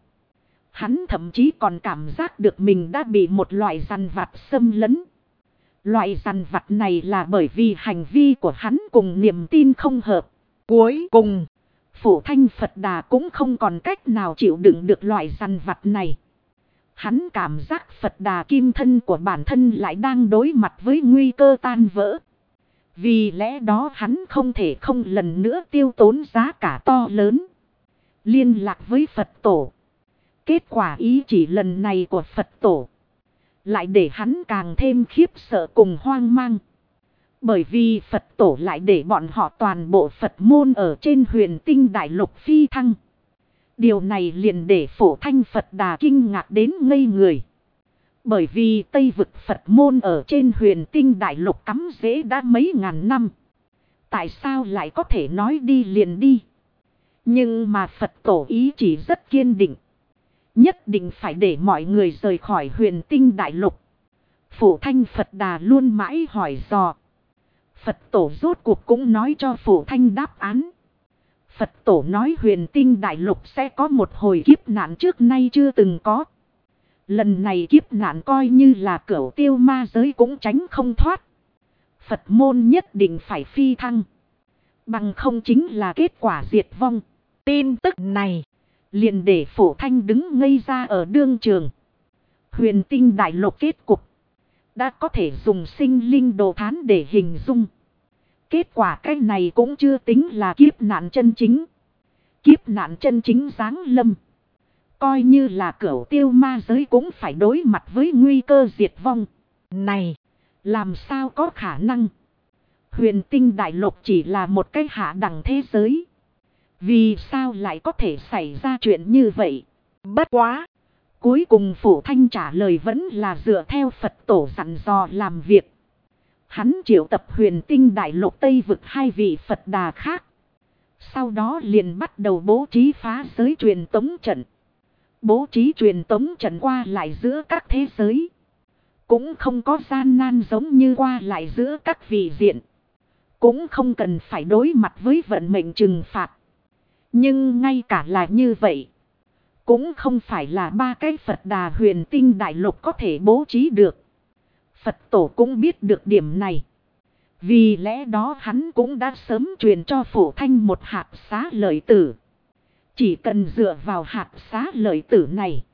Hắn thậm chí còn cảm giác được mình đã bị một loại dằn vặt xâm lấn. Loại dằn vặt này là bởi vì hành vi của hắn cùng niềm tin không hợp. Cuối cùng, Phổ Thanh Phật Đà cũng không còn cách nào chịu đựng được loại dằn vặt này. Hắn cảm giác Phật Đà kim thân của bản thân lại đang đối mặt với nguy cơ tan vỡ. Vì lẽ đó hắn không thể không lần nữa tiêu tốn giá cả to lớn. Liên lạc với Phật tổ. Kết quả ý chỉ lần này của Phật tổ lại để hắn càng thêm khiếp sợ cùng hoang mang. Bởi vì Phật tổ lại để bọn họ toàn bộ Phật môn ở trên Huyền Tinh Đại Lục phi thăng. Điều này liền để Phổ Thanh Phật Đà kinh ngạc đến ngây người. Bởi vì Tây Vực Phật môn ở trên Huyền Tinh Đại Lục cắm rễ đã mấy ngàn năm. Tại sao lại có thể nói đi liền đi? Nhưng mà Phật tổ ý chỉ rất kiên định. Nhất định phải để mọi người rời khỏi Huyền Tinh Đại Lục. Phổ Thanh Phật Đà luôn mãi hỏi dò. Phật tổ rốt cuộc cũng nói cho Phổ Thanh đáp án. Phật tổ nói Huyền Tinh Đại Lục sẽ có một hồi kiếp nạn trước nay chưa từng có. Lần này kiếp nạn coi như là Cửu Tiêu Ma Giới cũng tránh không thoát. Phật môn nhất định phải phi thăng. Bằng không chính là kết quả diệt vong. tin tức này Liền để Phổ Thanh đứng ngây ra ở đương trường. Huyền Tinh Đại Lục kết cục đã có thể dùng sinh linh đồ thán để hình dung. Kết quả cái này cũng chưa tính là kiếp nạn chân chính. Kiếp nạn chân chính giáng lâm. Coi như là Cửu Tiêu Ma Giới cũng phải đối mặt với nguy cơ diệt vong. này. Làm sao có khả năng? Huyền Tinh Đại Lục chỉ là một cái hạ đẳng thế giới. Vì sao lại có thể xảy ra chuyện như vậy? Bất quá. Cuối cùng Phổ Thanh trả lời vẫn là dựa theo Phật tổ dặn dò làm việc. Hắn triệu tập Huyền Tinh Đại Lục Tây Vực hai vị Phật Đà khác. Sau đó liền bắt đầu bố trí phá giới truyền tống trận. Bố trí truyền tống trận qua lại giữa các thế giới. Cũng không có gian nan giống như qua lại giữa các vị diện. Cũng không cần phải đối mặt với vận mệnh trừng phạt. Nhưng ngay cả là như vậy. Cũng không phải là ba cái Phật Đà Huyền Tinh Đại Lục có thể bố trí được. Phật tổ cũng biết được điểm này. Vì lẽ đó hắn cũng đã sớm truyền cho Phổ Thanh một hạt xá lợi tử. Chỉ cần dựa vào hạt xá lợi tử này.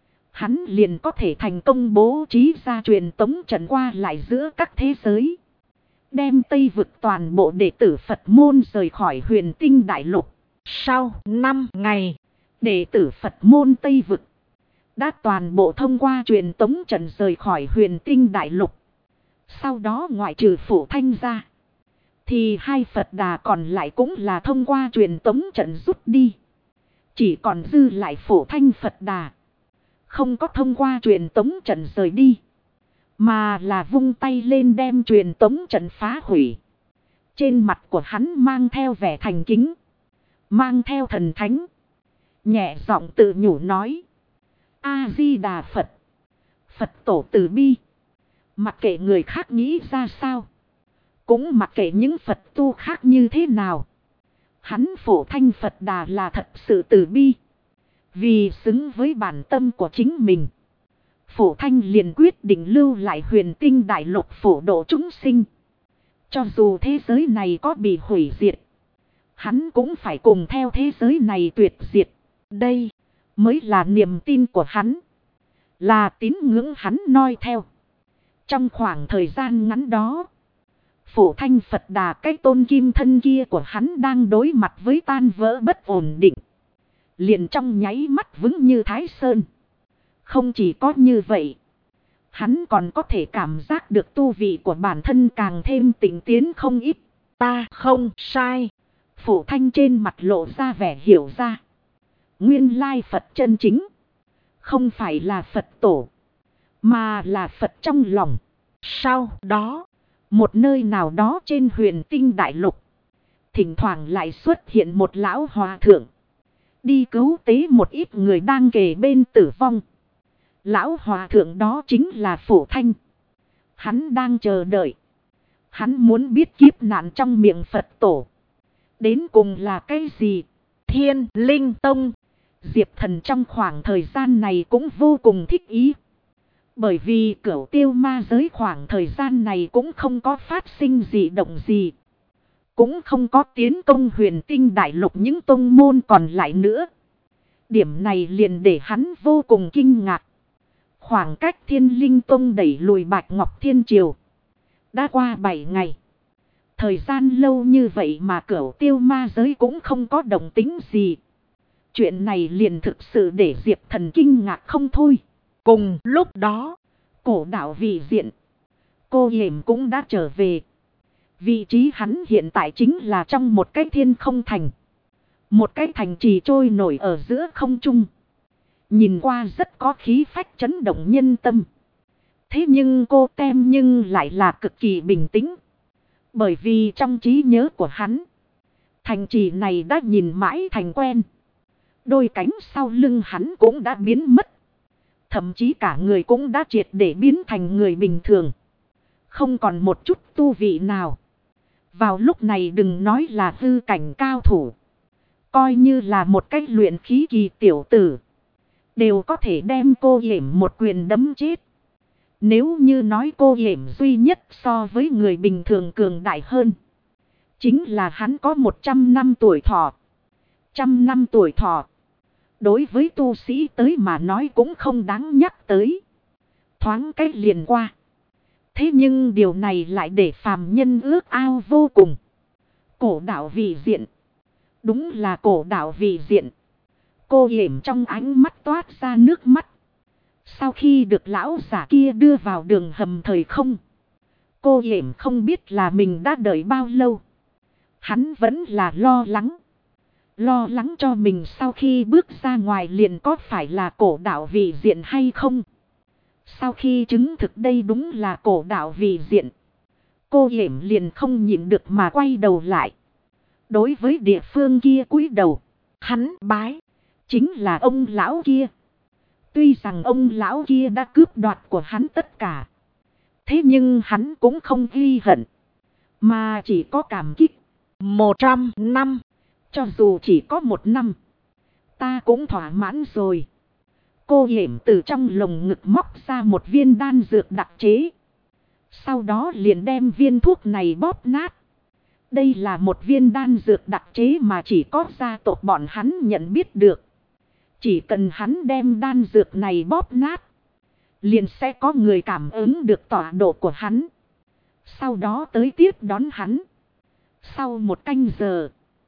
Hắn liền có thể thành công bố trí ra truyền tống trận qua lại giữa các thế giới. Đem Tây Vực toàn bộ đệ tử Phật môn rời khỏi Huyền Tinh Đại Lục. Sau 5 ngày, đệ tử Phật môn Tây Vực đã toàn bộ thông qua truyền tống trận rời khỏi Huyền Tinh Đại Lục. Sau đó ngoại trừ Phổ Thanh ra, thì hai Phật Đà còn lại cũng là thông qua truyền tống trận rút đi. Chỉ còn dư lại Phổ Thanh Phật Đà. Không có thông qua truyền tống trận rời đi. Mà là vung tay lên đem truyền tống trận phá hủy. Trên mặt của hắn mang theo vẻ thành kính. Mang theo thần thánh. Nhẹ giọng tự nhủ nói. A-di-đà Phật. Phật tổ từ bi. Mặc kệ người khác nghĩ ra sao. Cũng mặc kệ những Phật tu khác như thế nào. Hắn Phổ Thanh Phật Đà là thật sự từ bi. Vì xứng với bản tâm của chính mình. Phổ Thanh liền quyết định lưu lại huyền tinh đại lục phổ độ chúng sinh. Cho dù thế giới này có bị hủy diệt. Hắn cũng phải cùng theo thế giới này tuyệt diệt. Đây mới là niềm tin của hắn. Là tín ngưỡng hắn noi theo. Trong khoảng thời gian ngắn đó. Phổ Thanh Phật Đà cái tôn kim thân kia của hắn đang đối mặt với tan vỡ bất ổn định. Liền trong nháy mắt vững như Thái Sơn. Không chỉ có như vậy. Hắn còn có thể cảm giác được tu vị của bản thân càng thêm tỉnh tiến không ít. Ta không sai. Phổ Thanh trên mặt lộ ra vẻ hiểu ra. Nguyên lai Phật chân chính. Không phải là Phật tổ. Mà là Phật trong lòng. Sau đó. Một nơi nào đó trên huyền tinh đại lục. Thỉnh thoảng lại xuất hiện một lão hòa thượng. Đi cứu tế một ít người đang kề bên tử vong. Lão hòa thượng đó chính là Phổ Thanh. Hắn đang chờ đợi. Hắn muốn biết kiếp nạn trong miệng Phật tổ. Đến cùng là cái gì? Thiên Linh Tông. Diệp Thần trong khoảng thời gian này cũng vô cùng thích ý. Bởi vì Cửu Tiêu Ma giới khoảng thời gian này cũng không có phát sinh gì động gì. Cũng không có tiến công huyền tinh đại lục những tông môn còn lại nữa. Điểm này liền để hắn vô cùng kinh ngạc. Khoảng cách Thiên Linh Tông đẩy lùi Bạch Ngọc Thiên Triều. Đã qua 7 ngày. Thời gian lâu như vậy mà Cửu Tiêu Ma giới cũng không có động tĩnh gì. Chuyện này liền thực sự để Diệp Thần kinh ngạc không thôi. Cùng lúc đó, cổ đạo vị diện. Cô Hiểm cũng đã trở về. Vị trí hắn hiện tại chính là trong một cái thiên không thành. Một cái thành trì trôi nổi ở giữa không trung. Nhìn qua rất có khí phách chấn động nhân tâm. Thế nhưng cô Tem nhưng lại là cực kỳ bình tĩnh. Bởi vì trong trí nhớ của hắn, thành trì này đã nhìn mãi thành quen. Đôi cánh sau lưng hắn cũng đã biến mất. Thậm chí cả người cũng đã triệt để biến thành người bình thường. Không còn một chút tu vị nào. Vào lúc này đừng nói là hư cảnh cao thủ. Coi như là một cách luyện khí kỳ tiểu tử. Đều có thể đem cô Hiểm một quyền đấm chết. Nếu như nói cô Hiểm duy nhất so với người bình thường cường đại hơn. Chính là hắn có 100 năm tuổi thọ. 100 năm tuổi thọ. Đối với tu sĩ tới mà nói cũng không đáng nhắc tới. Thoáng cách liền qua. Thế nhưng điều này lại để phàm nhân ước ao vô cùng. Cổ đạo vị diện. Đúng là cổ đạo vị diện. Cô Hiểm trong ánh mắt toát ra nước mắt. Sau khi được lão giả kia đưa vào đường hầm thời không. Cô Hiểm không biết là mình đã đợi bao lâu. Hắn vẫn là lo lắng. Lo lắng cho mình sau khi bước ra ngoài liền có phải là cổ đạo vị diện hay không. Sau khi chứng thực đây đúng là cổ đạo vị diện. Cô Hiểm liền không nhịn được mà quay đầu lại. Đối với địa phương kia cúi đầu. Hắn bái. Chính là ông lão kia. Tuy rằng ông lão kia đã cướp đoạt của hắn tất cả. Thế nhưng hắn cũng không ghi hận. Mà chỉ có cảm kích. 100 năm. Cho dù chỉ có 1 năm. Ta cũng thỏa mãn rồi. Cô Hiểm từ trong lồng ngực móc ra một viên đan dược đặc chế. Sau đó liền đem viên thuốc này bóp nát. Đây là một viên đan dược đặc chế mà chỉ có gia tộc bọn hắn nhận biết được. Chỉ cần hắn đem đan dược này bóp nát. Liền sẽ có người cảm ứng được tọa độ của hắn. Sau đó tới tiếp đón hắn. Sau 1 canh giờ.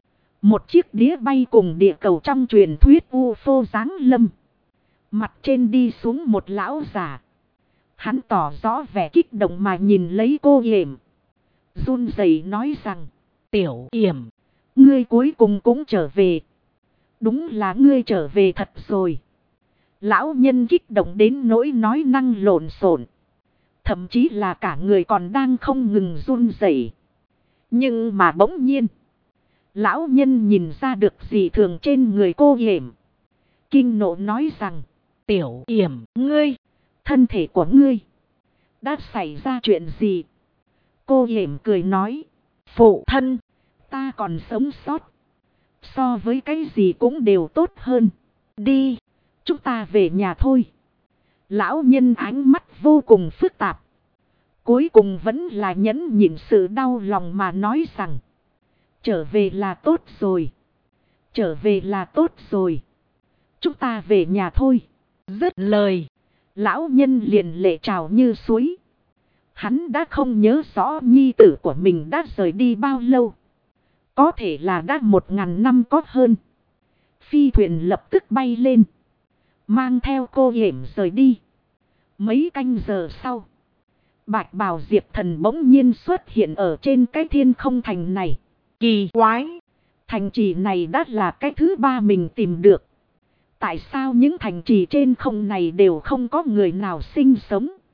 Một chiếc đĩa bay cùng địa cầu trong truyền thuyết UFO giáng lâm. Mặt trên đi xuống một lão giả. Hắn tỏ rõ vẻ kích động mà nhìn lấy cô Hiểm. Run rẩy nói rằng. Tiểu Yểm, ngươi cuối cùng cũng trở về. Đúng là ngươi trở về thật rồi. Lão nhân kích động đến nỗi nói năng lộn xộn. Thậm chí là cả người còn đang không ngừng run rẩy. Nhưng mà bỗng nhiên, lão nhân nhìn ra được gì thường trên người cô Yểm. Kinh nộ nói rằng, Tiểu Yểm, ngươi, thân thể của ngươi đã xảy ra chuyện gì? Cô Yểm cười nói, phụ thân, ta còn sống sót. So với cái gì cũng đều tốt hơn. đi, Chúng ta về nhà thôi. Lão nhân ánh mắt vô cùng phức tạp. Cuối cùng vẫn là nhẫn nhịn sự đau lòng mà nói rằng, trở về là tốt rồi. Trở về là tốt rồi. Chúng ta về nhà thôi. dứt lời. Lão nhân liền lệ trào như suối. Hắn đã không nhớ rõ nhi tử của mình đã rời đi bao lâu. Có thể là đã 1000 năm có hơn. Phi thuyền lập tức bay lên, mang theo cô Yểm rời đi. Mấy canh giờ sau, bạch bào Diệp Thần bỗng nhiên xuất hiện ở trên cái thiên không thành này. Kỳ quái, Thành trì này đã là cái thứ 3 mình tìm được. Tại sao những thành trì trên không này đều không có người nào sinh sống?